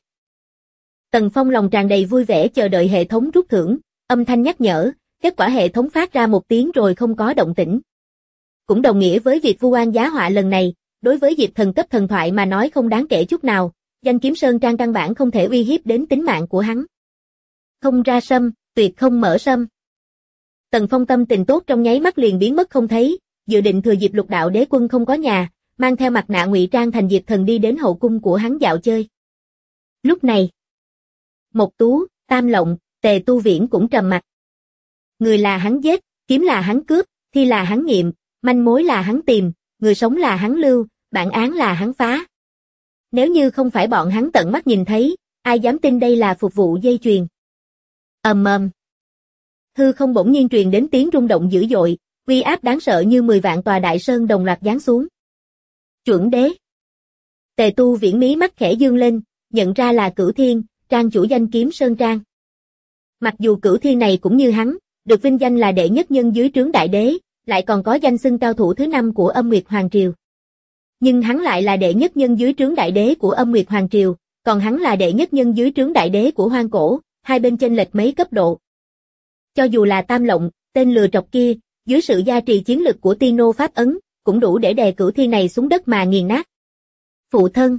Tần Phong lòng tràn đầy vui vẻ chờ đợi hệ thống rút thưởng, âm thanh nhắc nhở, kết quả hệ thống phát ra một tiếng rồi không có động tĩnh. Cũng đồng nghĩa với việc vu oan giá họa lần này, đối với Diệp Thần cấp thần thoại mà nói không đáng kể chút nào, danh kiếm Sơn Trang căn bản không thể uy hiếp đến tính mạng của hắn. Không ra sâm, tuyệt không mở sâm. Tần Phong tâm tình tốt trong nháy mắt liền biến mất không thấy, dự định thừa dịp Lục Đạo Đế Quân không có nhà, mang theo mặt nạ ngụy trang thành Diệp Thần đi đến hậu cung của hắn dạo chơi. Lúc này, Mộc Tú, Tam Lộng, Tề Tu Viễn cũng trầm mặt. Người là hắn giết, kiếm là hắn cướp, thi là hắn nghiệm, manh mối là hắn tìm, người sống là hắn lưu, bản án là hắn phá. Nếu như không phải bọn hắn tận mắt nhìn thấy, ai dám tin đây là phục vụ dây chuyền. Ầm ầm. Hư không bỗng nhiên truyền đến tiếng rung động dữ dội, uy áp đáng sợ như 10 vạn tòa đại sơn đồng loạt giáng xuống. Chuẩn đế. Tề Tu Viễn mí mắt khẽ dương lên, nhận ra là Cửu Thiên, trang chủ danh kiếm Sơn Trang. Mặc dù Cửu Thiên này cũng như hắn, được vinh danh là đệ nhất nhân dưới trướng đại đế, lại còn có danh xưng cao thủ thứ 5 của Âm Nguyệt Hoàng Triều. Nhưng hắn lại là đệ nhất nhân dưới trướng đại đế của Âm Nguyệt Hoàng Triều, còn hắn là đệ nhất nhân dưới trướng đại đế của Hoang Cổ, hai bên chênh lệch mấy cấp độ. Cho dù là Tam Lộng, tên lừa trọc kia, dưới sự gia trì chiến lực của Tiên Nô Pháp Ấn, cũng đủ để đè Cửu Thiên này xuống đất mà nghiền nát. Phụ thân.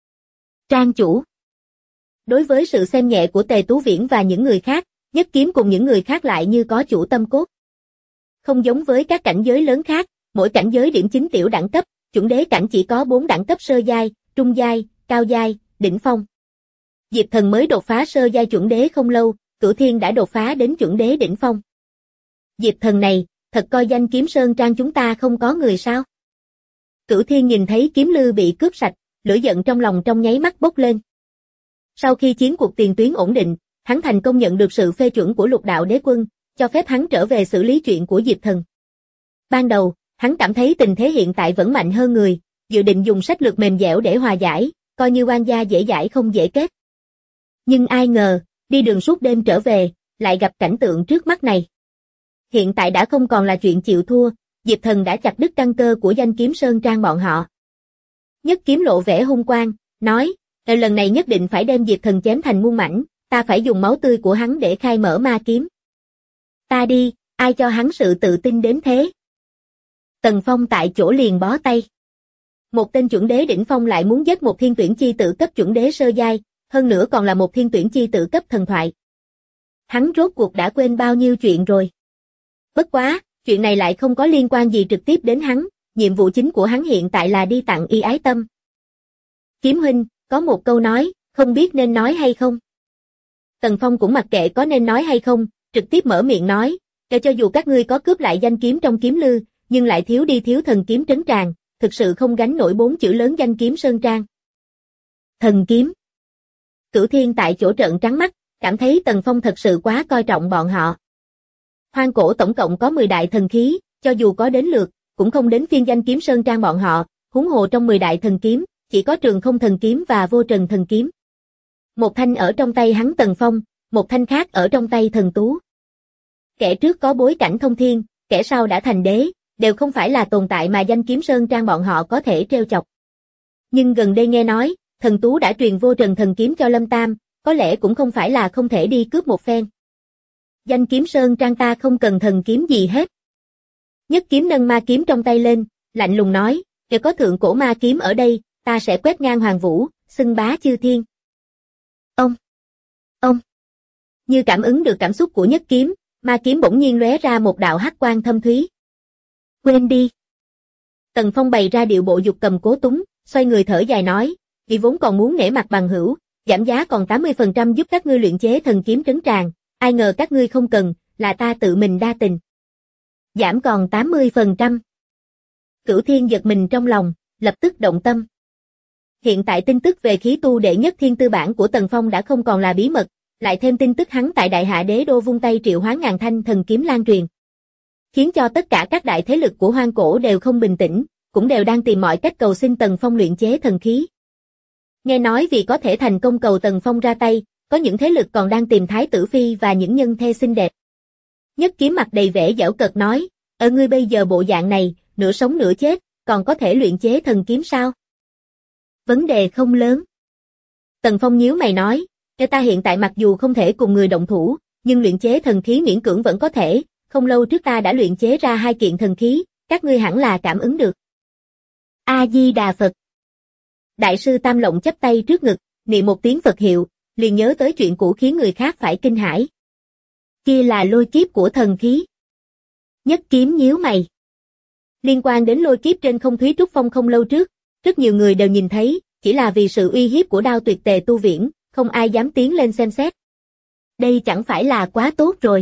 Trang chủ. Đối với sự xem nhẹ của Tề Tú Viễn và những người khác, Nhất Kiếm cùng những người khác lại như có chủ tâm cốt. Không giống với các cảnh giới lớn khác, mỗi cảnh giới điểm chính tiểu đẳng cấp, chuẩn đế cảnh chỉ có 4 đẳng cấp sơ giai, trung giai, cao giai, đỉnh phong. Diệp Thần mới đột phá sơ giai chuẩn đế không lâu, Cửu Thiên đã đột phá đến chuẩn đế đỉnh phong. Diệp Thần này, thật coi danh kiếm Sơn Trang chúng ta không có người sao? Cửu Thiên nhìn thấy kiếm lư bị cướp sạch, lửa giận trong lòng trong nháy mắt bốc lên. Sau khi chiến cuộc tiền tuyến ổn định, hắn thành công nhận được sự phê chuẩn của Lục Đạo Đế Quân, cho phép hắn trở về xử lý chuyện của Diệp Thần. Ban đầu, hắn cảm thấy tình thế hiện tại vẫn mạnh hơn người, dự định dùng sách lược mềm dẻo để hòa giải, coi như oan gia dễ dãi không dễ kết. Nhưng ai ngờ, đi đường suốt đêm trở về, lại gặp cảnh tượng trước mắt này. Hiện tại đã không còn là chuyện chịu thua, Diệp Thần đã chặt đứt căn cơ của danh kiếm Sơn Trang bọn họ. Nhất Kiếm lộ vẻ hung quang, nói, lần này nhất định phải đem Diệp Thần chém thành muôn mảnh, ta phải dùng máu tươi của hắn để khai mở ma kiếm. Ta đi, ai cho hắn sự tự tin đến thế? Tần Phong tại chỗ liền bó tay. Một tên chuẩn đế đỉnh phong lại muốn giết một thiên tuyển chi tử cấp chuẩn đế sơ giai, hơn nữa còn là một thiên tuyển chi tử cấp thần thoại. Hắn rốt cuộc đã quên bao nhiêu chuyện rồi. Bất quá, chuyện này lại không có liên quan gì trực tiếp đến hắn, nhiệm vụ chính của hắn hiện tại là đi tặng y ái tâm. Kiếm huynh, có một câu nói, không biết nên nói hay không. Tần Phong cũng mặc kệ có nên nói hay không, trực tiếp mở miệng nói, cho dù các ngươi có cướp lại danh kiếm trong kiếm lư, nhưng lại thiếu đi thiếu thần kiếm trấn tràng, thực sự không gánh nổi 4 chữ lớn danh kiếm sơn trang. Thần kiếm. Cửu Thiên tại chỗ trợn trắng mắt, cảm thấy Tần Phong thật sự quá coi trọng bọn họ. Hoang cổ tổng cộng có 10 đại thần khí, cho dù có đến lượt, cũng không đến phiên danh kiếm sơn trang bọn họ, huống hồ trong 10 đại thần kiếm, chỉ có Trường Không thần kiếm và Vô Trần thần kiếm. Một thanh ở trong tay hắn Tần Phong, một thanh khác ở trong tay Thần Tú. Kẻ trước có bối cảnh thông thiên, kẻ sau đã thành đế, đều không phải là tồn tại mà danh kiếm sơn trang bọn họ có thể trêu chọc. Nhưng gần đây nghe nói, Thần Tú đã truyền Vô Trần thần kiếm cho Lâm Tam, có lẽ cũng không phải là không thể đi cướp một phen. Danh kiếm sơn trang ta không cần thần kiếm gì hết. Nhất Kiếm nâng ma kiếm trong tay lên, lạnh lùng nói, nếu có thượng cổ ma kiếm ở đây, ta sẽ quét ngang hoàng vũ, xưng bá chư thiên. Ông. Như cảm ứng được cảm xúc của Nhất Kiếm, ma kiếm bỗng nhiên lóe ra một đạo hắc quang thâm thúy. Quên đi. Tần Phong bày ra điệu bộ dục cầm cố túng, xoay người thở dài nói, vì vốn còn muốn nể mặt bằng hữu, giảm giá còn 80% giúp các ngươi luyện chế thần kiếm trấn tràng, ai ngờ các ngươi không cần, là ta tự mình đa tình. Giảm còn 80%. Cửu Thiên giật mình trong lòng, lập tức động tâm. Hiện tại tin tức về khí tu đệ nhất thiên tư bản của Tần Phong đã không còn là bí mật, lại thêm tin tức hắn tại Đại Hạ Đế Đô vung tay triệu hoán ngàn thanh thần kiếm lan truyền, khiến cho tất cả các đại thế lực của hoang cổ đều không bình tĩnh, cũng đều đang tìm mọi cách cầu xin Tần Phong luyện chế thần khí. Nghe nói vì có thể thành công cầu Tần Phong ra tay, có những thế lực còn đang tìm Thái tử Phi và những nhân thê xinh đẹp. Nhất Kiếm mặt đầy vẻ giễu cợt nói, ở ngươi bây giờ bộ dạng này, nửa sống nửa chết, còn có thể luyện chế thần kiếm sao? Vấn đề không lớn. Tần Phong nhíu mày nói, cho ta hiện tại mặc dù không thể cùng người động thủ, nhưng luyện chế thần khí miễn cưỡng vẫn có thể, không lâu trước ta đã luyện chế ra 2 kiện thần khí, các ngươi hẳn là cảm ứng được. A-di-đà Phật. Đại sư Tam Lộng chắp tay trước ngực, niệm một tiếng Phật hiệu, liền nhớ tới chuyện cũ khiến người khác phải kinh hãi. Kia là lôi kiếp của thần khí. Nhất Kiếm nhíu mày. Liên quan đến lôi kiếp trên không Thúy Trúc Phong không lâu trước, rất nhiều người đều nhìn thấy, chỉ là vì sự uy hiếp của đao tuyệt tề tu viễn, không ai dám tiến lên xem xét. Đây chẳng phải là quá tốt rồi.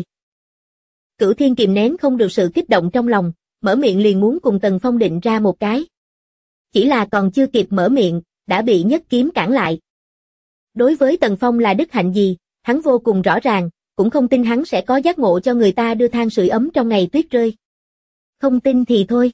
Cửu Thiên kìm nén không được sự kích động trong lòng, mở miệng liền muốn cùng Tần Phong định ra một cái. Chỉ là còn chưa kịp mở miệng, đã bị Nhất Kiếm cản lại. Đối với Tần Phong là đức hạnh gì, hắn vô cùng rõ ràng, cũng không tin hắn sẽ có giác ngộ cho người ta đưa than sưởi ấm trong ngày tuyết rơi. Không tin thì thôi.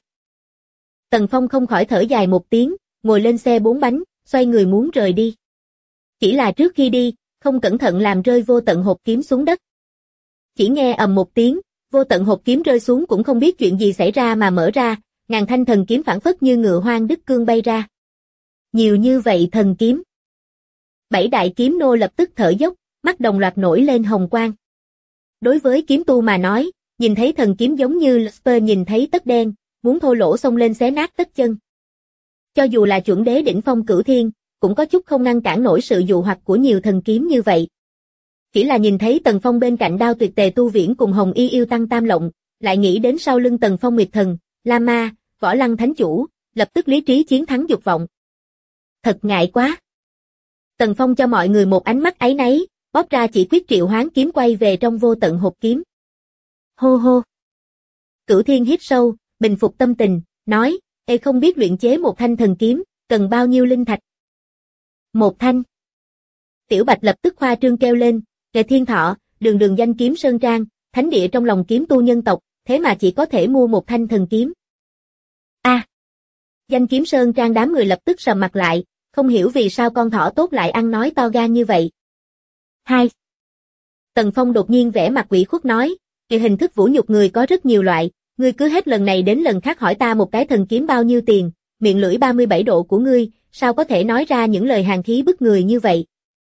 Tần Phong không khỏi thở dài một tiếng, ngồi lên xe 4 bánh, xoay người muốn rời đi. Chỉ là trước khi đi, không cẩn thận làm rơi vô tận hộp kiếm xuống đất. Chỉ nghe ầm một tiếng, vô tận hộp kiếm rơi xuống cũng không biết chuyện gì xảy ra mà mở ra, ngàn thanh thần kiếm phảng phất như ngựa hoang đứt cương bay ra. Nhiều như vậy thần kiếm. 7 đại kiếm nô lập tức thở dốc, mắt đồng loạt nổi lên hồng quang. Đối với kiếm tu mà nói, nhìn thấy thần kiếm giống như Lucifer nhìn thấy tất đen, muốn thô lỗ xông lên xé nát tất chân. Cho dù là chuẩn đế đỉnh phong Cửu Thiên, cũng có chút không ngăn cản nổi sự dụ hoặc của nhiều thần kiếm như vậy. Chỉ là nhìn thấy Tần Phong bên cạnh đao tuyệt tề tu viễn cùng Hồng Y yêu tăng Tam Lộng, lại nghĩ đến sau lưng Tần Phong Nguyệt Thần, La Ma, Võ Lăng Thánh Chủ, lập tức lý trí chiến thắng dục vọng. Thật ngại quá. Tần Phong cho mọi người một ánh mắt áy náy, bóp ra chỉ quyết triệu hoán kiếm quay về trong vô tận hộp kiếm. Hô hô. Cửu Thiên hít sâu, bình phục tâm tình, nói, ê không biết luyện chế một thanh thần kiếm, cần bao nhiêu linh thạch? Một thanh. Tiểu Bạch lập tức khoa trương kêu lên, Kề Thiên Thọ, đường đường danh kiếm sơn trang, thánh địa trong lòng kiếm tu nhân tộc, thế mà chỉ có thể mua một thanh thần kiếm. Danh kiếm sơn trang đám người lập tức sầm mặt lại, không hiểu vì sao con thỏ tốt lại ăn nói to gan như vậy. 2. Tần Phong đột nhiên vẻ mặt ủy khuất nói, hình thức vũ nhục người có rất nhiều loại, ngươi cứ hết lần này đến lần khác hỏi ta một cái thần kiếm bao nhiêu tiền, miệng lưỡi 37 độ của ngươi, sao có thể nói ra những lời hàn khí bức người như vậy?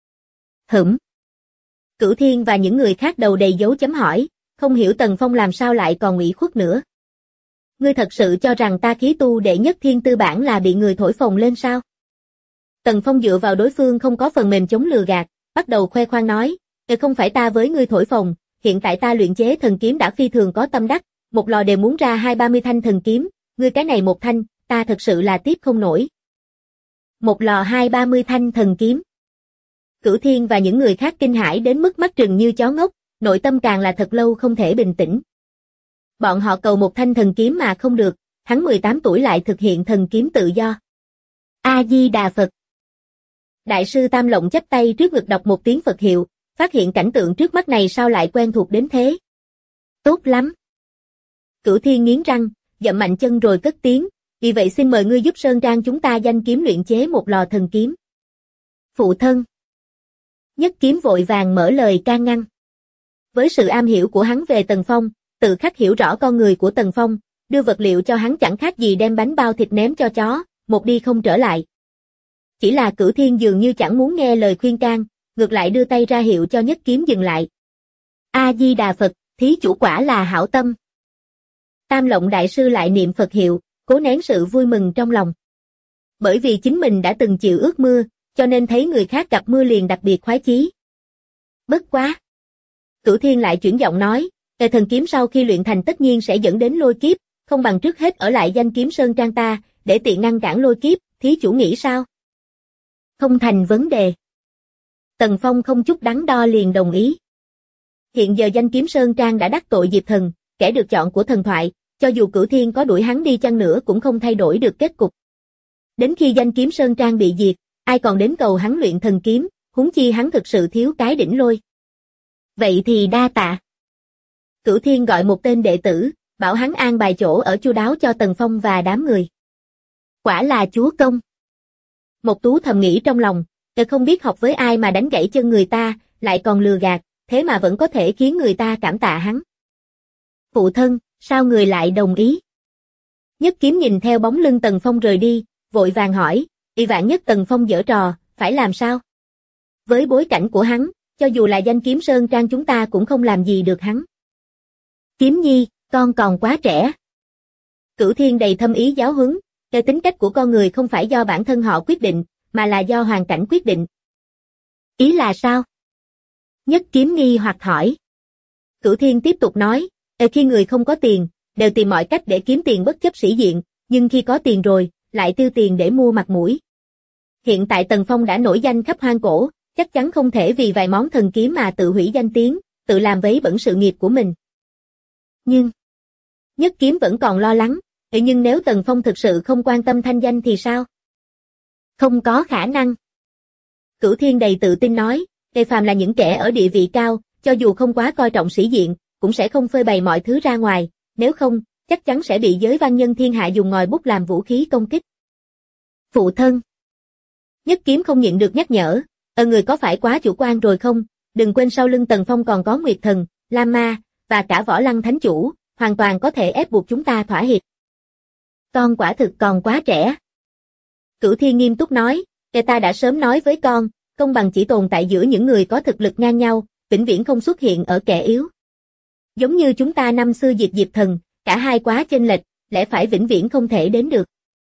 Cửu Thiên và những người khác đầu đầy dấu chấm hỏi, không hiểu Tần Phong làm sao lại còn ủy khuất nữa. Ngươi thật sự cho rằng ta khí tu đệ nhất thiên tư bản là bị người thổi phồng lên sao? Tần Phong dựa vào đối phương không có phần mềm chống lừa gạt, bắt đầu khoe khoang nói, không phải ta với ngươi thổi phồng, hiện tại ta luyện chế thần kiếm đã phi thường có tâm đắc, một lò đều muốn ra 20-30 thanh thần kiếm, ngươi cái này một thanh, ta thật sự là tiếp không nổi. Một lò 20-30 thanh thần kiếm. Cửu Thiên và những người khác kinh hãi đến mức mắt trừng như chó ngốc, nội tâm càng là thật lâu không thể bình tĩnh. Bọn họ cầu một thanh thần kiếm mà không được, hắn 18 tuổi lại thực hiện thần kiếm tự do. A-di-đà Phật. Đại sư Tam Lộng chắp tay trước ngực đọc một tiếng Phật hiệu, phát hiện cảnh tượng trước mắt này sao lại quen thuộc đến thế. Tốt lắm. Cửu Thiên nghiến răng, dậm mạnh chân rồi cất tiếng, vì vậy xin mời ngươi giúp Sơn Trang chúng ta danh kiếm luyện chế một lò thần kiếm. Phụ thân. Nhất Kiếm vội vàng mở lời can ngăn. Với sự am hiểu của hắn về Tần Phong, tự khắc hiểu rõ con người của Tần Phong, đưa vật liệu cho hắn chẳng khác gì đem bánh bao thịt ném cho chó, một đi không trở lại. Chỉ là Cửu Thiên dường như chẳng muốn nghe lời khuyên can, ngược lại đưa tay ra hiệu cho Nhất Kiếm dừng lại. A-di-đà Phật, thí chủ quả là hảo tâm. Tam Lộng đại sư lại niệm Phật hiệu, cố nén sự vui mừng trong lòng. Bởi vì chính mình đã từng chịu ước mưa, cho nên thấy người khác gặp mưa liền đặc biệt khoái chí. Bất quá. Cửu Thiên lại chuyển giọng nói, thần kiếm sau khi luyện thành tất nhiên sẽ dẫn đến lôi kiếp, không bằng trước hết ở lại danh kiếm Sơn Trang ta, để tiện ngăn cản lôi kiếp, thí chủ nghĩ sao? Không thành vấn đề. Tần Phong không chút đắn đo liền đồng ý. Hiện giờ danh kiếm Sơn Trang đã đắc tội Diệp Thần, kẻ được chọn của thần thoại, cho dù Cửu Thiên có đuổi hắn đi chăng nữa cũng không thay đổi được kết cục. Đến khi danh kiếm Sơn Trang bị diệt, ai còn đến cầu hắn luyện thần kiếm, huống chi hắn thực sự thiếu cái đỉnh lôi. Vậy thì đa tạ. Cửu Thiên gọi một tên đệ tử, bảo hắn an bài chỗ ở chu đáo cho Tần Phong và đám người. Quả là chúa công. Mộc Tú thầm nghĩ trong lòng, không biết học với ai mà đánh gãy chân người ta, lại còn lừa gạt, thế mà vẫn có thể khiến người ta cảm tạ hắn. Phụ thân, sao người lại đồng ý? Nhất Kiếm nhìn theo bóng lưng Tần Phong rời đi, vội vàng hỏi, vạn nhất Tần Phong giở trò, phải làm sao? Với bối cảnh của hắn, cho dù là danh kiếm Sơn Trang chúng ta cũng không làm gì được hắn. Kiếm nhi, con còn quá trẻ. Cửu Thiên đầy thâm ý giáo huấn, tính cách của con người không phải do bản thân họ quyết định, mà là do hoàn cảnh quyết định. Ý là sao? Nhất Kiếm nghi hoặc hỏi. Cửu Thiên tiếp tục nói, khi người không có tiền, đều tìm mọi cách để kiếm tiền bất chấp sĩ diện, nhưng khi có tiền rồi, lại tiêu tiền để mua mặt mũi. Hiện tại Tần Phong đã nổi danh khắp hoang cổ, chắc chắn không thể vì vài món thần kiếm mà tự hủy danh tiếng, tự làm vấy bẩn sự nghiệp của mình. Nhưng, Nhất Kiếm vẫn còn lo lắng, nhưng nếu Tần Phong thực sự không quan tâm thanh danh thì sao? Không có khả năng. Cửu Thiên đầy tự tin nói, phàm là những kẻ ở địa vị cao, cho dù không quá coi trọng sĩ diện, cũng sẽ không phơi bày mọi thứ ra ngoài, nếu không, chắc chắn sẽ bị giới văn nhân thiên hạ dùng ngòi bút làm vũ khí công kích. Phụ thân. Nhất Kiếm không nhịn được nhắc nhở, người có phải quá chủ quan rồi không? Đừng quên sau lưng Tần Phong còn có Nguyệt Thần, Lam Ma, và cả Võ Lăng Thánh Chủ, hoàn toàn có thể ép buộc chúng ta thỏa hiệp. Con quả thực còn quá trẻ. Cửu Thiên nghiêm túc nói, ta đã sớm nói với con, công bằng chỉ tồn tại giữa những người có thực lực ngang nhau, vĩnh viễn không xuất hiện ở kẻ yếu. Giống như chúng ta năm xưa diệt Diệp Thần, cả hai quá chênh lệch, lẽ phải vĩnh viễn không thể đến được.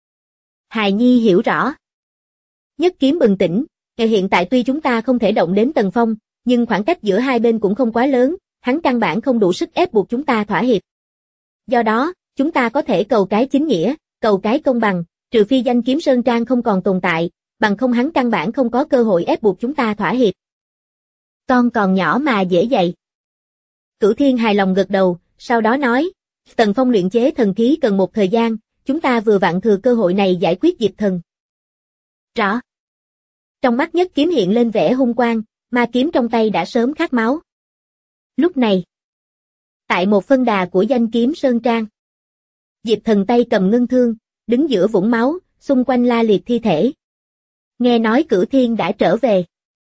Hài Nhi hiểu rõ. Nhất Kiếm bừng tỉnh, hiện tại tuy chúng ta không thể động đến Tần Phong, nhưng khoảng cách giữa hai bên cũng không quá lớn, hắn căn bản không đủ sức ép buộc chúng ta thỏa hiệp. Do đó, chúng ta có thể cầu cái chính nghĩa, cầu cái công bằng, trừ phi danh kiếm Sơn Trang không còn tồn tại, bằng không hắn căn bản không có cơ hội ép buộc chúng ta thỏa hiệp. Con còn nhỏ mà dễ dạy. Cửu Thiên hài lòng gật đầu, sau đó nói, Tần Phong luyện chế thần khí cần một thời gian, chúng ta vừa vặn thừa cơ hội này giải quyết Diệp Thần. Rõ. Trong mắt Nhất Kiếm hiện lên vẻ hung quang, ma kiếm trong tay đã sớm khát máu. Lúc này, tại một phân đà của danh kiếm Sơn Trang, Diệp Thần tay cầm ngân thương, đứng giữa vũng máu, xung quanh la liệt thi thể. Nghe nói Cửu Thiên đã trở về.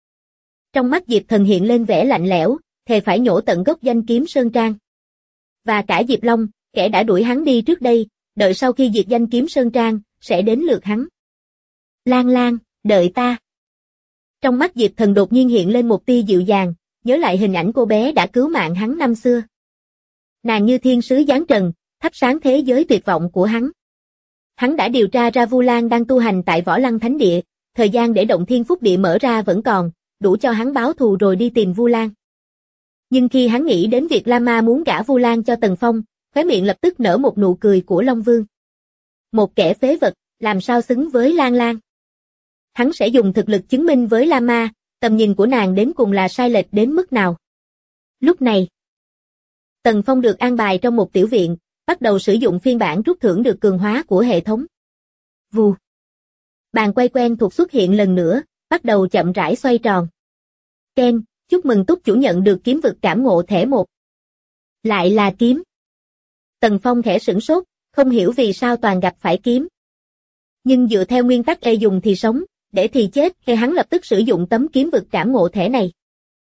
Trong mắt Diệp Thần hiện lên vẻ lạnh lẽo, thề phải nhổ tận gốc danh kiếm Sơn Trang. Và cả Diệp Long, kẻ đã đuổi hắn đi trước đây, đợi sau khi diệt danh kiếm Sơn Trang, sẽ đến lượt hắn. Lan Lan, đợi ta. Trong mắt Diệp Thần đột nhiên hiện lên một tia dịu dàng, nhớ lại hình ảnh cô bé đã cứu mạng hắn năm xưa. Nàng như thiên sứ giáng trần, thắp sáng thế giới tuyệt vọng của hắn. Hắn đã điều tra ra Vu Lan đang tu hành tại Võ Lăng Thánh Địa, thời gian để động thiên phúc địa mở ra vẫn còn, đủ cho hắn báo thù rồi đi tìm Vu Lan. Nhưng khi hắn nghĩ đến việc Lam Ma muốn gả Vu Lan cho Tần Phong, khóe miệng lập tức nở một nụ cười của Long Vương. Một kẻ phế vật, làm sao xứng với Lan Lan? Hắn sẽ dùng thực lực chứng minh với Lam Ma, tầm nhìn của nàng đến cùng là sai lệch đến mức nào. Lúc này, Tần Phong được an bài trong một tiểu viện, bắt đầu sử dụng phiên bản rút thưởng được cường hóa của hệ thống. Vù. Bàn quay quen thuộc xuất hiện lần nữa, bắt đầu chậm rãi xoay tròn. Ken, chúc mừng túc chủ nhận được kiếm vực cảm ngộ thẻ 1. Lại là kiếm. Tần Phong khẽ sửng sốt, không hiểu vì sao toàn gặp phải kiếm. Nhưng dựa theo nguyên tắc dùng thì sống, để thì chết, hắn lập tức sử dụng tấm kiếm vực cảm ngộ thẻ này.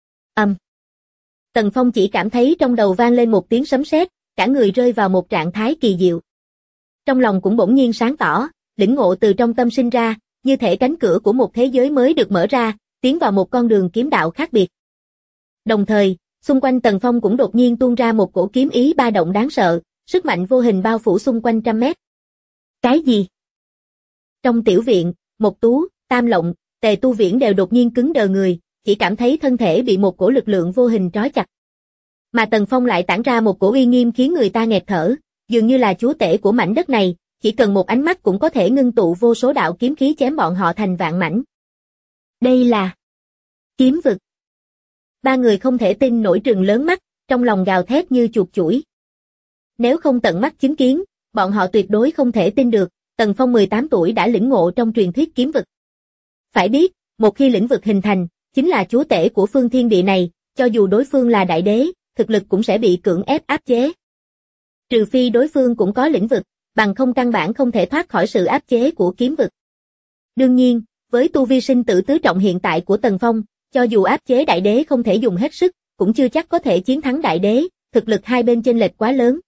Tần Phong chỉ cảm thấy trong đầu vang lên một tiếng sấm sét, cả người rơi vào một trạng thái kỳ diệu. Trong lòng cũng bỗng nhiên sáng tỏ, lĩnh ngộ từ trong tâm sinh ra, như thể cánh cửa của một thế giới mới được mở ra, tiến vào một con đường kiếm đạo khác biệt. Đồng thời, xung quanh Tần Phong cũng đột nhiên tuôn ra một cổ kiếm ý ba động đáng sợ, sức mạnh vô hình bao phủ xung quanh trăm mét. Cái gì? Trong tiểu viện, Mộc Tú, Tam Lộng, Tề Tu Viễn đều đột nhiên cứng đờ người, chỉ cảm thấy thân thể bị một cổ lực lượng vô hình trói chặt. Mà Tần Phong lại tản ra một cổ uy nghiêm khiến người ta nghẹt thở, dường như là chúa tể của mảnh đất này, chỉ cần một ánh mắt cũng có thể ngưng tụ vô số đạo kiếm khí chém bọn họ thành vạn mảnh. Đây là kiếm vực. Ba người không thể tin nổi trừng lớn mắt, trong lòng gào thét như chuột chủi. Nếu không tận mắt chứng kiến, bọn họ tuyệt đối không thể tin được, Tần Phong 18 tuổi đã lĩnh ngộ trong truyền thuyết kiếm vực. Phải biết, một khi lĩnh vực hình thành, chính là chúa tể của phương thiên địa này, cho dù đối phương là đại đế, thực lực cũng sẽ bị cưỡng ép áp chế. Trừ phi đối phương cũng có lĩnh vực, bằng không căn bản không thể thoát khỏi sự áp chế của kiếm vực. Đương nhiên, với tu vi sinh tử tứ trọng hiện tại của Tần Phong, cho dù áp chế đại đế không thể dùng hết sức, cũng chưa chắc có thể chiến thắng đại đế, thực lực hai bên chênh lệch quá lớn.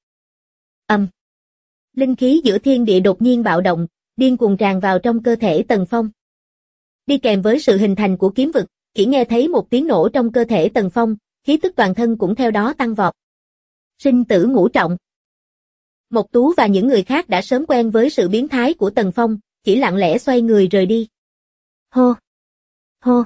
Linh khí giữa thiên địa đột nhiên bạo động, điên cuồng tràn vào trong cơ thể Tần Phong. Đi kèm với sự hình thành của kiếm vực, chỉ nghe thấy một tiếng nổ trong cơ thể Tần Phong, khí tức toàn thân cũng theo đó tăng vọt. Sinh tử ngũ trọng. Mộc Tú và những người khác đã sớm quen với sự biến thái của Tần Phong, chỉ lặng lẽ xoay người rời đi. Hô! Hô!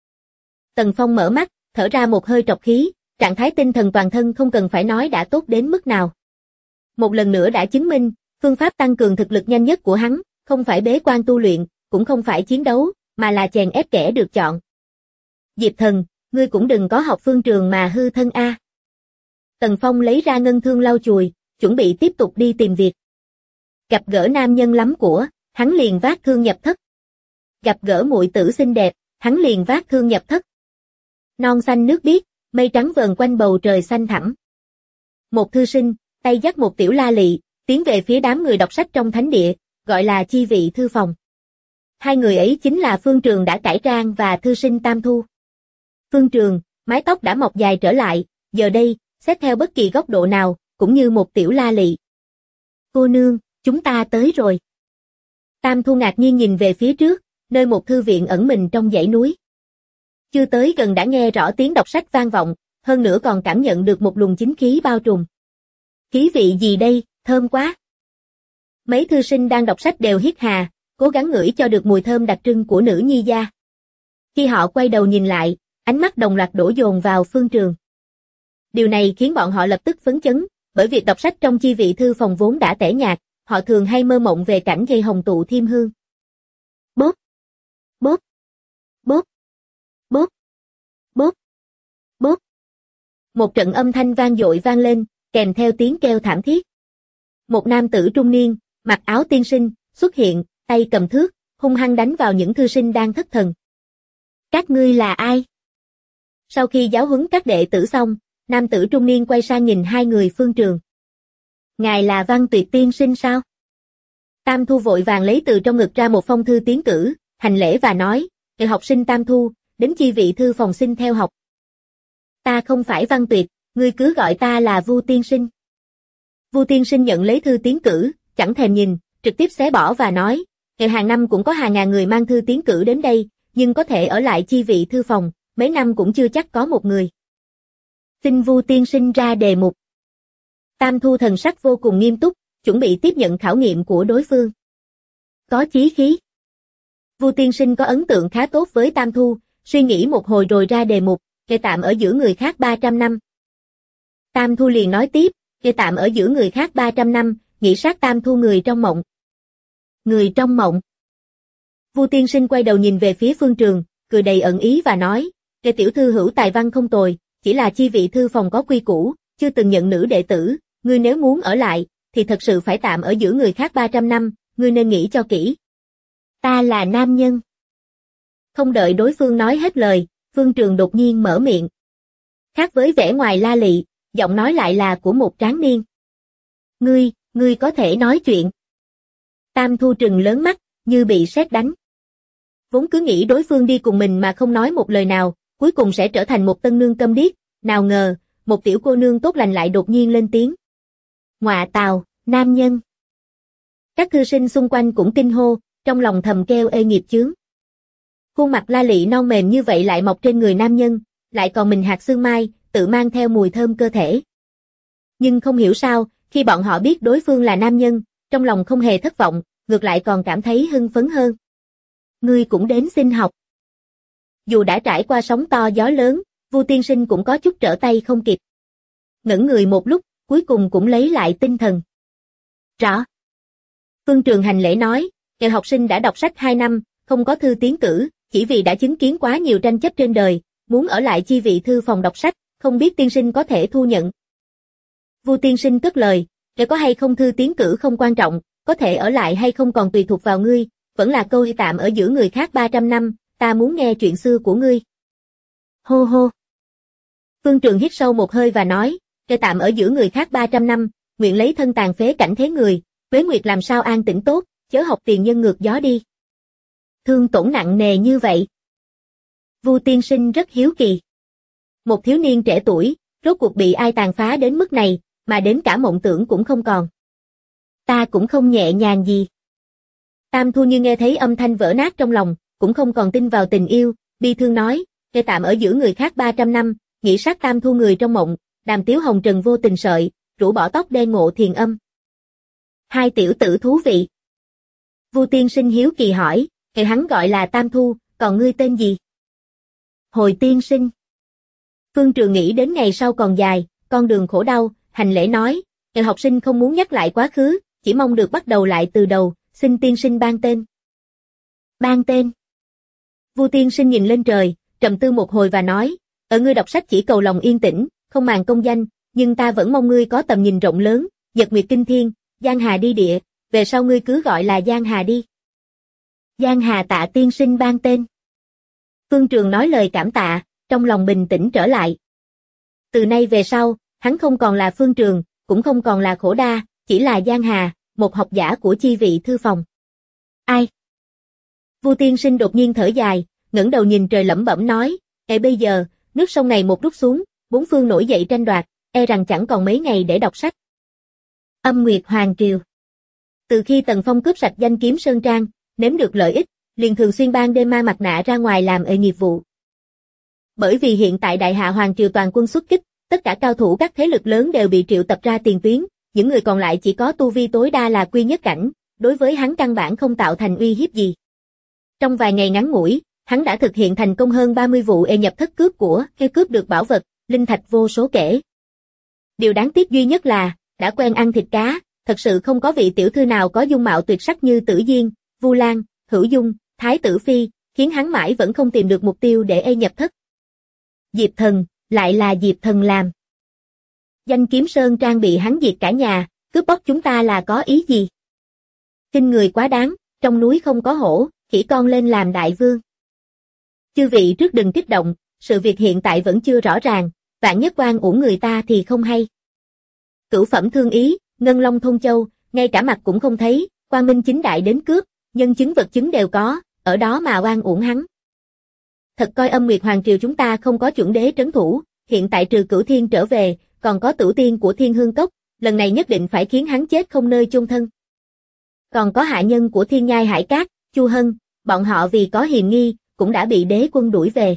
Tần Phong mở mắt, thở ra một hơi trọc khí, trạng thái tinh thần toàn thân không cần phải nói đã tốt đến mức nào. Một lần nữa đã chứng minh, phương pháp tăng cường thực lực nhanh nhất của hắn, không phải bế quan tu luyện, cũng không phải chiến đấu, mà là chèn ép kẻ được chọn. Diệp Thần, ngươi cũng đừng có học phương trường mà hư thân a. Tần Phong lấy ra ngân thương lau chùi, chuẩn bị tiếp tục đi tìm việc. Gặp gỡ nam nhân lắm của, hắn liền vác thương nhập thất. Gặp gỡ muội tử xinh đẹp, hắn liền vác thương nhập thất. Non xanh nước biếc, mây trắng vờn quanh bầu trời xanh thẳm. Một thư sinh, tay dắt một tiểu la lị, tiến về phía đám người đọc sách trong thánh địa, gọi là chi vị thư phòng. Hai người ấy chính là Phương Trường đã cải trang và thư sinh Tam Thu. Phương Trường, mái tóc đã mọc dài trở lại, giờ đây, xét theo bất kỳ góc độ nào, cũng như một tiểu la lị. Cô nương, chúng ta tới rồi. Tam Thu ngạc nhiên nhìn về phía trước, nơi một thư viện ẩn mình trong dãy núi. Chưa tới gần đã nghe rõ tiếng đọc sách vang vọng, hơn nữa còn cảm nhận được một luồng chính khí bao trùm. Khí vị gì đây, thơm quá. Mấy thư sinh đang đọc sách đều hít hà, cố gắng ngửi cho được mùi thơm đặc trưng của nữ nhi gia. Khi họ quay đầu nhìn lại, ánh mắt đồng loạt đổ dồn vào Phương Trường. Điều này khiến bọn họ lập tức phấn chấn, bởi việc đọc sách trong chi vị thư phòng vốn đã tẻ nhạt, họ thường hay mơ mộng về cảnh dây hồng tụ thiêm hương. Bốp, bốp, bốp, bốp, bốp, bốp. Một trận âm thanh vang dội vang lên, kèm theo tiếng kêu thảm thiết. Một nam tử trung niên, mặc áo tiên sinh, xuất hiện, tay cầm thước, hung hăng đánh vào những thư sinh đang thất thần. Các ngươi là ai? Sau khi giáo huấn các đệ tử xong, nam tử trung niên quay sang nhìn hai người Phương Trường. Ngài là Văn Tuyệt tiên sinh sao? Tam Thu vội vàng lấy từ trong ngực ra một phong thư tiến cử, hành lễ và nói, học sinh Tam Thu, đến chi vị thư phòng xin theo học. Ta không phải Văn Tuyệt, ngươi cứ gọi ta là Vu tiên sinh. Vu tiên sinh nhận lấy thư tiến cử, chẳng thèm nhìn, trực tiếp xé bỏ và nói, hàng năm cũng có hàng ngàn người mang thư tiến cử đến đây, nhưng có thể ở lại chi vị thư phòng, mấy năm cũng chưa chắc có một người. Xin Vu tiên sinh ra đề mục. Tam Thu thần sắc vô cùng nghiêm túc, chuẩn bị tiếp nhận khảo nghiệm của đối phương. Có chí khí. Vu tiên sinh có ấn tượng khá tốt với Tam Thu, suy nghĩ một hồi rồi ra đề mục, kệ tạm ở giữa người khác 300 năm. Tam Thu liền nói tiếp, kệ tạm ở giữa người khác 300 năm, nghĩ sát Tam Thu người trong mộng. Người trong mộng. Vu tiên sinh quay đầu nhìn về phía Phương Trường, cười đầy ẩn ý và nói, kệ tiểu thư hữu tài văn không tồi, chỉ là chi vị thư phòng có quy củ, chưa từng nhận nữ đệ tử, ngươi nếu muốn ở lại, thì thật sự phải tạm ở giữa người khác 300 năm, ngươi nên nghĩ cho kỹ. Ta là nam nhân. Không đợi đối phương nói hết lời, Phương Trường đột nhiên mở miệng. Khác với vẻ ngoài la lị, giọng nói lại là của một tráng niên. Ngươi có thể nói chuyện. Tam Thu trừng lớn mắt, như bị sét đánh. Vốn cứ nghĩ đối phương đi cùng mình mà không nói một lời nào, cuối cùng sẽ trở thành một tân nương câm điếc, nào ngờ, một tiểu cô nương tốt lành lại đột nhiên lên tiếng. Ngọa tào, nam nhân. Các thư sinh xung quanh cũng kinh hô, trong lòng thầm kêu ê nghiệp chướng. Khuôn mặt la lị non mềm như vậy lại mọc trên người nam nhân, lại còn mình hạt xương mai, tự mang theo mùi thơm cơ thể. Nhưng không hiểu sao, khi bọn họ biết đối phương là nam nhân, trong lòng không hề thất vọng, ngược lại còn cảm thấy hưng phấn hơn. Ngươi cũng đến xin học. Dù đã trải qua sóng to gió lớn, Vu tiên sinh cũng có chút trở tay không kịp. Ngẩn người một lúc, cuối cùng cũng lấy lại tinh thần. Rõ. Phương Trường hành lễ nói, kêu học sinh đã đọc sách 2 năm, không có thư tiến cử, chỉ vì đã chứng kiến quá nhiều tranh chấp trên đời, muốn ở lại chi vị thư phòng đọc sách, không biết tiên sinh có thể thu nhận. Vu tiên sinh cất lời, kể có hay không thư tiến cử không quan trọng, có thể ở lại hay không còn tùy thuộc vào ngươi, vẫn là câu tạm ở giữa người khác 300 năm, ta muốn nghe chuyện xưa của ngươi. Hô hô. Phương Trường hít sâu một hơi và nói, kể tạm ở giữa người khác 300 năm, nguyện lấy thân tàn phế cảnh thế người, Quế Nguyệt làm sao an tĩnh tốt, chớ học tiền nhân ngược gió đi. Thương tổn nặng nề như vậy. Vu tiên sinh rất hiếu kỳ. Một thiếu niên trẻ tuổi, rốt cuộc bị ai tàn phá đến mức này, mà đến cả mộng tưởng cũng không còn. Ta cũng không nhẹ nhàng gì. Tam Thu như nghe thấy âm thanh vỡ nát trong lòng, cũng không còn tin vào tình yêu, bi thương nói, kể tạm ở giữa người khác 300 năm, nghĩ sát Tam Thu người trong mộng, Đàm Tiếu Hồng Trần vô tình sợi, rũ bỏ tóc đen Ngộ Thiền Âm. Hai tiểu tử thú vị. Vu tiên sinh hiếu kỳ hỏi, kể hắn gọi là Tam Thu, còn ngươi tên gì? Hồi tiên sinh. Phương Trường nghĩ đến ngày sau còn dài, con đường khổ đau, hành lễ nói, kể học sinh không muốn nhắc lại quá khứ, chỉ mong được bắt đầu lại từ đầu, xin tiên sinh ban tên. Ban tên. Vu tiên sinh nhìn lên trời, trầm tư một hồi và nói, ở ngươi đọc sách chỉ cầu lòng yên tĩnh, không màng công danh, nhưng ta vẫn mong ngươi có tầm nhìn rộng lớn, nhật nguyệt kinh thiên, Giang Hà đi địa, về sau ngươi cứ gọi là Giang Hà đi. Giang Hà tạ tiên sinh ban tên. Phương Trường nói lời cảm tạ, trong lòng bình tĩnh trở lại. Từ nay về sau, hắn không còn là Phương Trường, cũng không còn là Khổ Đa, chỉ là Giang Hà, một học giả của chi vị thư phòng. Ai? Vu tiên sinh đột nhiên thở dài, ngẩng đầu nhìn trời lẩm bẩm nói, bây giờ, nước sông này một rút xuống, bốn phương nổi dậy tranh đoạt, e rằng chẳng còn mấy ngày để đọc sách. Âm Nguyệt Hoàng Triều. Từ khi Tần Phong cướp sạch danh kiếm Sơn Trang, nếm được lợi ích, liền thường xuyên ban đêm mang mặt nạ ra ngoài làm nghiệp vụ. Bởi vì hiện tại Đại Hạ Hoàng Triều toàn quân xuất kích, tất cả cao thủ các thế lực lớn đều bị triệu tập ra tiền tuyến, những người còn lại chỉ có tu vi tối đa là quy nhất cảnh, đối với hắn căn bản không tạo thành uy hiếp gì. Trong vài ngày ngắn ngủi, hắn đã thực hiện thành công hơn 30 vụ nhập thất cướp của, cướp được bảo vật, linh thạch vô số kể. Điều đáng tiếc duy nhất là, đã quen ăn thịt cá, thật sự không có vị tiểu thư nào có dung mạo tuyệt sắc như Tử Diên, Vu Lan, Hữu Dung, Thái Tử Phi, khiến hắn mãi vẫn không tìm được mục tiêu để nhập thất. Diệp Thần, lại là Diệp Thần làm. Danh kiếm Sơn Trang bị hắn diệt cả nhà, cướp bóc chúng ta là có ý gì? Kinh người quá đáng, trong núi không có hổ, khỉ con lên làm đại vương. Chư vị trước đừng kích động, sự việc hiện tại vẫn chưa rõ ràng, vạn nhất oan uổng người ta thì không hay. Cửu phẩm thương ý, Ngân Long Thôn Châu, ngay cả mặt cũng không thấy, quang minh chính đại đến cướp, nhân chứng vật chứng đều có, ở đó mà oan uổng hắn. Thật coi Âm Nguyệt Hoàng Triều chúng ta không có chuẩn đế trấn thủ, hiện tại trừ Cửu Thiên trở về, còn có Tửu Tiên của Thiên Hương Cốc, lần này nhất định phải khiến hắn chết không nơi chôn thân. Còn có hạ nhân của Thiên Nhai Hải Cát, Chu Hân, bọn họ vì có hiềm nghi, cũng đã bị đế quân đuổi về.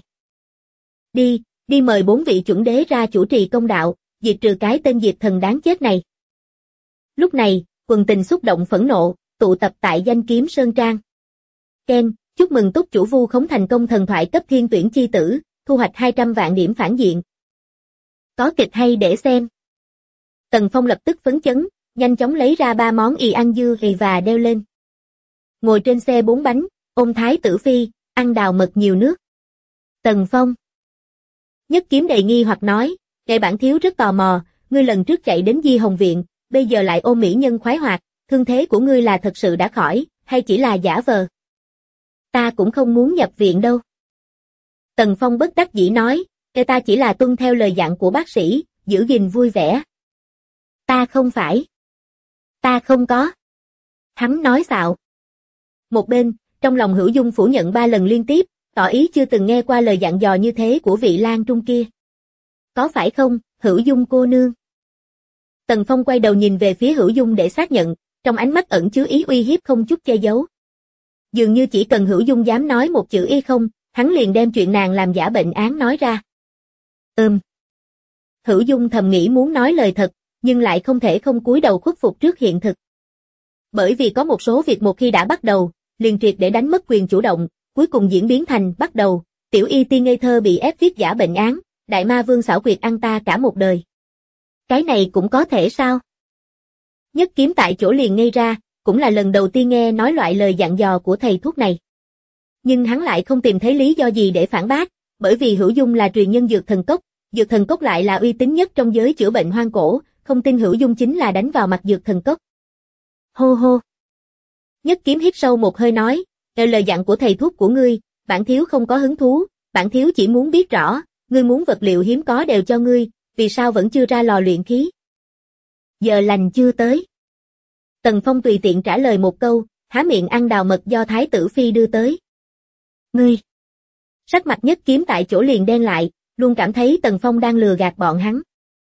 Đi mời 4 vị chuẩn đế ra chủ trì công đạo, diệt trừ cái tên Diệp Thần đáng chết này. Lúc này, quần tình xúc động phẫn nộ, tụ tập tại danh kiếm Sơn Trang. Ken, chúc mừng túc chủ vu khống thành công thần thoại cấp thiên tuyển chi tử, thu hoạch 200 vạn điểm phản diện. Có kịch hay để xem. Tần Phong lập tức phấn chấn, nhanh chóng lấy ra 3 món y ăn dưa và đeo lên. Ngồi trên xe 4 bánh, ôm Thái Tử Phi, ăn đào mật nhiều nước. Tần Phong. Nhất Kiếm đầy nghi hoặc nói, bản thiếu rất tò mò, ngươi lần trước chạy đến Di Hồng Viện, bây giờ lại ôm mỹ nhân khoái hoạt, thương thế của ngươi là thật sự đã khỏi, hay chỉ là giả vờ? Ta cũng không muốn nhập viện đâu. Tần Phong bất đắc dĩ nói, ta chỉ là tuân theo lời dặn của bác sĩ, giữ gìn vui vẻ. Ta không phải. Ta không có. Hắn nói xạo. Một bên, trong lòng Hữu Dung phủ nhận 3 lần liên tiếp, tỏ ý chưa từng nghe qua lời dặn dò như thế của vị Lan Trung kia. Có phải không, Hữu Dung cô nương? Tần Phong quay đầu nhìn về phía Hữu Dung để xác nhận, trong ánh mắt ẩn chứa ý uy hiếp không chút che giấu. Dường như chỉ cần Hữu Dung dám nói một chữ y không, hắn liền đem chuyện nàng làm giả bệnh án nói ra. Hữu Dung thầm nghĩ muốn nói lời thật, nhưng lại không thể không cúi đầu khuất phục trước hiện thực. Bởi vì có một số việc một khi đã bắt đầu, liền triệt để đánh mất quyền chủ động, cuối cùng diễn biến thành bắt đầu, tiểu y tiên ngây thơ bị ép viết giả bệnh án, đại ma vương xảo quyệt ăn ta cả một đời. Cái này cũng có thể sao? Nhất Kiếm tại chỗ liền ngây ra, cũng là lần đầu tiên nghe nói loại lời dặn dò của thầy thuốc này. Nhưng hắn lại không tìm thấy lý do gì để phản bác, bởi vì Hữu Dung là truyền nhân Dược Thần Cốc lại là uy tín nhất trong giới chữa bệnh hoang cổ, không tin Hữu Dung chính là đánh vào mặt Dược Thần Cốc. Hô hô. Nhất Kiếm hít sâu một hơi nói, lời dặn của thầy thuốc của ngươi, bản thiếu không có hứng thú, bản thiếu chỉ muốn biết rõ, ngươi muốn vật liệu hiếm có đều cho ngươi, vì sao vẫn chưa ra lò luyện khí? Giờ lành chưa tới. Tần Phong tùy tiện trả lời một câu, há miệng ăn đào mật do Thái tử Phi đưa tới. Ngươi! Sắc mặt Nhất Kiếm tại chỗ liền đen lại, luôn cảm thấy Tần Phong đang lừa gạt bọn hắn.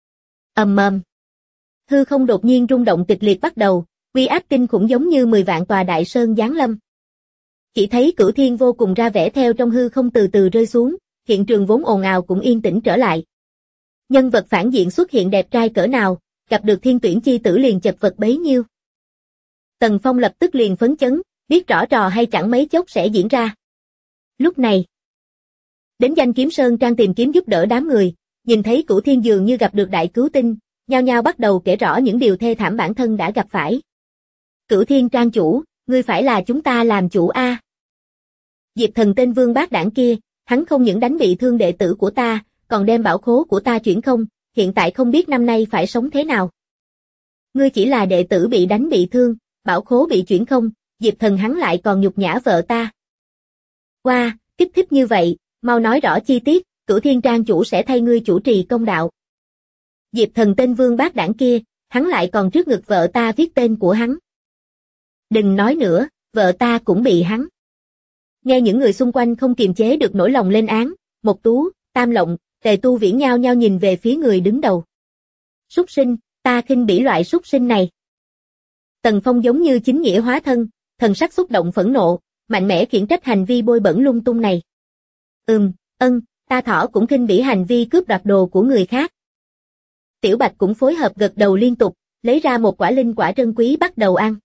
Ầm ầm. Hư không đột nhiên rung động kịch liệt bắt đầu, uy áp kinh khủng giống như 10 vạn tòa đại sơn giáng lâm. Chỉ thấy Cửu Thiên vô cùng ra vẻ theo trong hư không từ từ rơi xuống, hiện trường vốn ồn ào cũng yên tĩnh trở lại. Nhân vật phản diện xuất hiện đẹp trai cỡ nào, gặp được Thiên Tuyển chi tử liền chật vật bấy nhiêu. Tần Phong lập tức liền phấn chấn, biết rõ trò hay chẳng mấy chốc sẽ diễn ra. Lúc này, đến Danh Kiếm Sơn Trang tìm kiếm giúp đỡ đám người, nhìn thấy Cửu Thiên dường như gặp được đại cứu tinh, nhao nhao bắt đầu kể rõ những điều thê thảm bản thân đã gặp phải. Cửu Thiên Trang chủ, ngươi phải là chúng ta làm chủ a. Diệp Thần tên vương bát đảng kia, hắn không những đánh bị thương đệ tử của ta, còn đem bảo khố của ta chuyển không, hiện tại không biết năm nay phải sống thế nào. Ngươi chỉ là đệ tử bị đánh bị thương, bảo khố bị chuyển không, Diệp Thần hắn lại còn nhục nhã vợ ta. Wow, kích thích như vậy, mau nói rõ chi tiết, Cửu Thiên Trang chủ sẽ thay ngươi chủ trì công đạo. Diệp Thần tên vương bát đảng kia, hắn lại còn trước ngực vợ ta viết tên của hắn. Đừng nói nữa, vợ ta cũng bị hắn. Nghe những người xung quanh không kiềm chế được nỗi lòng lên án, Mộc Tú, Tam Lộng, Tề Tu Viễn nhao nhao nhìn về phía người đứng đầu. Súc sinh, ta khinh bỉ loại súc sinh này. Tần Phong giống như chính nghĩa hóa thân, thần sắc xúc động phẫn nộ, mạnh mẽ khiển trách hành vi bôi bẩn lung tung này. Ta thỏ cũng khinh bỉ hành vi cướp đoạt đồ của người khác. Tiểu Bạch cũng phối hợp gật đầu liên tục, lấy ra một quả linh quả trân quý bắt đầu ăn.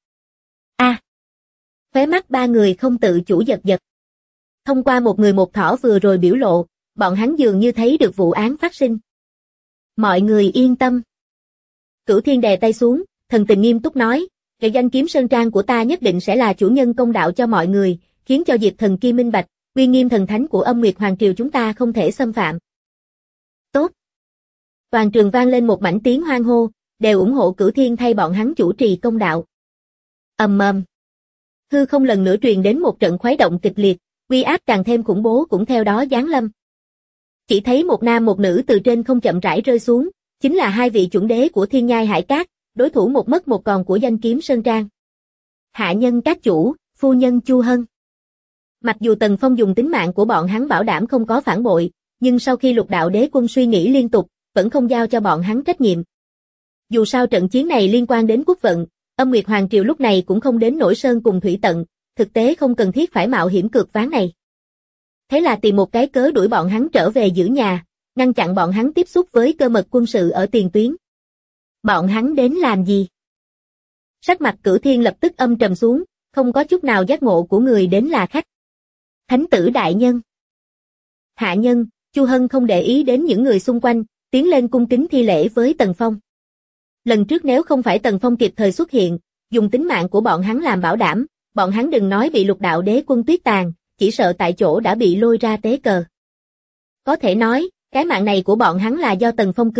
Khóe mắt 3 người không tự chủ giật giật. Thông qua một người một thỏ vừa rồi biểu lộ, bọn hắn dường như thấy được vụ án phát sinh. Mọi người yên tâm. Cửu Thiên đè tay xuống, thần tình nghiêm túc nói, cái Danh Kiếm Sơn Trang của ta nhất định sẽ là chủ nhân công đạo cho mọi người, khiến cho Diệp Thần kia minh bạch, uy nghiêm thần thánh của Âm Nguyệt Hoàng Triều chúng ta không thể xâm phạm. Tốt. Toàn trường vang lên một mảnh tiếng hoan hô, đều ủng hộ Cửu Thiên thay bọn hắn chủ trì công đạo. Ầm ầm. Hư không lần nữa truyền đến một trận khuấy động kịch liệt, uy áp càng thêm khủng bố cũng theo đó giáng lâm. Chỉ thấy một nam một nữ từ trên không chậm rãi rơi xuống, chính là 2 vị chuẩn đế của Thiên Nhai Hải Cát, đối thủ một mất một còn của Danh Kiếm Sơn Trang. Hạ nhân các chủ, phu nhân Chu Hân. Mặc dù Tần Phong dùng tính mạng của bọn hắn bảo đảm không có phản bội, nhưng sau khi Lục Đạo Đế Quân suy nghĩ liên tục, vẫn không giao cho bọn hắn trách nhiệm. Dù sao trận chiến này liên quan đến quốc vận, Âm Nguyệt Hoàng Triều lúc này cũng không đến nổi sơn cùng thủy tận, thực tế không cần thiết phải mạo hiểm cược ván này. Thế là tìm một cái cớ đuổi bọn hắn trở về giữ nhà, ngăn chặn bọn hắn tiếp xúc với cơ mật quân sự ở tiền tuyến. Bọn hắn đến làm gì? Sắc mặt Cửu Thiên lập tức âm trầm xuống, không có chút nào giác ngộ của người đến là khách. Thánh tử đại nhân. Hạ nhân, Chu Hân không để ý đến những người xung quanh, tiến lên cung kính thi lễ với Tần Phong. Lần trước nếu không phải Tần Phong kịp thời xuất hiện, dùng tính mạng của bọn hắn làm bảo đảm, bọn hắn đừng nói bị Lục Đạo Đế Quân tuyết tàn, chỉ sợ tại chỗ đã bị lôi ra tế cờ. Có thể nói, cái mạng này của bọn hắn là do Tần Phong cứu,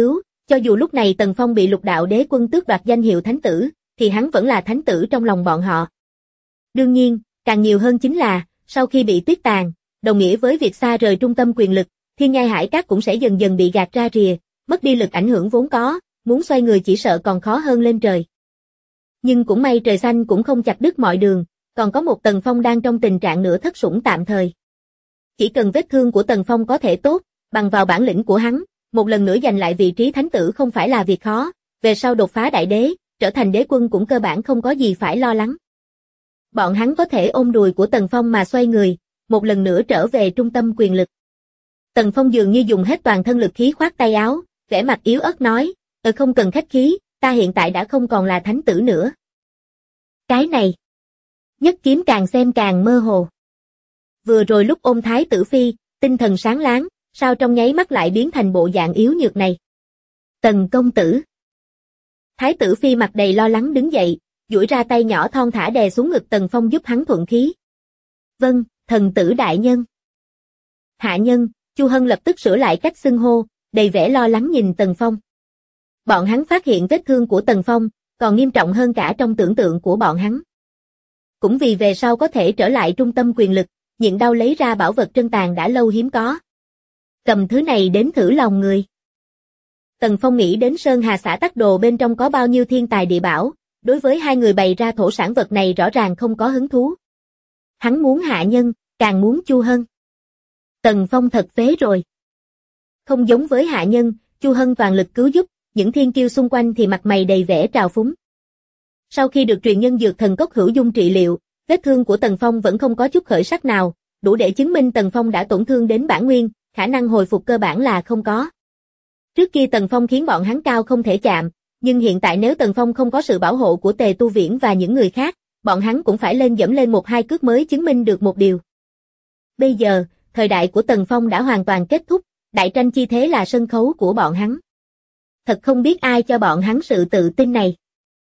Cho dù lúc này Tần Phong bị Lục Đạo Đế Quân tước đoạt danh hiệu thánh tử, thì hắn vẫn là thánh tử trong lòng bọn họ. Đương nhiên, càng nhiều hơn chính là, sau khi bị tuyết tàn, đồng nghĩa với việc xa rời trung tâm quyền lực, Thiên Nhai Hải Các cũng sẽ dần dần bị gạt ra rìa, mất đi lực ảnh hưởng vốn có, muốn xoay người chỉ sợ còn khó hơn lên trời. Nhưng cũng may trời xanh cũng không chặt đứt mọi đường, còn có một Tần Phong đang trong tình trạng nửa thất sủng tạm thời. Chỉ cần vết thương của Tần Phong có thể tốt, bằng vào bản lĩnh của hắn, một lần nữa giành lại vị trí thánh tử không phải là việc khó, về sau đột phá đại đế, trở thành đế quân cũng cơ bản không có gì phải lo lắng. Bọn hắn có thể ôm đùi của Tần Phong mà xoay người, một lần nữa trở về trung tâm quyền lực. Tần Phong dường như dùng hết toàn thân lực khí khoát tay áo, vẻ mặt yếu ớt nói, không cần khách khí, ta hiện tại đã không còn là thánh tử nữa. Cái này, Nhất Kiếm càng xem càng mơ hồ. Vừa rồi lúc ôm Thái tử phi, tinh thần sáng láng, sao trong nháy mắt lại biến thành bộ dạng yếu nhược này. Tần công tử. Thái tử phi mặt đầy lo lắng đứng dậy, duỗi ra tay nhỏ thon thả đè xuống ngực Tần Phong giúp hắn thuận khí. Vâng, thần tử đại nhân. Hạ nhân, Chu Hân lập tức sửa lại cách xưng hô, đầy vẻ lo lắng nhìn Tần Phong. Bọn hắn phát hiện vết thương của Tần Phong, còn nghiêm trọng hơn cả trong tưởng tượng của bọn hắn. Cũng vì về sau có thể trở lại trung tâm quyền lực, nhịn đau lấy ra bảo vật trân tàn đã lâu hiếm có. Cầm thứ này đến thử lòng người. Tần Phong nghĩ đến Sơn Hà xã Tắc Đồ bên trong có bao nhiêu thiên tài địa bảo, đối với hai người bày ra thổ sản vật này rõ ràng không có hứng thú. Hắn muốn hạ nhân, càng muốn Chu Hân. Tần Phong thật phế rồi. Không giống với hạ nhân, Chu Hân toàn lực cứu giúp, những thiên kiêu xung quanh thì mặt mày đầy vẻ trào phúng. Sau khi được truyền nhân dược thần cốc hữu dung trị liệu, vết thương của Tần Phong vẫn không có chút khởi sắc nào, đủ để chứng minh Tần Phong đã tổn thương đến bản nguyên, khả năng hồi phục cơ bản là không có. Trước kia Tần Phong khiến bọn hắn cao không thể chạm, nhưng hiện tại nếu Tần Phong không có sự bảo hộ của Tề Tu Viễn và những người khác, bọn hắn cũng phải lên dẫm lên một hai cước mới chứng minh được một điều. Bây giờ, thời đại của Tần Phong đã hoàn toàn kết thúc, đại tranh chi thế là sân khấu của bọn hắn. Thật không biết ai cho bọn hắn sự tự tin này.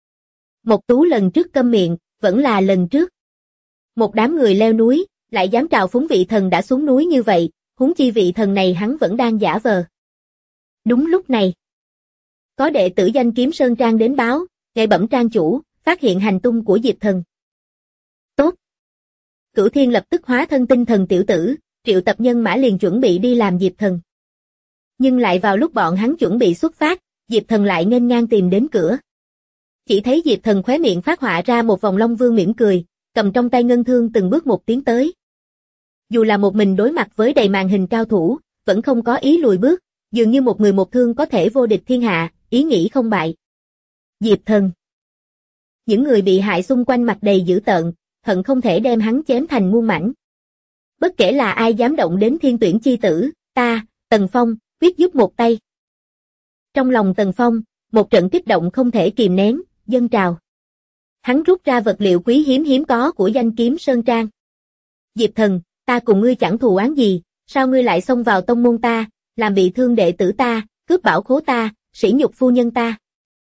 Một Tú lần trước câm miệng, vẫn là lần trước. Một đám người leo núi, lại dám trào phúng vị thần đã xuống núi như vậy, huống chi vị thần này hắn vẫn đang giả vờ. Đúng lúc này, có đệ tử danh Kiếm Sơn Trang đến báo, ngài bẩm trang chủ, phát hiện hành tung của Diệp Thần. Tốt. Cửu Thiên lập tức hóa thân tinh thần tiểu tử, triệu tập nhân mã liền chuẩn bị đi làm Diệp Thần. Nhưng lại vào lúc bọn hắn chuẩn bị xuất phát, Diệp Thần lại nghênh ngang tìm đến cửa. Chỉ thấy Diệp Thần khóe miệng phát họa ra một vòng long vương mỉm cười, cầm trong tay ngân thương từng bước một tiến tới. Dù là một mình đối mặt với đầy màn hình cao thủ, vẫn không có ý lùi bước, dường như một người một thương có thể vô địch thiên hạ, ý nghĩ không bại. Diệp Thần. Những người bị hại xung quanh mặt đầy dữ tợn, hận không thể đem hắn chém thành muôn mảnh. Bất kể là ai dám động đến thiên tuyển chi tử, ta, Tần Phong, quyết giúp một tay. Trong lòng Tần Phong, một trận kích động không thể kìm nén, dâng trào. Hắn rút ra vật liệu quý hiếm có của danh Kiếm Sơn Trang. Diệp Thần, ta cùng ngươi chẳng thù oán gì, sao ngươi lại xông vào tông môn ta, làm bị thương đệ tử ta, cướp bảo khố ta, sỉ nhục phu nhân ta.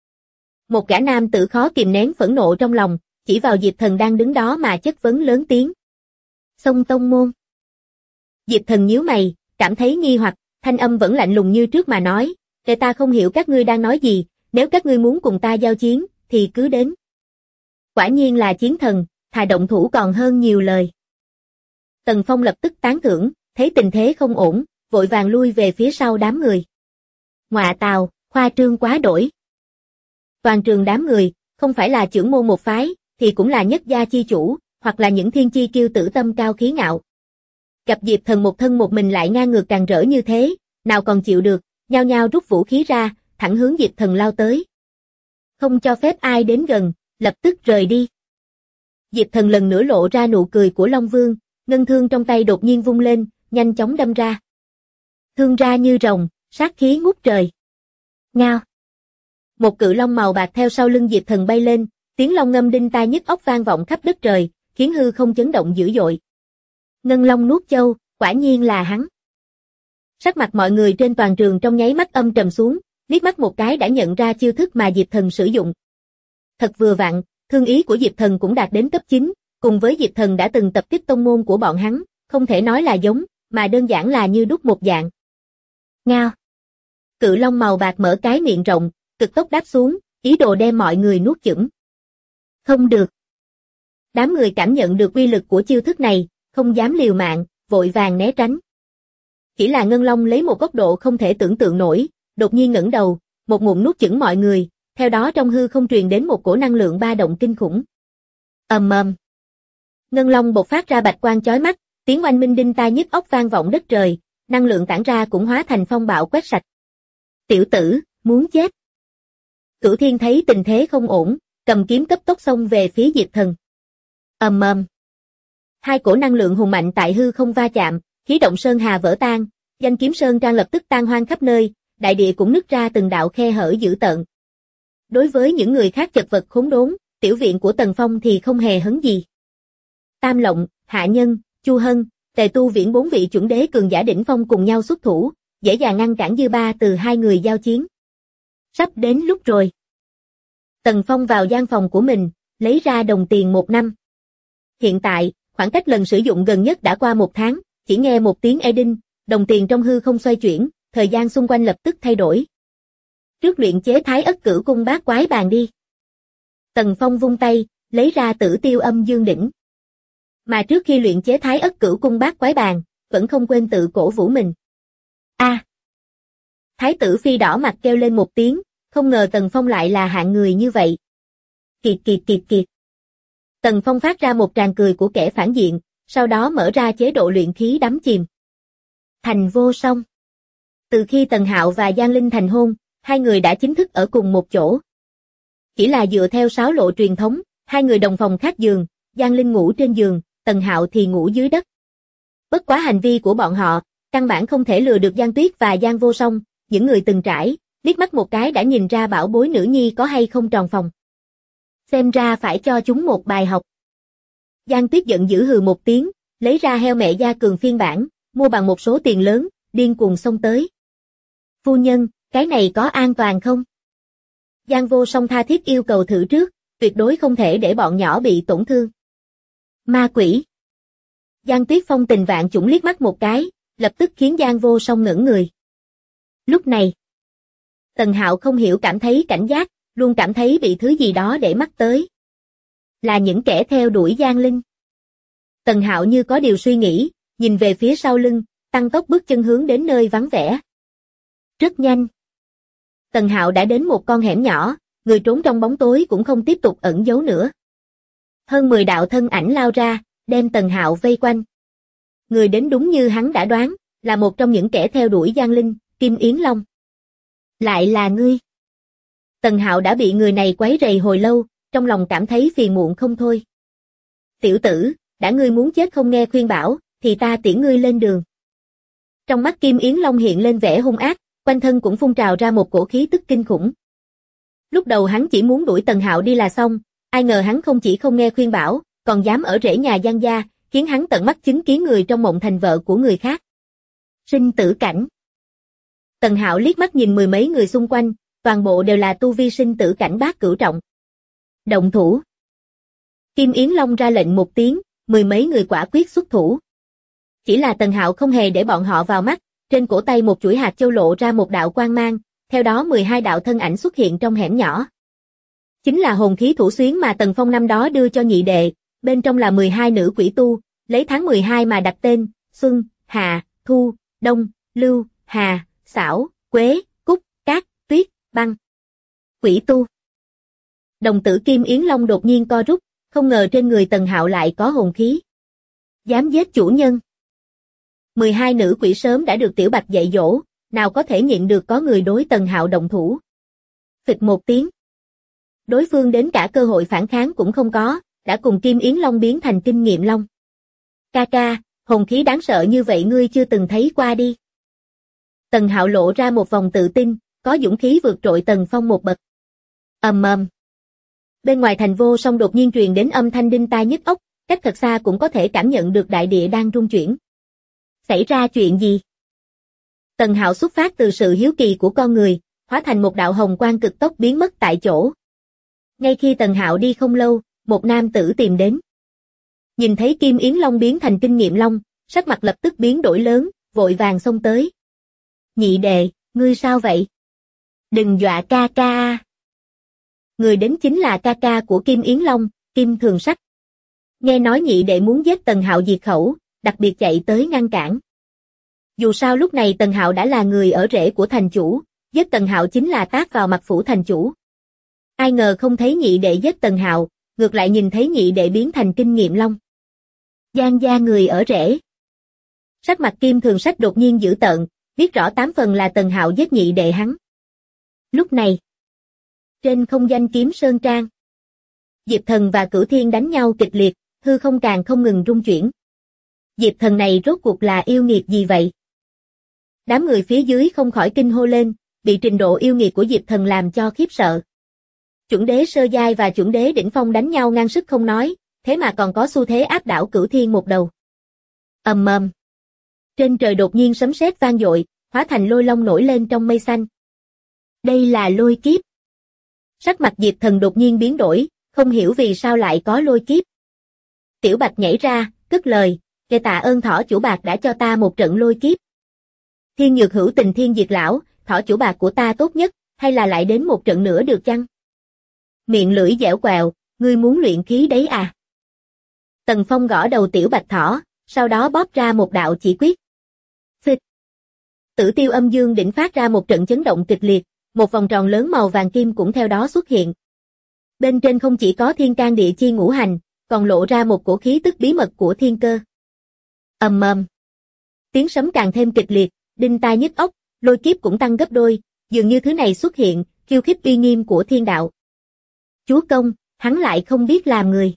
Một gã nam tử khó kìm nén phẫn nộ trong lòng, chỉ vào Diệp Thần đang đứng đó mà chất vấn lớn tiếng. Xông tông môn. Diệp Thần nhíu mày, cảm thấy nghi hoặc, thanh âm vẫn lạnh lùng như trước mà nói, để ta không hiểu các ngươi đang nói gì, nếu các ngươi muốn cùng ta giao chiến, thì cứ đến. Quả nhiên là chiến thần, thà động thủ còn hơn nhiều lời. Tần Phong lập tức tán thưởng, thấy tình thế không ổn, vội vàng lui về phía sau đám người. Ngọa tào, khoa trương quá đổi. Toàn trường đám người, không phải là trưởng môn một phái, thì cũng là nhất gia chi chủ, hoặc là những thiên chi kiêu tử tâm cao khí ngạo. Gặp Diệp Thần một thân một mình lại ngang ngược càng rỡ như thế, nào còn chịu được, nhao nhao rút vũ khí ra, thẳng hướng Diệp Thần lao tới. Không cho phép ai đến gần, lập tức rời đi. Diệp Thần lần nữa lộ ra nụ cười của Long Vương, ngân thương trong tay đột nhiên vung lên, nhanh chóng đâm ra. Thương ra như rồng, sát khí ngút trời. Ngao. Một cự long màu bạc theo sau lưng Diệp Thần bay lên, tiếng long ngâm đinh tai nhức óc vang vọng khắp đất trời, khiến hư không chấn động dữ dội. Ngân long nuốt châu, quả nhiên là hắn. Sắc mặt mọi người trên toàn trường trong nháy mắt âm trầm xuống, liếc mắt một cái đã nhận ra chiêu thức mà Diệp Thần sử dụng. Thật vừa vặn, thương ý của Diệp Thần cũng đạt đến cấp 9, cùng với Diệp Thần đã từng tập kích tông môn của bọn hắn, không thể nói là giống, mà đơn giản là như đúc một dạng. Ngao. Cự long màu bạc mở cái miệng rộng, cực tốc đáp xuống, ý đồ đem mọi người nuốt chửng. Không được. Đám người cảm nhận được uy lực của chiêu thức này, không dám liều mạng, vội vàng né tránh. Chỉ là ngân long lấy một góc độ không thể tưởng tượng nổi, đột nhiên ngẩng đầu, một ngụm nuốt chửng mọi người, theo đó trong hư không truyền đến một cổ năng lượng ba động kinh khủng. Ầm ầm. Ngân long bộc phát ra bạch quang chói mắt, tiếng oanh minh đinh tai nhức óc vang vọng đất trời, năng lượng tản ra cũng hóa thành phong bạo quét sạch. Tiểu tử, muốn chết. Cửu Thiên thấy tình thế không ổn, cầm kiếm cấp tốc xông về phía Diệp Thần. Ầm ầm. Hai cổ năng lượng hùng mạnh tại hư không va chạm, khí động sơn hà vỡ tan, danh kiếm sơn trang lập tức tan hoang khắp nơi, đại địa cũng nứt ra từng đạo khe hở dữ tợn. Đối với những người khác chật vật khốn đốn, tiểu viện của Tần Phong thì không hề hấn gì. Tam Lộng, Hạ Nhân, Chu Hân, Tề Tu Viễn bốn vị chuẩn đế cường giả đỉnh phong cùng nhau xuất thủ, dễ dàng ngăn cản dư ba từ hai người giao chiến. Sắp đến lúc rồi. Tần Phong vào gian phòng của mình, lấy ra đồng tiền 1 năm. Hiện tại, khoảng cách lần sử dụng gần nhất đã qua 1 tháng, chỉ nghe một tiếng ê đinh, đồng tiền trong hư không xoay chuyển, thời gian xung quanh lập tức thay đổi. Trước luyện chế Thái Ất Cửu Cung Bát Quái Bàn đi. Tần Phong vung tay, lấy ra Tử Tiêu Âm Dương Đỉnh. Mà trước khi luyện chế Thái Ất Cửu Cung Bát Quái Bàn, vẫn không quên tự cổ vũ mình. A! Thái tử Phi đỏ mặt kêu lên một tiếng, không ngờ Tần Phong lại là hạng người như vậy. Kiệt kiệt kiệt kiệt. Tần Phong phát ra một tràng cười của kẻ phản diện, sau đó mở ra chế độ luyện khí đắm chìm. Thành vô song. Từ khi Tần Hạo và Giang Linh thành hôn, hai người đã chính thức ở cùng một chỗ. Chỉ là dựa theo sáo lộ truyền thống, hai người đồng phòng khác giường, Giang Linh ngủ trên giường, Tần Hạo thì ngủ dưới đất. Bất quá hành vi của bọn họ, căn bản không thể lừa được Giang Tuyết và Giang Vô Song, những người từng trải, liếc mắt một cái đã nhìn ra bảo bối nữ nhi có hay không tròn phòng. Xem ra phải cho chúng một bài học. Giang Tuyết giận dữ hừ một tiếng, lấy ra heo mẹ gia cường phiên bản, mua bằng một số tiền lớn, điên cuồng xông tới. Phu nhân, cái này có an toàn không? Giang Vô Song tha thiết yêu cầu thử trước, tuyệt đối không thể để bọn nhỏ bị tổn thương. Ma quỷ. Giang Tuyết phong tình vạn chủng liếc mắt một cái, lập tức khiến Giang Vô Song ngẩn người. Lúc này, Tần Hạo không hiểu cảm thấy cảnh giác, luôn cảm thấy bị thứ gì đó để mắt tới. Là những kẻ theo đuổi Giang Linh. Tần Hạo như có điều suy nghĩ, nhìn về phía sau lưng, tăng tốc bước chân hướng đến nơi vắng vẻ. Rất nhanh. Tần Hạo đã đến một con hẻm nhỏ, người trốn trong bóng tối cũng không tiếp tục ẩn giấu nữa. Hơn 10 đạo thân ảnh lao ra, đem Tần Hạo vây quanh. Người đến đúng như hắn đã đoán, là một trong những kẻ theo đuổi Giang Linh, Kim Yến Long. Lại là ngươi. Tần Hạo đã bị người này quấy rầy hồi lâu, trong lòng cảm thấy phiền muộn không thôi. Tiểu tử, đã ngươi muốn chết không nghe khuyên bảo, thì ta tiễn ngươi lên đường. Trong mắt Kim Yến Long hiện lên vẻ hung ác, quanh thân cũng phun trào ra một cổ khí tức kinh khủng. Lúc đầu hắn chỉ muốn đuổi Tần Hạo đi là xong, ai ngờ hắn không chỉ không nghe khuyên bảo, còn dám ở rễ nhà Giang gia, khiến hắn tận mắt chứng kiến người trong mộng thành vợ của người khác. Sinh tử cảnh. Tần Hạo liếc mắt nhìn 10 mấy người xung quanh, toàn bộ đều là tu vi sinh tử cảnh bát cửu trọng. Động thủ. Kim Yến Long ra lệnh một tiếng, 10 mấy người quả quyết xuất thủ. Chỉ là Tần Hạo không hề để bọn họ vào mắt, trên cổ tay một chuỗi hạt châu lộ ra một đạo quang mang, theo đó 12 đạo thân ảnh xuất hiện trong hẻm nhỏ. Chính là hồn khí thủ xuyến mà Tần Phong năm đó đưa cho nhị đệ, bên trong là 12 nữ quỷ tu, lấy tháng 12 mà đặt tên, Xuân, Hạ, Thu, Đông, Lưu, Hà, Xảo, Quế, Cúc, Cát, Tuyết, Băng. Quỷ tu. Đồng tử Kim Yến Long đột nhiên co rút, không ngờ trên người Tần Hạo lại có hồn khí. Dám giết chủ nhân. 12 nữ quỷ sớm đã được Tiểu Bạch dạy dỗ, nào có thể nhịn được có người đối Tần Hạo động thủ. Phịch một tiếng. Đối phương đến cả cơ hội phản kháng cũng không có, đã cùng Kim Yến Long biến thành Kinh Nghiệm Long. Ca ca, hồn khí đáng sợ như vậy ngươi chưa từng thấy qua đi. Tần Hạo lộ ra một vòng tự tin, có dũng khí vượt trội Tần Phong một bậc. Ầm ầm. Bên ngoài thành Vô Song đột nhiên truyền đến âm thanh đinh tai nhức óc, cách thật xa cũng có thể cảm nhận được đại địa đang rung chuyển. Xảy ra chuyện gì? Tần Hạo xuất phát từ sự hiếu kỳ của con người, hóa thành một đạo hồng quang cực tốc biến mất tại chỗ. Ngay khi Tần Hạo đi không lâu, một nam tử tìm đến. Nhìn thấy Kim Yến Long biến thành Kinh Nghiệm Long, sắc mặt lập tức biến đổi lớn, vội vàng xông tới. Nhị đệ, Ngươi sao vậy? Đừng dọa ca ca. Người đến chính là ca ca của Kim Yến Long, Kim Thường Sách. Nghe nói nhị đệ muốn giết Tần Hạo diệt khẩu, đặc biệt chạy tới ngăn cản. Dù sao lúc này Tần Hạo đã là người ở rễ của thành chủ, giết Tần Hạo chính là tát vào mặt phủ thành chủ. Ai ngờ không thấy nhị đệ giết Tần Hạo, ngược lại nhìn thấy nhị đệ biến thành Kinh Nghiệm Long. Giang gia người ở rễ. Sắc mặt Kim Thường Sách đột nhiên dữ tợn, biết rõ 8 phần là Tần Hạo giết nhị đệ hắn. Lúc này, trên không danh kiếm sơn trang, Diệp Thần và Cửu Thiên đánh nhau kịch liệt, hư không càng không ngừng rung chuyển. Diệp Thần này rốt cuộc là yêu nghiệt gì vậy? Đám người phía dưới không khỏi kinh hô lên, bị trình độ yêu nghiệt của Diệp Thần làm cho khiếp sợ. Chuẩn đế sơ giai và chuẩn đế đỉnh phong đánh nhau ngang sức không nói, thế mà còn có xu thế áp đảo Cửu Thiên một đầu. Ầm ầm. Trên trời đột nhiên sấm sét vang dội, hóa thành lôi long nổi lên trong mây xanh. Đây là lôi kiếp. Sắc mặt Diệp Thần đột nhiên biến đổi, không hiểu vì sao lại có lôi kiếp. Tiểu Bạch nhảy ra, cất lời, kể tạ ơn thỏ chủ bạc đã cho ta một trận lôi kiếp. Thiên nhược hữu tình thiên diệt lão, thỏ chủ bạc của ta tốt nhất, hay là lại đến một trận nữa được chăng? Miệng lưỡi dẻo quẹo, ngươi muốn luyện khí đấy à? Tần Phong gõ đầu Tiểu Bạch thỏ, sau đó bóp ra một đạo chỉ quyết. Phịch. Tử Tiêu Âm Dương đỉnh phát ra một trận chấn động kịch liệt, một vòng tròn lớn màu vàng kim cũng theo đó xuất hiện. Bên trên không chỉ có thiên can địa chi ngũ hành, còn lộ ra một cổ khí tức bí mật của thiên cơ. Ầm ầm. Tiếng sấm càng thêm kịch liệt, đinh tai nhức óc, lôi kiếp cũng tăng gấp đôi, dường như thứ này xuất hiện, khiêu khích uy nghiêm của thiên đạo. Chúa công, hắn lại không biết làm người.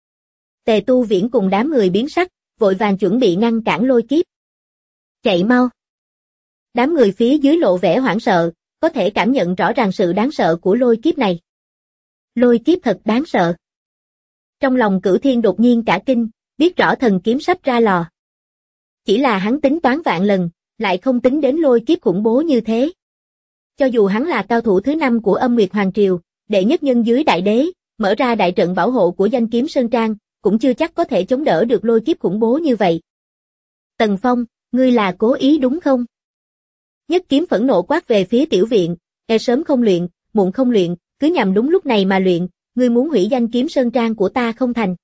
Tề Tu Viễn cùng đám người biến sắc, vội vàng chuẩn bị ngăn cản lôi kiếp. Chạy mau. Đám người phía dưới lộ vẻ hoảng sợ, có thể cảm nhận rõ ràng sự đáng sợ của lôi kiếp này. Lôi kiếp thật đáng sợ. Trong lòng Cửu Thiên đột nhiên cả kinh, biết rõ thần kiếm sắp ra lò. Chỉ là hắn tính toán vạn lần, lại không tính đến lôi kiếp khủng bố như thế. Cho dù hắn là cao thủ thứ 5 của Âm Nguyệt Hoàng Triều, đệ nhất nhân dưới đại đế, mở ra đại trận bảo hộ của danh kiếm Sơn Trang, cũng chưa chắc có thể chống đỡ được lôi kiếp khủng bố như vậy. Tần Phong, ngươi là cố ý đúng không? Nhất kiếm phẫn nộ quát về phía tiểu viện, sớm không luyện, muộn không luyện, cứ nhằm đúng lúc này mà luyện, ngươi muốn hủy danh kiếm Sơn Trang của ta không thành.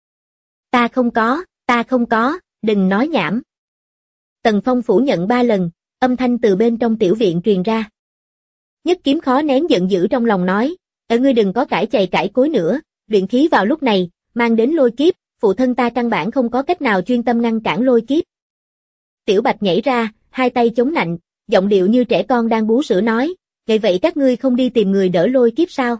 Ta không có, đừng nói nhảm. Tần Phong phủ nhận 3 lần, âm thanh từ bên trong tiểu viện truyền ra. Nhất kiếm khó nén giận dữ trong lòng nói, ngươi đừng có cãi chày cãi cối nữa, luyện khí vào lúc này, mang đến lôi kiếp, phụ thân ta căn bản không có cách nào chuyên tâm ngăn cản lôi kiếp. Tiểu Bạch nhảy ra, hai tay chống nạnh, giọng điệu như trẻ con đang bú sữa nói, vậy các ngươi không đi tìm người đỡ lôi kiếp sao?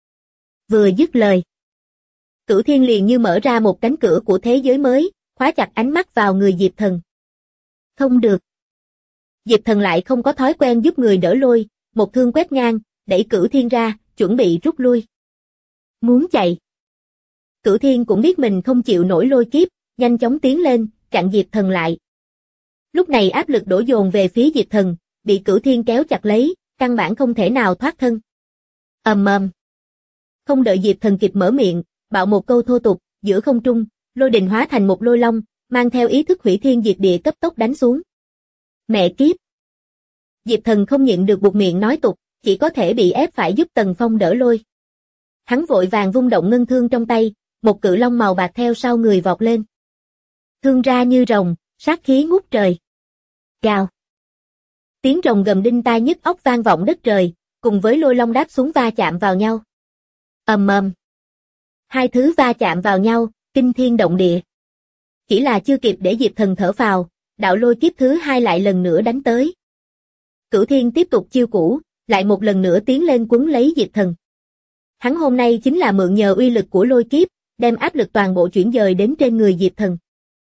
Vừa dứt lời, Cửu Thiên liền như mở ra một cánh cửa của thế giới mới, khóa chặt ánh mắt vào người Diệp Thần. Không được. Diệp Thần lại không có thói quen giúp người đỡ lôi, một thương quét ngang, đẩy Cửu Thiên ra, chuẩn bị rút lui. Muốn chạy. Cửu Thiên cũng biết mình không chịu nổi lôi kiếp, nhanh chóng tiến lên, chặn Diệp Thần lại. Lúc này áp lực đổ dồn về phía Diệp Thần, bị Cửu Thiên kéo chặt lấy, căn bản không thể nào thoát thân. Ầm ầm. Không đợi Diệp Thần kịp mở miệng, bạo một câu thô tục, giữa không trung, lôi đình hóa thành một lôi long, mang theo ý thức hủy thiên diệt địa cấp tốc đánh xuống. Mẹ kiếp. Diệp Thần không nhịn được buột miệng nói tục, chỉ có thể bị ép phải giúp Tần Phong đỡ lôi. Hắn vội vàng vung động ngân thương trong tay, một cự long màu bạc theo sau người vọt lên. Thương ra như rồng, sát khí ngút trời. Gào. Tiếng rồng gầm đinh tai nhức óc vang vọng đất trời, cùng với lôi long đáp xuống va chạm vào nhau. Ầm ầm. Hai thứ va chạm vào nhau, kinh thiên động địa. Chỉ là chưa kịp để Diệp Thần thở phào, đạo lôi kiếp thứ 2 lại lần nữa đánh tới. Cửu Thiên tiếp tục chiêu cũ, lại một lần nữa tiến lên quấn lấy Diệp Thần. Hắn hôm nay chính là mượn nhờ uy lực của lôi kiếp, đem áp lực toàn bộ chuyển dời đến trên người Diệp Thần.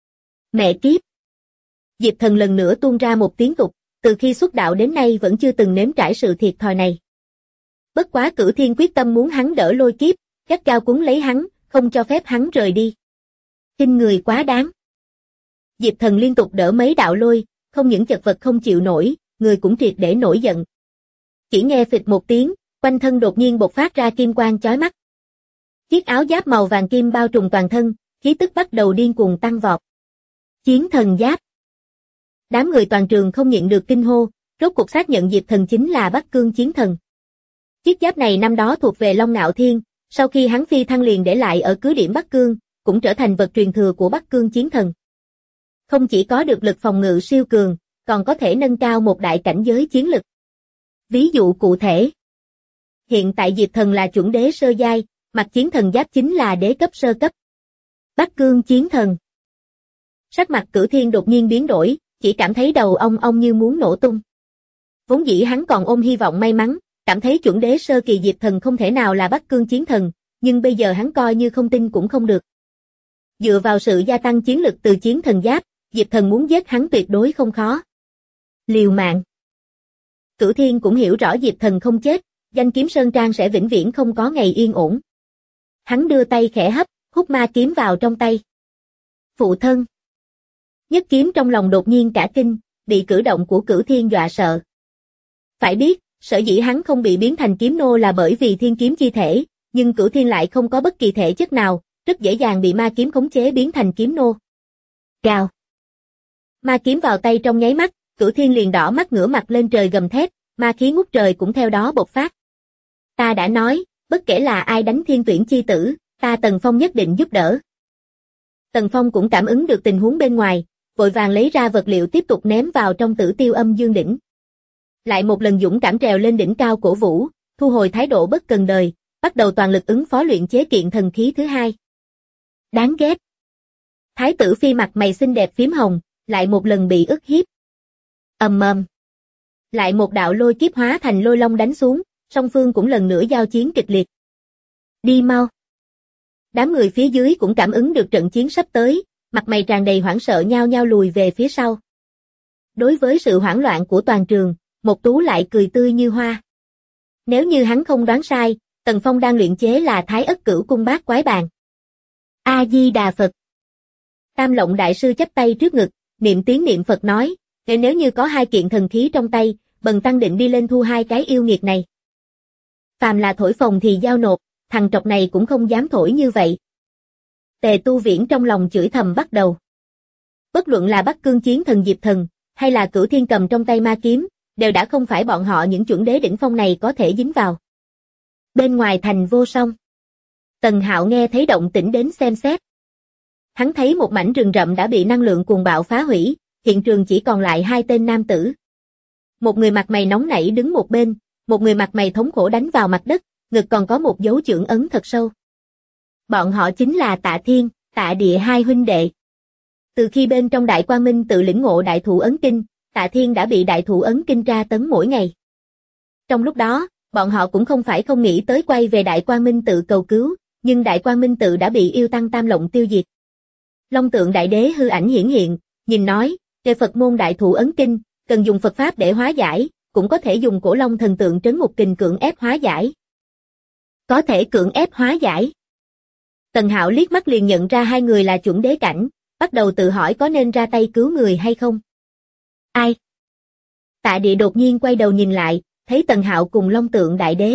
Mẹ kiếp. Diệp Thần lần nữa tuôn ra một tiếng tục, từ khi xuất đạo đến nay vẫn chưa từng nếm trải sự thiệt thòi này. Bất quá Cửu Thiên quyết tâm muốn hắn đỡ lôi kiếp, gắt gao cuốn lấy hắn, không cho phép hắn rời đi. Kinh người quá đáng. Diệp Thần liên tục đỡ mấy đạo lôi, không những chật vật không chịu nổi, người cũng triệt để nổi giận. Chỉ nghe phịch một tiếng, quanh thân đột nhiên bộc phát ra kim quang chói mắt. Chiếc áo giáp màu vàng kim bao trùm toàn thân, khí tức bắt đầu điên cuồng tăng vọt. Chiến thần giáp. Đám người toàn trường không nhịn được kinh hô, rốt cuộc xác nhận Diệp Thần chính là Bắc Cương Chiến Thần. Chiếc giáp này năm đó thuộc về Long Ngạo Thiên, sau khi hắn phi thăng liền để lại ở cứ điểm Bắc Cương, cũng trở thành vật truyền thừa của Bắc Cương Chiến Thần. Không chỉ có được lực phòng ngự siêu cường, còn có thể nâng cao một đại cảnh giới chiến lực. Ví dụ cụ thể, hiện tại Diệp Thần là chuẩn đế sơ giai, mặc chiến thần giáp chính là đế cấp sơ cấp. Bắc Cương Chiến Thần. Sắc mặt Cửu Thiên đột nhiên biến đổi, chỉ cảm thấy đầu ong như muốn nổ tung. Vốn dĩ hắn còn ôm hy vọng may mắn, cảm thấy chuẩn đế sơ kỳ Diệp Thần không thể nào là Bắc Cương Chiến Thần, nhưng bây giờ hắn coi như không tin cũng không được. Dựa vào sự gia tăng chiến lực từ chiến thần giáp, Diệp Thần muốn giết hắn tuyệt đối không khó. Liều mạng. Cửu Thiên cũng hiểu rõ Diệp Thần không chết, danh kiếm Sơn Trang sẽ vĩnh viễn không có ngày yên ổn. Hắn đưa tay khẽ hấp, hút ma kiếm vào trong tay. Phụ thân. Nhất kiếm trong lòng đột nhiên cả kinh, bị cử động của Cửu Thiên dọa sợ. Phải biết, sở dĩ hắn không bị biến thành kiếm nô là bởi vì thiên kiếm chi thể, nhưng Cửu Thiên lại không có bất kỳ thể chất nào, rất dễ dàng bị ma kiếm khống chế biến thành kiếm nô. Gào. Ma kiếm vào tay trong nháy mắt, Cửu Thiên liền đỏ mắt ngửa mặt lên trời gầm thét, ma khí ngút trời cũng theo đó bộc phát. Ta đã nói, bất kể là ai đánh Thiên Tuyển chi tử, ta Tần Phong nhất định giúp đỡ. Tần Phong cũng cảm ứng được tình huống bên ngoài, vội vàng lấy ra vật liệu tiếp tục ném vào trong Tử Tiêu Âm Dương đỉnh. Lại một lần dũng cảm trèo lên đỉnh cao cổ vũ, thu hồi thái độ bất cần đời, bắt đầu toàn lực ứng phó luyện chế kiện thần khí thứ hai. Đáng ghét. Thái tử Phi mặt mày xinh đẹp phím hồng, lại một lần bị ức hiếp. Ầm ầm. Lại một đạo lôi kiếp hóa thành lôi long đánh xuống, song phương cũng lần nữa giao chiến kịch liệt. Đi mau. Đám người phía dưới cũng cảm ứng được trận chiến sắp tới, mặt mày tràn đầy hoảng sợ nhao nhao lùi về phía sau. Đối với sự hoảng loạn của toàn trường, Mộc Tú lại cười tươi như hoa. Nếu như hắn không đoán sai, Tần Phong đang luyện chế là Thái Ất Cửu Cung Bát Quái Bàn. A Di Đà Phật. Tam Lộng đại sư chắp tay trước ngực, niệm tiếng niệm Phật nói, nếu như có hai kiện thần khí trong tay, bần tăng định đi lên thu hai cái yêu nghiệt này. Phàm là thổi phồng thì giao nộp, thằng trọc này cũng không dám thổi như vậy. Tề Tu Viễn trong lòng chửi thầm bắt đầu. Bất luận là Bắc Cương Chiến Thần Diệp Thần, hay là Cửu Thiên cầm trong tay ma kiếm, đều đã không phải bọn họ những chuẩn đế đỉnh phong này có thể dính vào. Bên ngoài thành Vô Song, Tần Hạo nghe thấy động tĩnh đến xem xét. Hắn thấy một mảnh rừng rậm đã bị năng lượng cuồng bạo phá hủy, hiện trường chỉ còn lại hai tên nam tử. Một người mặt mày nóng nảy đứng một bên, một người mặt mày thống khổ đánh vào mặt đất, ngực còn có một dấu chưởng ấn thật sâu. Bọn họ chính là Tạ Thiên, Tạ Địa hai huynh đệ. Từ khi bên trong Đại Quang Minh tự lĩnh ngộ Đại Thụ Ấn Kinh, Tạ Thiên đã bị Đại Thụ Ấn Kinh tra tấn mỗi ngày. Trong lúc đó, bọn họ cũng không phải không nghĩ tới quay về Đại Quang Minh tự cầu cứu, nhưng Đại Quang Minh tự đã bị yêu tăng Tam Lộng tiêu diệt. Long Tượng Đại Đế hư ảnh hiển hiện, nhìn nói, về Phật môn Đại Thụ Ấn Kinh, cần dùng Phật Pháp để hóa giải, cũng có thể dùng Cổ Long thần tượng trấn ngục kình cưỡng ép hóa giải. Có thể cưỡng ép hóa giải. Tần Hạo liếc mắt liền nhận ra hai người là chuẩn đế cảnh, bắt đầu tự hỏi có nên ra tay cứu người hay không. Ai? Tạ Địa đột nhiên quay đầu nhìn lại, thấy Tần Hạo cùng Long Tượng Đại Đế.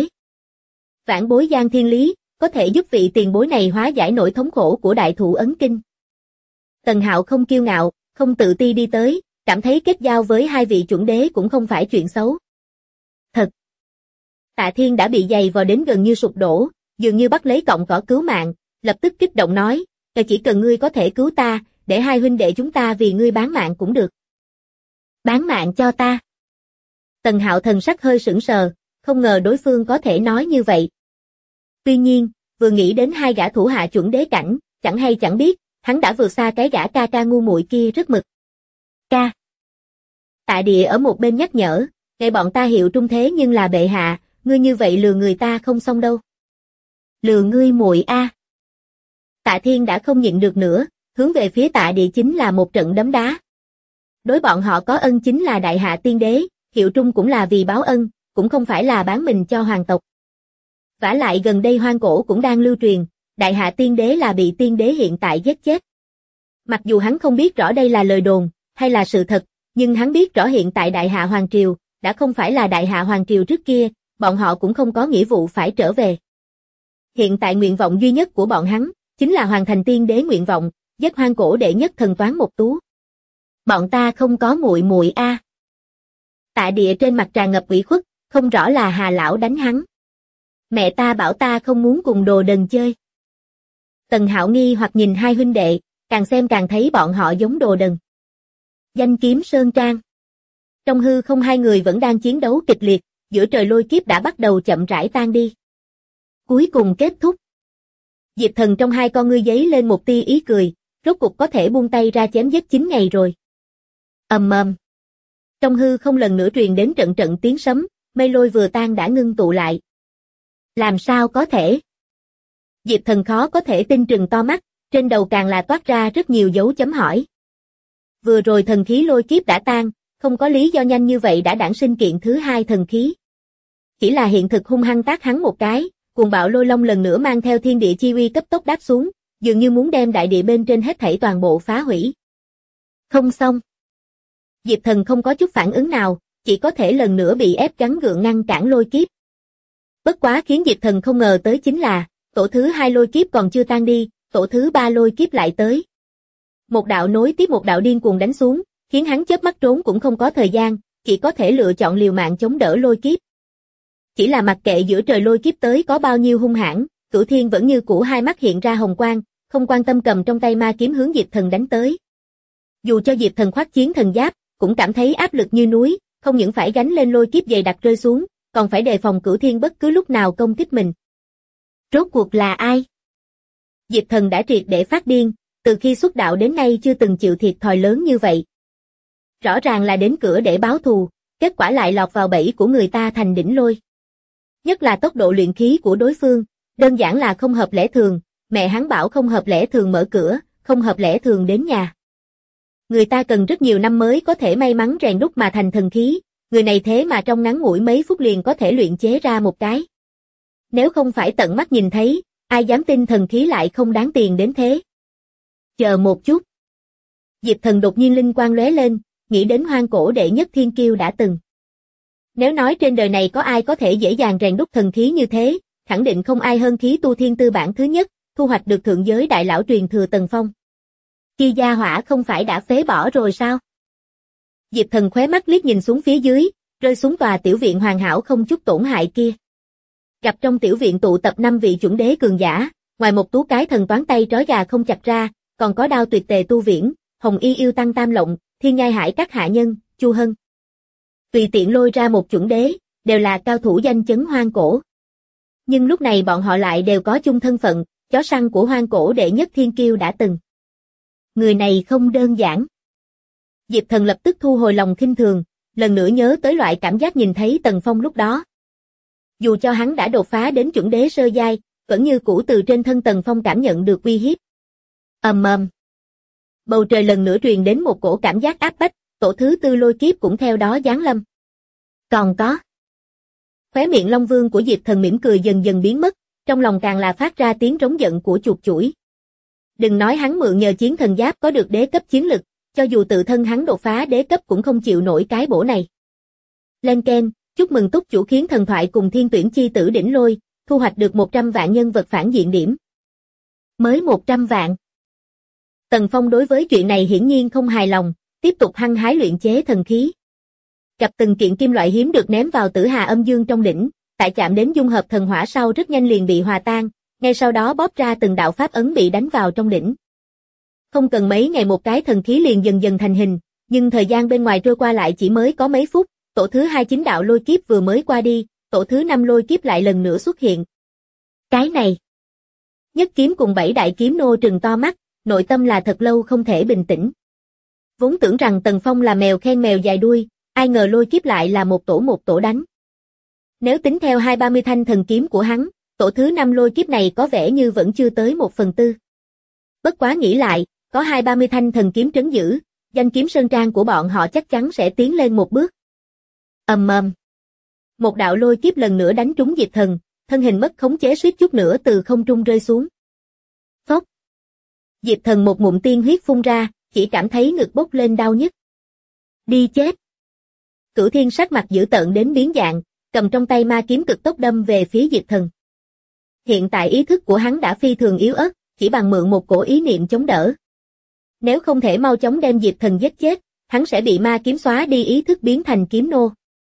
Vãn bối Giang Thiên Lý, có thể giúp vị tiền bối này hóa giải nỗi thống khổ của Đại Thụ Ấn Kinh. Tần Hạo không kiêu ngạo, không tự ti đi tới, cảm thấy kết giao với hai vị chuẩn đế cũng không phải chuyện xấu. Thật. Tạ Thiên đã bị giày vò đến gần như sụp đổ, dường như bắt lấy cọng cỏ cứu mạng, lập tức kích động nói, chỉ cần ngươi có thể cứu ta, để hai huynh đệ chúng ta vì ngươi bán mạng cũng được. Bán mạng cho ta. Tần Hạo thần sắc hơi sững sờ, không ngờ đối phương có thể nói như vậy. Tuy nhiên, vừa nghĩ đến hai gã thủ hạ chuẩn đế cảnh, chẳng hay chẳng biết, hắn đã vượt xa cái gã ca ca ngu muội kia rất mực. Ca. Tạ Địa ở một bên nhắc nhở, ngày bọn ta hiệu trung thế nhưng là bệ hạ, ngươi như vậy lừa người ta không xong đâu. Lừa ngươi muội a. Tạ Thiên đã không nhịn được nữa, hướng về phía Tạ Địa chính là một trận đấm đá. Đối bọn họ có ân chính là đại hạ tiên đế, hiệu trung cũng là vì báo ân, cũng không phải là bán mình cho hoàng tộc. Vả lại gần đây hoang cổ cũng đang lưu truyền, đại hạ tiên đế là bị tiên đế hiện tại giết chết. Mặc dù hắn không biết rõ đây là lời đồn, hay là sự thật, nhưng hắn biết rõ hiện tại đại hạ hoàng triều, đã không phải là đại hạ hoàng triều trước kia, bọn họ cũng không có nghĩa vụ phải trở về. Hiện tại nguyện vọng duy nhất của bọn hắn, chính là hoàn thành tiên đế nguyện vọng, giết hoang cổ đệ nhất thần toán Mộc Tú. Bọn ta không có muội muội a. Tạ Địa trên mặt tràn ngập ủy khuất, không rõ là Hà lão đánh hắn. Mẹ ta bảo ta không muốn cùng đồ đần chơi. Tần Hạo nghi hoặc nhìn hai huynh đệ, càng xem càng thấy bọn họ giống đồ đần. Danh kiếm sơn trang. Trong hư không hai người vẫn đang chiến đấu kịch liệt, giữa trời lôi kiếp đã bắt đầu chậm rãi tan đi. Cuối cùng kết thúc. Diệp Thần trong hai con ngươi giấy lên một tia ý cười, rốt cục có thể buông tay ra chém giết 9 ngày rồi. Ầm ầm. Trong hư không lần nữa truyền đến trận trận tiếng sấm, mây lôi vừa tan đã ngưng tụ lại. Làm sao có thể? Diệp Thần khó có thể tin trừng to mắt, trên đầu càng là toát ra rất nhiều dấu chấm hỏi. Vừa rồi thần khí lôi kiếp đã tan, không có lý do nhanh như vậy đã đản sinh kiện thứ hai thần khí. Chỉ là hiện thực hung hăng tát hắn một cái, cuồng bạo lôi long lần nữa mang theo thiên địa chi uy cấp tốc đáp xuống, dường như muốn đem đại địa bên trên hết thảy toàn bộ phá hủy. Không xong. Diệp Thần không có chút phản ứng nào, chỉ có thể lần nữa bị ép gắng gượng ngăn cản lôi kiếp. Bất quá khiến Diệp Thần không ngờ tới chính là, tổ thứ hai lôi kiếp còn chưa tan đi, tổ thứ ba lôi kiếp lại tới. Một đạo nối tiếp một đạo điên cuồng đánh xuống, khiến hắn chớp mắt trốn cũng không có thời gian, chỉ có thể lựa chọn liều mạng chống đỡ lôi kiếp. Chỉ là mặc kệ giữa trời lôi kiếp tới có bao nhiêu hung hãn, Cửu Thiên vẫn như cũ hai mắt hiện ra hồng quang, không quan tâm cầm trong tay ma kiếm hướng Diệp Thần đánh tới. Dù cho Diệp Thần khoác chiến thần giáp, cũng cảm thấy áp lực như núi, không những phải gánh lên lôi kiếp dày đặc rơi xuống, còn phải đề phòng Cửu Thiên bất cứ lúc nào công kích mình. Rốt cuộc là ai? Diệp Thần đã triệt để phát điên, từ khi xuất đạo đến nay chưa từng chịu thiệt thòi lớn như vậy. Rõ ràng là đến cửa để báo thù, kết quả lại lọt vào bẫy của người ta thành đỉnh lôi. Nhất là tốc độ luyện khí của đối phương, đơn giản là không hợp lẽ thường, mẹ hắn bảo không hợp lẽ thường mở cửa, không hợp lẽ thường đến nhà. Người ta cần rất nhiều năm mới có thể may mắn rèn đúc mà thành thần khí, người này thế mà trong ngắn ngủi mấy phút liền có thể luyện chế ra một cái. Nếu không phải tận mắt nhìn thấy, ai dám tin thần khí lại không đáng tiền đến thế. Chờ một chút. Diệp Thần đột nhiên linh quang lóe lên, nghĩ đến hoang cổ đệ nhất thiên kiêu đã từng. Nếu nói trên đời này có ai có thể dễ dàng rèn đúc thần khí như thế, khẳng định không ai hơn khí tu thiên tư bản thứ nhất, thu hoạch được thượng giới đại lão truyền thừa Tần Phong. Kia gia hỏa không phải đã phế bỏ rồi sao? Diệp Thần khóe mắt liếc nhìn xuống phía dưới, rơi xuống tòa tiểu viện hoàn hảo không chút tổn hại kia. Gặp trong tiểu viện tụ tập 5 vị chuẩn đế cường giả, ngoài một tú cái thần toán tay trói gà không chặt ra, còn có Đao Tuyệt Tề Tu Viễn, Hồng Y Yêu Tăng Tam Lộng, Thiên Nhai Hải các hạ nhân, Chu Hân. Tùy tiện lôi ra một chuẩn đế, đều là cao thủ danh chấn hoang cổ. Nhưng lúc này bọn họ lại đều có chung thân phận, chó săn của hoang cổ đệ nhất thiên kiêu đã từng. Người này không đơn giản. Diệp Thần lập tức thu hồi lòng khinh thường, lần nữa nhớ tới loại cảm giác nhìn thấy Tần Phong lúc đó. Dù cho hắn đã đột phá đến chuẩn đế sơ giai, vẫn như cũ từ trên thân Tần Phong cảm nhận được uy hiếp. Ầm ầm. Bầu trời lần nữa truyền đến một cổ cảm giác áp bách, tổ thứ tư lôi kiếp cũng theo đó giáng lâm. Còn có. Khóe miệng Long Vương của Diệp Thần mỉm cười dần dần biến mất, trong lòng càng là phát ra tiếng trống giận của chuột chủi. Đừng nói hắn mượn nhờ chiến thần giáp có được đế cấp chiến lực, cho dù tự thân hắn đột phá đế cấp cũng không chịu nổi cái bổ này. Lên keng, chúc mừng túc chủ khiến thần thoại cùng thiên tuyển chi tử đỉnh lôi, thu hoạch được 100 vạn nhân vật phản diện điểm. Mới 100 vạn. Tần Phong đối với chuyện này hiển nhiên không hài lòng, tiếp tục hăng hái luyện chế thần khí. Gặp từng kiện kim loại hiếm được ném vào Tử Hà Âm Dương trong đỉnh, tại chạm đến dung hợp thần hỏa sau rất nhanh liền bị hòa tan, ngay sau đó bóp ra từng đạo pháp ấn bị đánh vào trong đỉnh. Không cần mấy ngày một cái thần khí liền dần dần thành hình, nhưng thời gian bên ngoài trôi qua lại chỉ mới có mấy phút, tổ thứ 29 đạo lôi kiếp vừa mới qua đi, tổ thứ 5 lôi kiếp lại lần nữa xuất hiện. Cái này. Nhất kiếm cùng 7 đại kiếm nô trừng to mắt, nội tâm là thật lâu không thể bình tĩnh. Vốn tưởng rằng Tần Phong là mèo khen mèo dài đuôi, ai ngờ lôi kiếp lại là một tổ đánh. Nếu tính theo 2-30 thanh thần kiếm của hắn, tổ thứ 5 lôi kiếp này có vẻ như vẫn chưa tới 1/4. Bất quá nghĩ lại, có 2-30 thanh thần kiếm trấn giữ, danh kiếm sơn trang của bọn họ chắc chắn sẽ tiến lên một bước. Ầm ầm. Một đạo lôi kiếp lần nữa đánh trúng Diệp Thần, thân hình mất khống chế suýt chút nữa từ không trung rơi xuống. Phốc. Diệp Thần một ngụm tiên huyết phun ra, chỉ cảm thấy ngực bốc lên đau nhức. Đi chết. Cửu Thiên sắc mặt dữ tợn đến biến dạng, cầm trong tay ma kiếm cực tốc đâm về phía Diệp Thần. Hiện tại ý thức của hắn đã phi thường yếu ớt, chỉ bằng mượn một cổ ý niệm chống đỡ. Nếu không thể mau chóng đem Diệp Thần giết chết, hắn sẽ bị ma kiếm xóa đi ý thức biến thành kiếm nô.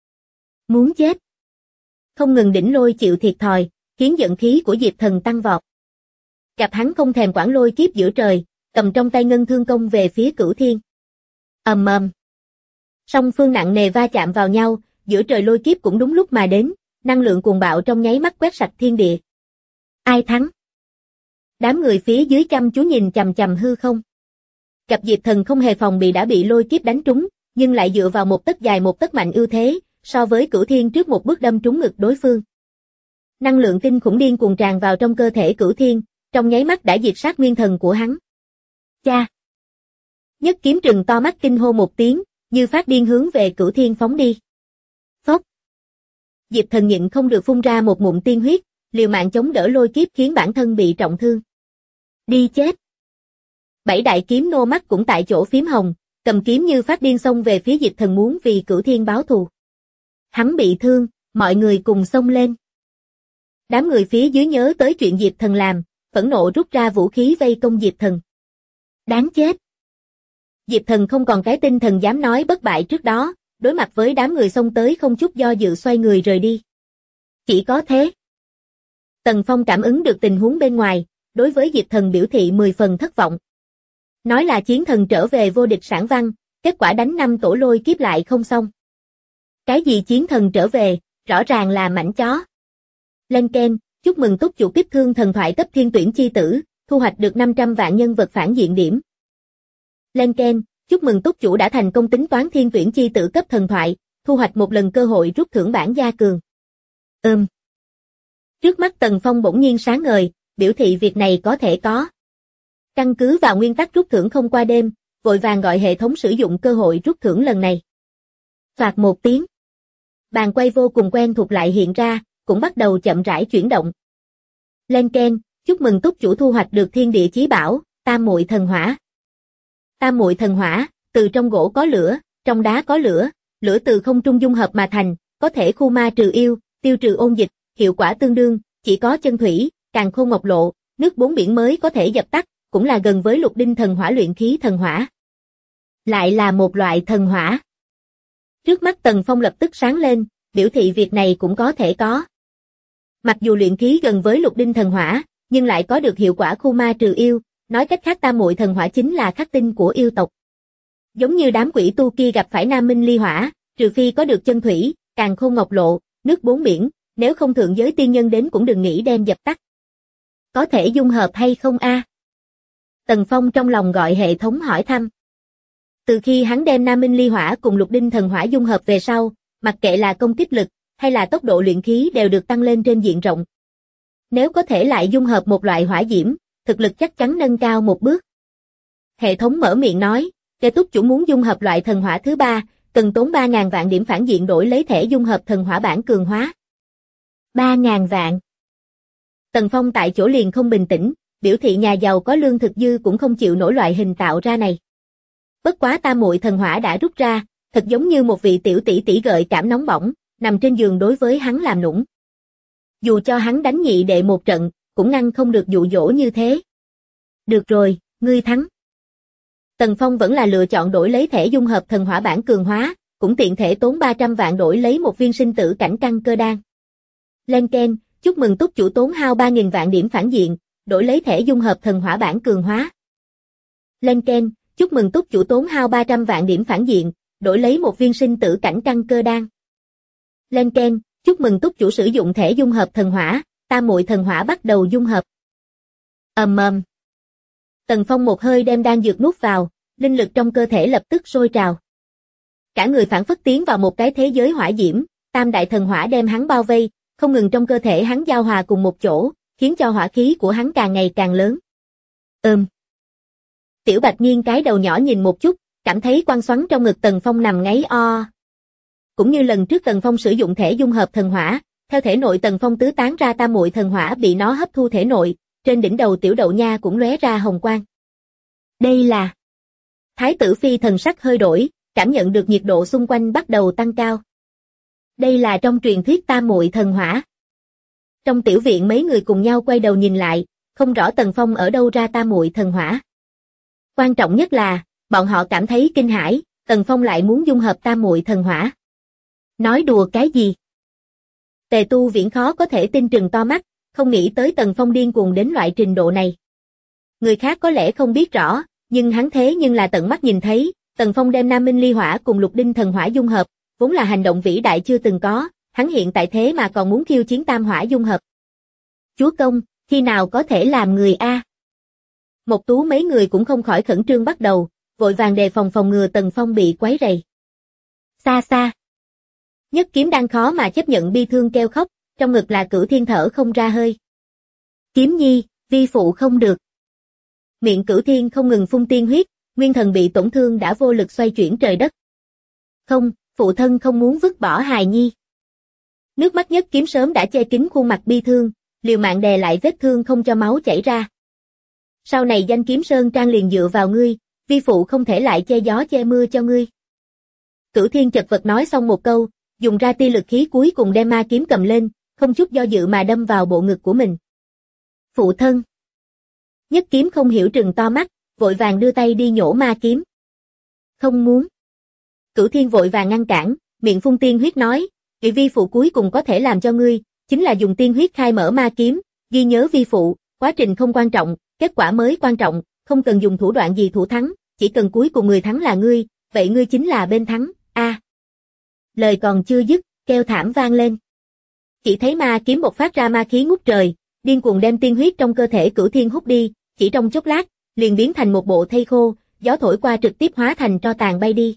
Muốn chết. Không ngừng đỉnh lôi chịu thiệt thòi, khiến giận khí của Diệp Thần tăng vọt. Gặp hắn không thèm quản lôi kiếp giữa trời, cầm trong tay ngân thương công về phía Cửu Thiên. Ầm ầm. Song phương nặng nề va chạm vào nhau, giữa trời lôi kiếp cũng đúng lúc mà đến, năng lượng cuồng bạo trong nháy mắt quét sạch thiên địa. Ai thắng? Đám người phía dưới chăm chú nhìn chằm chằm hư không. Gặp Diệp Thần không hề phòng bị đã bị lôi kiếp đánh trúng, nhưng lại dựa vào một tấc dài một tấc mạnh ưu thế, so với Cửu Thiên trước một bước đâm trúng ngực đối phương. Năng lượng kinh khủng điên cuồng tràn vào trong cơ thể Cửu Thiên, trong nháy mắt đã diệt sát nguyên thần của hắn. Cha! Nhất kiếm trừng to mắt kinh hô một tiếng, như phát điên hướng về Cửu Thiên phóng đi. Phốc! Diệp Thần nhịn không được phun ra một ngụm tiên huyết, liều mạng chống đỡ lôi kiếp khiến bản thân bị trọng thương. Đi chết! Bảy đại kiếm nô mắt cũng tại chỗ phím hồng, cầm kiếm như phát điên xông về phía Diệp Thần muốn vì Cửu Thiên báo thù. Hắn bị thương, mọi người cùng xông lên. Đám người phía dưới nhớ tới chuyện Diệp Thần làm, phẫn nộ rút ra vũ khí vây công Diệp Thần. Đáng chết! Diệp Thần không còn cái tinh thần dám nói bất bại trước đó, đối mặt với đám người xông tới không chút do dự xoay người rời đi. Chỉ có thế. Tần Phong cảm ứng được tình huống bên ngoài, đối với Diệp Thần biểu thị 10 phần thất vọng. Nói là chiến thần trở về vô địch sản văn, kết quả đánh 5 tổ lôi kiếp lại không xong. Cái gì chiến thần trở về, rõ ràng là mảnh chó. Lên keng, chúc mừng túc chủ tiếp thương thần thoại cấp thiên tuyển chi tử, thu hoạch được 500 vạn nhân vật phản diện điểm. Lên keng, chúc mừng túc chủ đã thành công tính toán thiên tuyển chi tử cấp thần thoại, thu hoạch một lần cơ hội rút thưởng bản gia cường. Trước mắt Tần Phong bỗng nhiên sáng ngời, biểu thị việc này có thể có. Căn cứ vào nguyên tắc rút thưởng không qua đêm, vội vàng gọi hệ thống sử dụng cơ hội rút thưởng lần này. Phạt một tiếng. Bàn quay vô cùng quen thuộc lại hiện ra, cũng bắt đầu chậm rãi chuyển động. Lên keng, chúc mừng túc chủ thu hoạch được thiên địa chí bảo, tam muội thần hỏa. Tam muội thần hỏa, từ trong gỗ có lửa, trong đá có lửa, lửa từ không trung dung hợp mà thành, có thể khu ma trừ yêu, tiêu trừ ôn dịch, hiệu quả tương đương, chỉ có chân thủy, càn khôn ngọc lộ, nước bốn biển mới có thể dập tắt, cũng là gần với lục đinh thần hỏa luyện khí thần hỏa. Lại là một loại thần hỏa. Trước mắt Tần Phong lập tức sáng lên, biểu thị việc này cũng có thể có. Mặc dù luyện khí gần với lục đinh thần hỏa, nhưng lại có được hiệu quả khu ma trừ yêu, nói cách khác tam muội thần hỏa chính là khắc tinh của yêu tộc. Giống như đám quỷ tu kia gặp phải nam minh ly hỏa, trừ phi có được chân thủy, càn khôn ngọc lộ, nước bốn biển, nếu không thượng giới tiên nhân đến cũng đừng nghĩ đem dập tắt. Có thể dung hợp hay không a? Tần Phong trong lòng gọi hệ thống hỏi thăm. Từ khi hắn đem nam minh ly hỏa cùng lục đinh thần hỏa dung hợp về sau, mặc kệ là công kích lực, hay là tốc độ luyện khí đều được tăng lên trên diện rộng. Nếu có thể lại dung hợp một loại hỏa diễm, thực lực chắc chắn nâng cao một bước. Hệ thống mở miệng nói, kẻ túc chủ muốn dung hợp loại thần hỏa thứ 3, cần tốn 3.000 vạn điểm phản diện đổi lấy thẻ dung hợp thần hỏa bản cường hóa. 3.000 vạn. Tần Phong tại chỗ liền không bình tĩnh, biểu thị nhà giàu có lương thực dư cũng không chịu nổi loại hình tạo ra này. Bất quá tam muội thần hỏa đã rút ra, thật giống như một vị tiểu tỷ tỷ gợi cảm nóng bỏng, nằm trên giường đối với hắn làm nũng. Dù cho hắn đánh nhị đệ một trận, cũng ngăn không được dụ dỗ như thế. Được rồi, ngươi thắng. Tần Phong vẫn là lựa chọn đổi lấy thẻ dung hợp thần hỏa bản cường hóa, cũng tiện thể tốn 300 vạn đổi lấy một viên sinh tử cảnh căn cơ đan. Lên keng, chúc mừng túc chủ tốn hao 3.000 vạn điểm phản diện, đổi lấy thẻ dung hợp thần hỏa bản cường hóa. Lên keng, chúc mừng túc chủ tốn hao 300 vạn điểm phản diện, đổi lấy một viên sinh tử cảnh căn cơ đan. Lên keng, chúc mừng túc chủ sử dụng thẻ dung hợp thần hỏa, tam muội thần hỏa bắt đầu dung hợp. Ầm ầm. Tần Phong một hơi đem đan dược nuốt vào, linh lực trong cơ thể lập tức sôi trào. Cả người phản phất tiến vào một cái thế giới hỏa diễm, tam đại thần hỏa đem hắn bao vây, không ngừng trong cơ thể hắn giao hòa cùng một chỗ, khiến cho hỏa khí của hắn càng ngày càng lớn. Tiểu Bạch nghiêng cái đầu nhỏ nhìn một chút, cảm thấy quăng xoắn trong ngực Tần Phong nằm ngáy o. Cũng như lần trước Tần Phong sử dụng thể dung hợp thần hỏa, theo thể nội Tần Phong tứ tán ra tam muội thần hỏa bị nó hấp thu thể nội, trên đỉnh đầu tiểu đậu nha cũng lóe ra hồng quang. Đây là... Thái tử phi thần sắc hơi đổi, cảm nhận được nhiệt độ xung quanh bắt đầu tăng cao. Đây là trong truyền thuyết tam muội thần hỏa. Trong tiểu viện mấy người cùng nhau quay đầu nhìn lại, không rõ Tần Phong ở đâu ra tam muội thần hỏa. Quan trọng nhất là, bọn họ cảm thấy kinh hãi, Tần Phong lại muốn dung hợp tam muội thần hỏa. Nói đùa cái gì? Tề Tu Viễn khó có thể tin trừng to mắt, không nghĩ tới Tần Phong điên cuồng đến loại trình độ này. Người khác có lẽ không biết rõ, nhưng hắn thế nhưng là tận mắt nhìn thấy, Tần Phong đem Nam Minh Ly Hỏa cùng Lục Đinh Thần Hỏa dung hợp, vốn là hành động vĩ đại chưa từng có, hắn hiện tại thế mà còn muốn khiêu chiến Tam Hỏa dung hợp. Chúa công, khi nào có thể làm người a? Một Tú mấy người cũng không khỏi khẩn trương bắt đầu, vội vàng đề phòng phòng ngừa Tần Phong bị quấy rầy. Xa xa. Nhất Kiếm đang khó mà chấp nhận bi thương kêu khóc, trong ngực là Cửu Thiên thở không ra hơi. Kiếm nhi, vi phụ không được. Miệng Cửu Thiên không ngừng phun tiên huyết, nguyên thần bị tổn thương đã vô lực xoay chuyển trời đất. Không, phụ thân không muốn vứt bỏ hài nhi. Nước mắt Nhất Kiếm sớm đã che kín khuôn mặt bi thương, liều mạng đè lại vết thương không cho máu chảy ra. Sau này danh Kiếm Sơn Trang liền dựa vào ngươi, vi phụ không thể lại che gió che mưa cho ngươi. Cửu Thiên chật vật nói xong một câu, dùng ra tia lực khí cuối cùng đem ma kiếm cầm lên, không chút do dự mà đâm vào bộ ngực của mình. Phụ thân. Nhất Kiếm không hiểu trừng to mắt, vội vàng đưa tay đi nhổ ma kiếm. Không muốn. Cửu Thiên vội vàng ngăn cản, miệng phun tiên huyết nói, vị vi phụ cuối cùng có thể làm cho ngươi, chính là dùng tiên huyết khai mở ma kiếm, ghi nhớ vi phụ, quá trình không quan trọng, kết quả mới quan trọng, không cần dùng thủ đoạn gì thủ thắng, chỉ cần cuối cùng người thắng là ngươi, vậy ngươi chính là bên thắng, a. Lời còn chưa dứt, kêu thảm vang lên. Chỉ thấy ma kiếm bộc phát ra ma khí ngút trời, điên cuồng đem tiên huyết trong cơ thể Cửu Thiên hút đi, chỉ trong chốc lát, liền biến thành một bộ thây khô, gió thổi qua trực tiếp hóa thành tro tàn bay đi.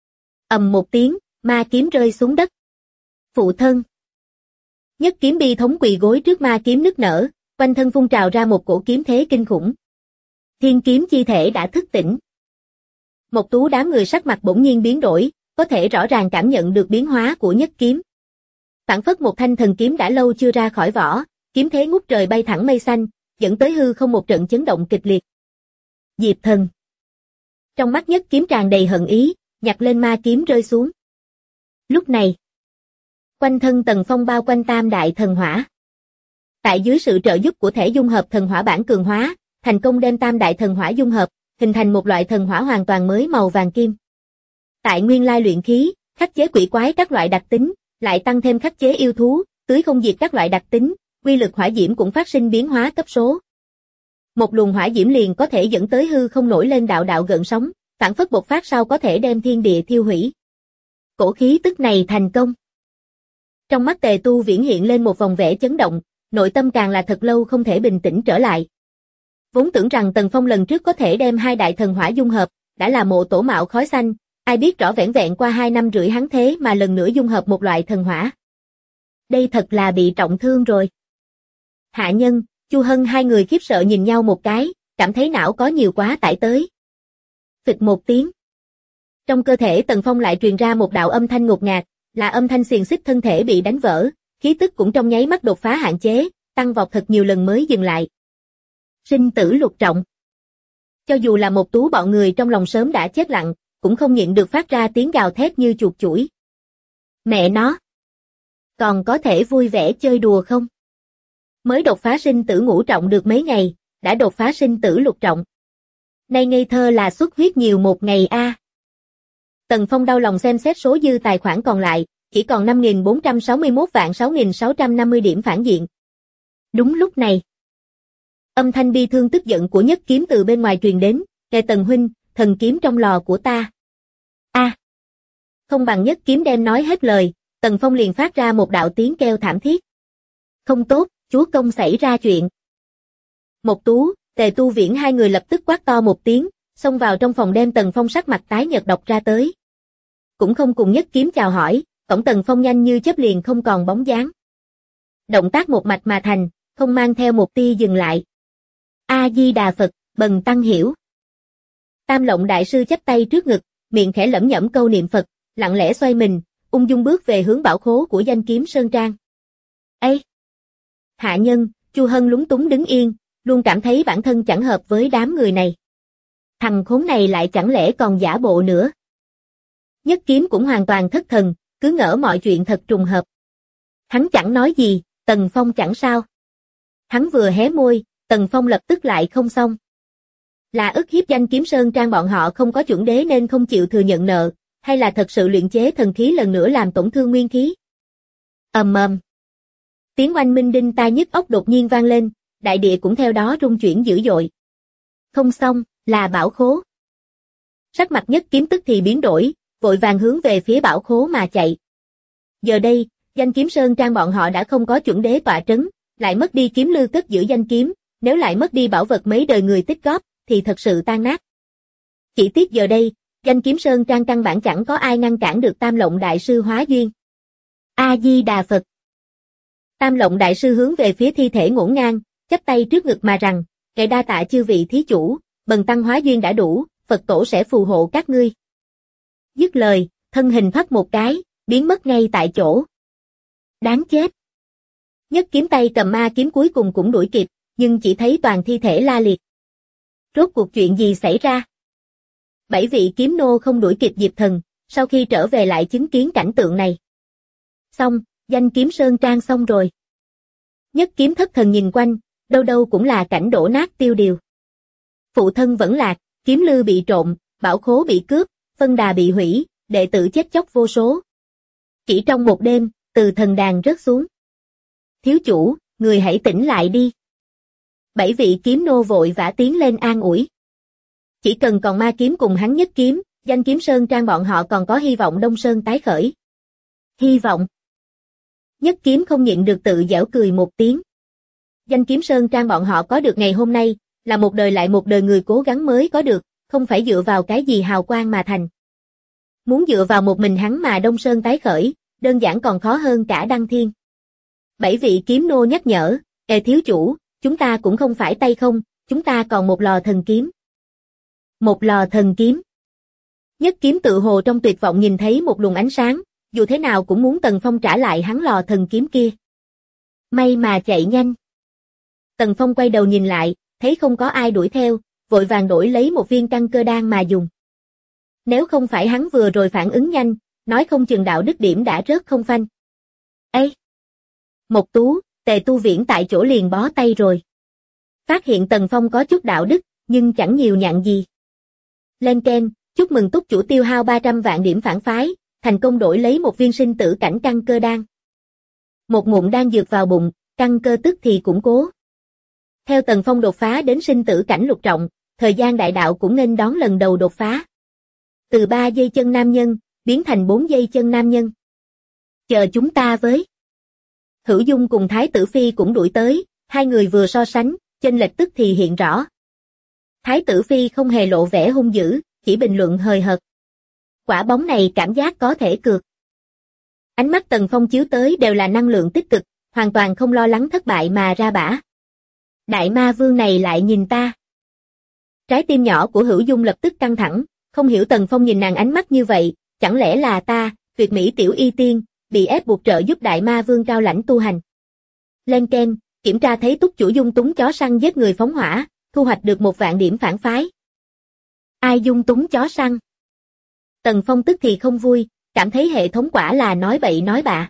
Ầm một tiếng, ma kiếm rơi xuống đất. Phụ thân. Nhất Kiếm bi thống quỳ gối trước ma kiếm nức nở, quanh thân phun trào ra một cổ kiếm thế kinh khủng. Thiên kiếm chi thể đã thức tỉnh. Một Tú đám người sắc mặt bỗng nhiên biến đổi, có thể rõ ràng cảm nhận được biến hóa của Nhất Kiếm. Phảng phất một thanh thần kiếm đã lâu chưa ra khỏi vỏ, kiếm thế ngút trời bay thẳng mây xanh, dẫn tới hư không một trận chấn động kịch liệt. Diệp Thần. Trong mắt Nhất Kiếm tràn đầy hận ý, nhặt lên ma kiếm rơi xuống. Lúc này, quanh thân Tần Phong bao quanh Tam Đại Thần Hỏa. Tại dưới sự trợ giúp của thể dung hợp thần hỏa bản cường hóa, thành công đem Tam Đại Thần Hỏa dung hợp, hình thành một loại thần hỏa hoàn toàn mới màu vàng kim. Tại nguyên lai luyện khí, khắc chế quỷ quái các loại đặc tính, lại tăng thêm khắc chế yêu thú, tưới không diệt các loại đặc tính, quy lực hỏa diễm cũng phát sinh biến hóa cấp số. Một luồng hỏa diễm liền có thể dẫn tới hư không nổi lên đạo đạo gợn sóng, phản phất bộc phát sau có thể đem thiên địa thiêu hủy. Cổ khí tức này thành công. Trong mắt Tề Tu Viễn hiện lên một vòng vẻ chấn động, nội tâm càng là thật lâu không thể bình tĩnh trở lại. Vốn tưởng rằng Tần Phong lần trước có thể đem hai đại thần hỏa dung hợp, đã là mộ tổ mạo khói xanh, ai biết rõ vẻn vẹn qua 2 năm rưỡi hắn thế mà lần nữa dung hợp một loại thần hỏa. Đây thật là bị trọng thương rồi. Hạ Nhân, Chu Hân hai người khiếp sợ nhìn nhau một cái, cảm thấy não có nhiều quá tải tới. Phịch một tiếng. Trong cơ thể Tần Phong lại truyền ra một đạo âm thanh ngột ngạt, là âm thanh xiềng xích thân thể bị đánh vỡ, khí tức cũng trong nháy mắt đột phá hạn chế, tăng vọt thật nhiều lần mới dừng lại. Sinh tử lục trọng. Cho dù là Một Tú bọn người trong lòng sớm đã chết lặng, cũng không nhịn được phát ra tiếng gào thét như chuột chủi. Mẹ nó! Còn có thể vui vẻ chơi đùa không? Mới đột phá sinh tử ngũ trọng được mấy ngày, đã đột phá sinh tử lục trọng. Nay ngây thơ là xuất huyết nhiều một ngày a. Tần Phong đau lòng xem xét số dư tài khoản còn lại, chỉ còn 5.461.6.650 điểm phản diện. Đúng lúc này, âm thanh bi thương tức giận của Nhất Kiếm từ bên ngoài truyền đến, "Kệ Tần huynh, thần kiếm trong lò của ta." A. Không bằng Nhất Kiếm đem nói hết lời, Tần Phong liền phát ra một đạo tiếng kêu thảm thiết. Không tốt, chúa công xảy ra chuyện. Một Tú, Tề Tu Viễn hai người lập tức quát to một tiếng, xông vào trong phòng đem Tần Phong sắc mặt tái nhợt đọc ra tới. Cũng không cùng Nhất Kiếm chào hỏi, cổng Tần Phong nhanh như chớp liền không còn bóng dáng. Động tác một mạch mà thành, không mang theo một tia dừng lại. A Di Đà Phật, bần tăng hiểu. Tam Lộng đại sư chắp tay trước ngực, miệng khẽ lẩm nhẩm câu niệm Phật, lặng lẽ xoay mình, ung dung bước về hướng bảo khố của danh Kiếm Sơn Trang. Ê! Hạ Nhân, Chu Hân lúng túng đứng yên, luôn cảm thấy bản thân chẳng hợp với đám người này. Thằng khốn này lại chẳng lẽ còn giả bộ nữa. Nhất Kiếm cũng hoàn toàn thất thần, cứ ngỡ mọi chuyện thật trùng hợp. Hắn chẳng nói gì, Tần Phong chẳng sao. Hắn vừa hé môi, Tần Phong lập tức lại không xong. Là ức hiếp danh Kiếm Sơn Trang bọn họ không có chuẩn đế nên không chịu thừa nhận nợ, hay là thật sự luyện chế thần khí lần nữa làm tổn thương nguyên khí? Ầm ầm. Tiếng oanh minh đinh tai nhức óc đột nhiên vang lên, đại địa cũng theo đó rung chuyển dữ dội. Không xong, là bảo khố. Sắc mặt Nhất Kiếm tức thì biến đổi, vội vàng hướng về phía bảo khố mà chạy. Giờ đây, Danh Kiếm Sơn Trang bọn họ đã không có chuẩn đế tọa trấn, lại mất đi kiếm lư cất giữ danh kiếm, nếu lại mất đi bảo vật mấy đời người tích góp, thì thật sự tan nát. Chỉ tiếc giờ đây, Danh Kiếm Sơn Trang căn bản chẳng có ai ngăn cản được Tam Lộng Đại Sư hóa duyên. A-di-đà Phật. Tam Lộng Đại Sư hướng về phía thi thể ngổn ngang, chắp tay trước ngực mà rằng, kệ đa tạ chư vị thí chủ, bần tăng hóa duyên đã đủ, Phật tổ sẽ phù hộ các ngươi. Dứt lời, thân hình thoát một cái, biến mất ngay tại chỗ. Đáng chết. Nhất Kiếm tay cầm ma kiếm cuối cùng cũng đuổi kịp, nhưng chỉ thấy toàn thi thể la liệt. Rốt cuộc chuyện gì xảy ra? 7 vị kiếm nô không đuổi kịp Diệp Thần, sau khi trở về lại chứng kiến cảnh tượng này. Xong, Danh Kiếm Sơn Trang xong rồi. Nhất Kiếm thất thần nhìn quanh, đâu đâu cũng là cảnh đổ nát tiêu điều. Phụ thân vẫn lạc, kiếm lư bị trộm, bảo khố bị cướp, phân đà bị hủy, đệ tử chết chóc vô số. Chỉ trong một đêm, từ thần đàn rớt xuống. Thiếu chủ, người hãy tỉnh lại đi. 7 vị kiếm nô vội vã tiến lên an ủi. Chỉ cần còn ma kiếm cùng hắn Nhất Kiếm, Danh Kiếm Sơn Trang bọn họ còn có hy vọng Đông Sơn tái khởi. Hy vọng. Nhất Kiếm không nhịn được tự giễu cười một tiếng. Danh Kiếm Sơn Trang bọn họ có được ngày hôm nay, là một đời lại một đời người cố gắng mới có được, không phải dựa vào cái gì hào quang mà thành. Muốn dựa vào một mình hắn mà Đông Sơn tái khởi, đơn giản còn khó hơn cả đăng thiên. 7 vị kiếm nô nhắc nhở, thiếu chủ, chúng ta cũng không phải tay không, chúng ta còn một lò thần kiếm. Một lò thần kiếm. Nhất Kiếm tự hồ trong tuyệt vọng nhìn thấy một luồng ánh sáng, dù thế nào cũng muốn Tần Phong trả lại hắn lò thần kiếm kia. May mà chạy nhanh. Tần Phong quay đầu nhìn lại, thấy không có ai đuổi theo, vội vàng đổi lấy một viên căn cơ đan mà dùng. Nếu không phải hắn vừa rồi phản ứng nhanh, nói không chừng đạo đức điểm đã rớt không phanh. Ê! Mộc Tú, Tề Tu Viễn tại chỗ liền bó tay rồi. Phát hiện Tần Phong có chút đạo đức, nhưng chẳng nhiều nhạn gì. Lên keng, chúc mừng túc chủ tiêu hao 300 vạn điểm phản phái, thành công đổi lấy một viên sinh tử cảnh căn cơ đan. Một ngụm đan dược vào bụng, căn cơ tức thì củng cố. Theo Tần Phong đột phá đến sinh tử cảnh lục trọng, thời gian đại đạo cũng nên đón lần đầu đột phá. Từ 3 giây chân nam nhân, biến thành 4 giây chân nam nhân. Chờ chúng ta với. Hữu Dung cùng Thái Tử Phi cũng đuổi tới, hai người vừa so sánh, chênh lệch tức thì hiện rõ. Thái Tử Phi không hề lộ vẻ hung dữ, chỉ bình luận hời hợt. Quả bóng này cảm giác có thể cược. Ánh mắt Tần Phong chiếu tới đều là năng lượng tích cực, hoàn toàn không lo lắng thất bại mà ra bả. Đại ma vương này lại nhìn ta. Trái tim nhỏ của Hữu Dung lập tức căng thẳng, không hiểu Tần Phong nhìn nàng ánh mắt như vậy, chẳng lẽ là ta, tuyệt mỹ tiểu y tiên, bị ép buộc trợ giúp đại ma vương cao lãnh tu hành. Lên keng, kiểm tra thấy túc chủ dung túng chó săn giết người phóng hỏa, thu hoạch được 1 vạn điểm phản phái. Ai dung túng chó săn? Tần Phong tức thì không vui, cảm thấy hệ thống quả là nói bậy nói bạ.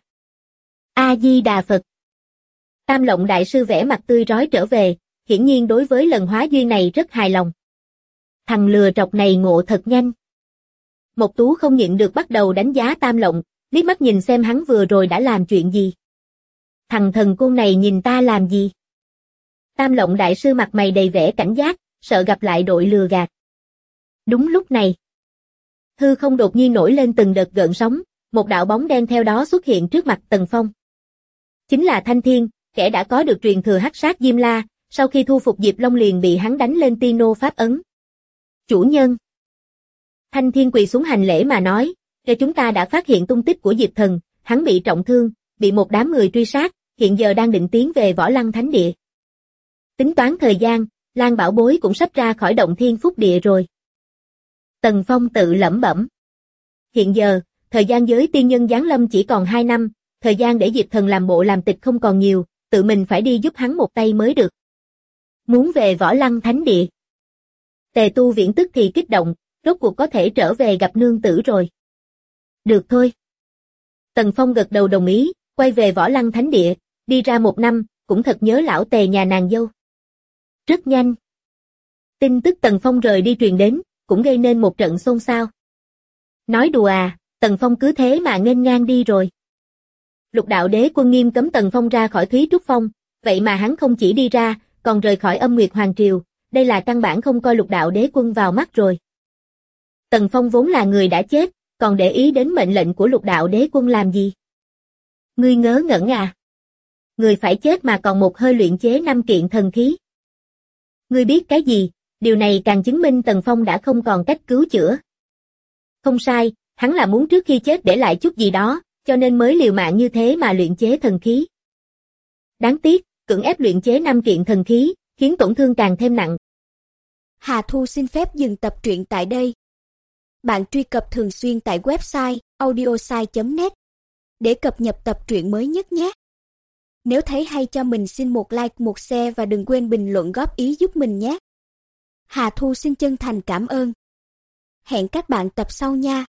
A-di-đà Phật. Tam Lộng Đại Sư vẻ mặt tươi rói trở về, hiển nhiên đối với lần hóa duyên này rất hài lòng. Thằng lừa trọc này ngộ thật nhanh. Mộc Tú không nhịn được bắt đầu đánh giá Tam Lộng, liếc mắt nhìn xem hắn vừa rồi đã làm chuyện gì. Thằng thần côn này nhìn ta làm gì? Tam Lộng Đại Sư mặt mày đầy vẻ cảnh giác, sợ gặp lại đội lừa gạt. Đúng lúc này, hư không đột nhiên nổi lên từng đợt gợn sóng, một đạo bóng đen theo đó xuất hiện trước mặt Tần Phong. Chính là Thanh Thiên, kẻ đã có được truyền thừa hắc sát Diêm La, sau khi thu phục Diệp Long liền bị hắn đánh lên tiên nô pháp ấn. Chủ nhân. Thanh Thiên quỳ xuống hành lễ mà nói, cho chúng ta đã phát hiện tung tích của Diệp Thần, hắn bị trọng thương, bị một đám người truy sát, hiện giờ đang định tiến về Võ Lăng Thánh Địa. Tính toán thời gian, Lan Bảo Bối cũng sắp ra khỏi động Thiên Phúc Địa rồi. Tần Phong tự lẩm bẩm. Hiện giờ, thời gian giới tiên nhân giáng lâm chỉ còn 2 năm, thời gian để Diệp Thần làm bộ làm tịch không còn nhiều, tự mình phải đi giúp hắn một tay mới được. Muốn về Võ Lăng Thánh Địa. Tề Tu Viễn tức thì kích động, rốt cuộc có thể trở về gặp nương tử rồi. Được thôi. Tần Phong gật đầu đồng ý, quay về Võ Lăng Thánh Địa, đi ra 1 năm, cũng thật nhớ lão Tề nhà nàng dâu. Rất nhanh. Tin tức Tần Phong rời đi truyền đến, cũng gây nên một trận xôn xao. Nói đùa à, Tần Phong cứ thế mà nghênh ngang đi rồi. Lục đạo đế quân nghiêm cấm Tần Phong ra khỏi Thúy Trúc Phong, vậy mà hắn không chỉ đi ra, còn rời khỏi Âm Nguyệt Hoàng Triều, đây là căn bản không coi lục đạo đế quân vào mắt rồi. Tần Phong vốn là người đã chết, còn để ý đến mệnh lệnh của lục đạo đế quân làm gì? Ngươi ngớ ngẩn à? Người phải chết mà còn một hơi luyện chế 5 kiện thần khí. Ngươi biết cái gì? Điều này càng chứng minh Tần Phong đã không còn cách cứu chữa. Không sai, hắn là muốn trước khi chết để lại chút gì đó, cho nên mới liều mạng như thế mà luyện chế thần khí. Đáng tiếc, cưỡng ép luyện chế 5 kiện thần khí, khiến tổn thương càng thêm nặng. Hà Thu xin phép dừng tập truyện tại đây. Bạn truy cập thường xuyên tại website audiosai.net để cập nhật tập truyện mới nhất nhé. Nếu thấy hay cho mình xin một like, một share và đừng quên bình luận góp ý giúp mình nhé. Hà Thu xin chân thành cảm ơn. Hẹn các bạn tập sau nha.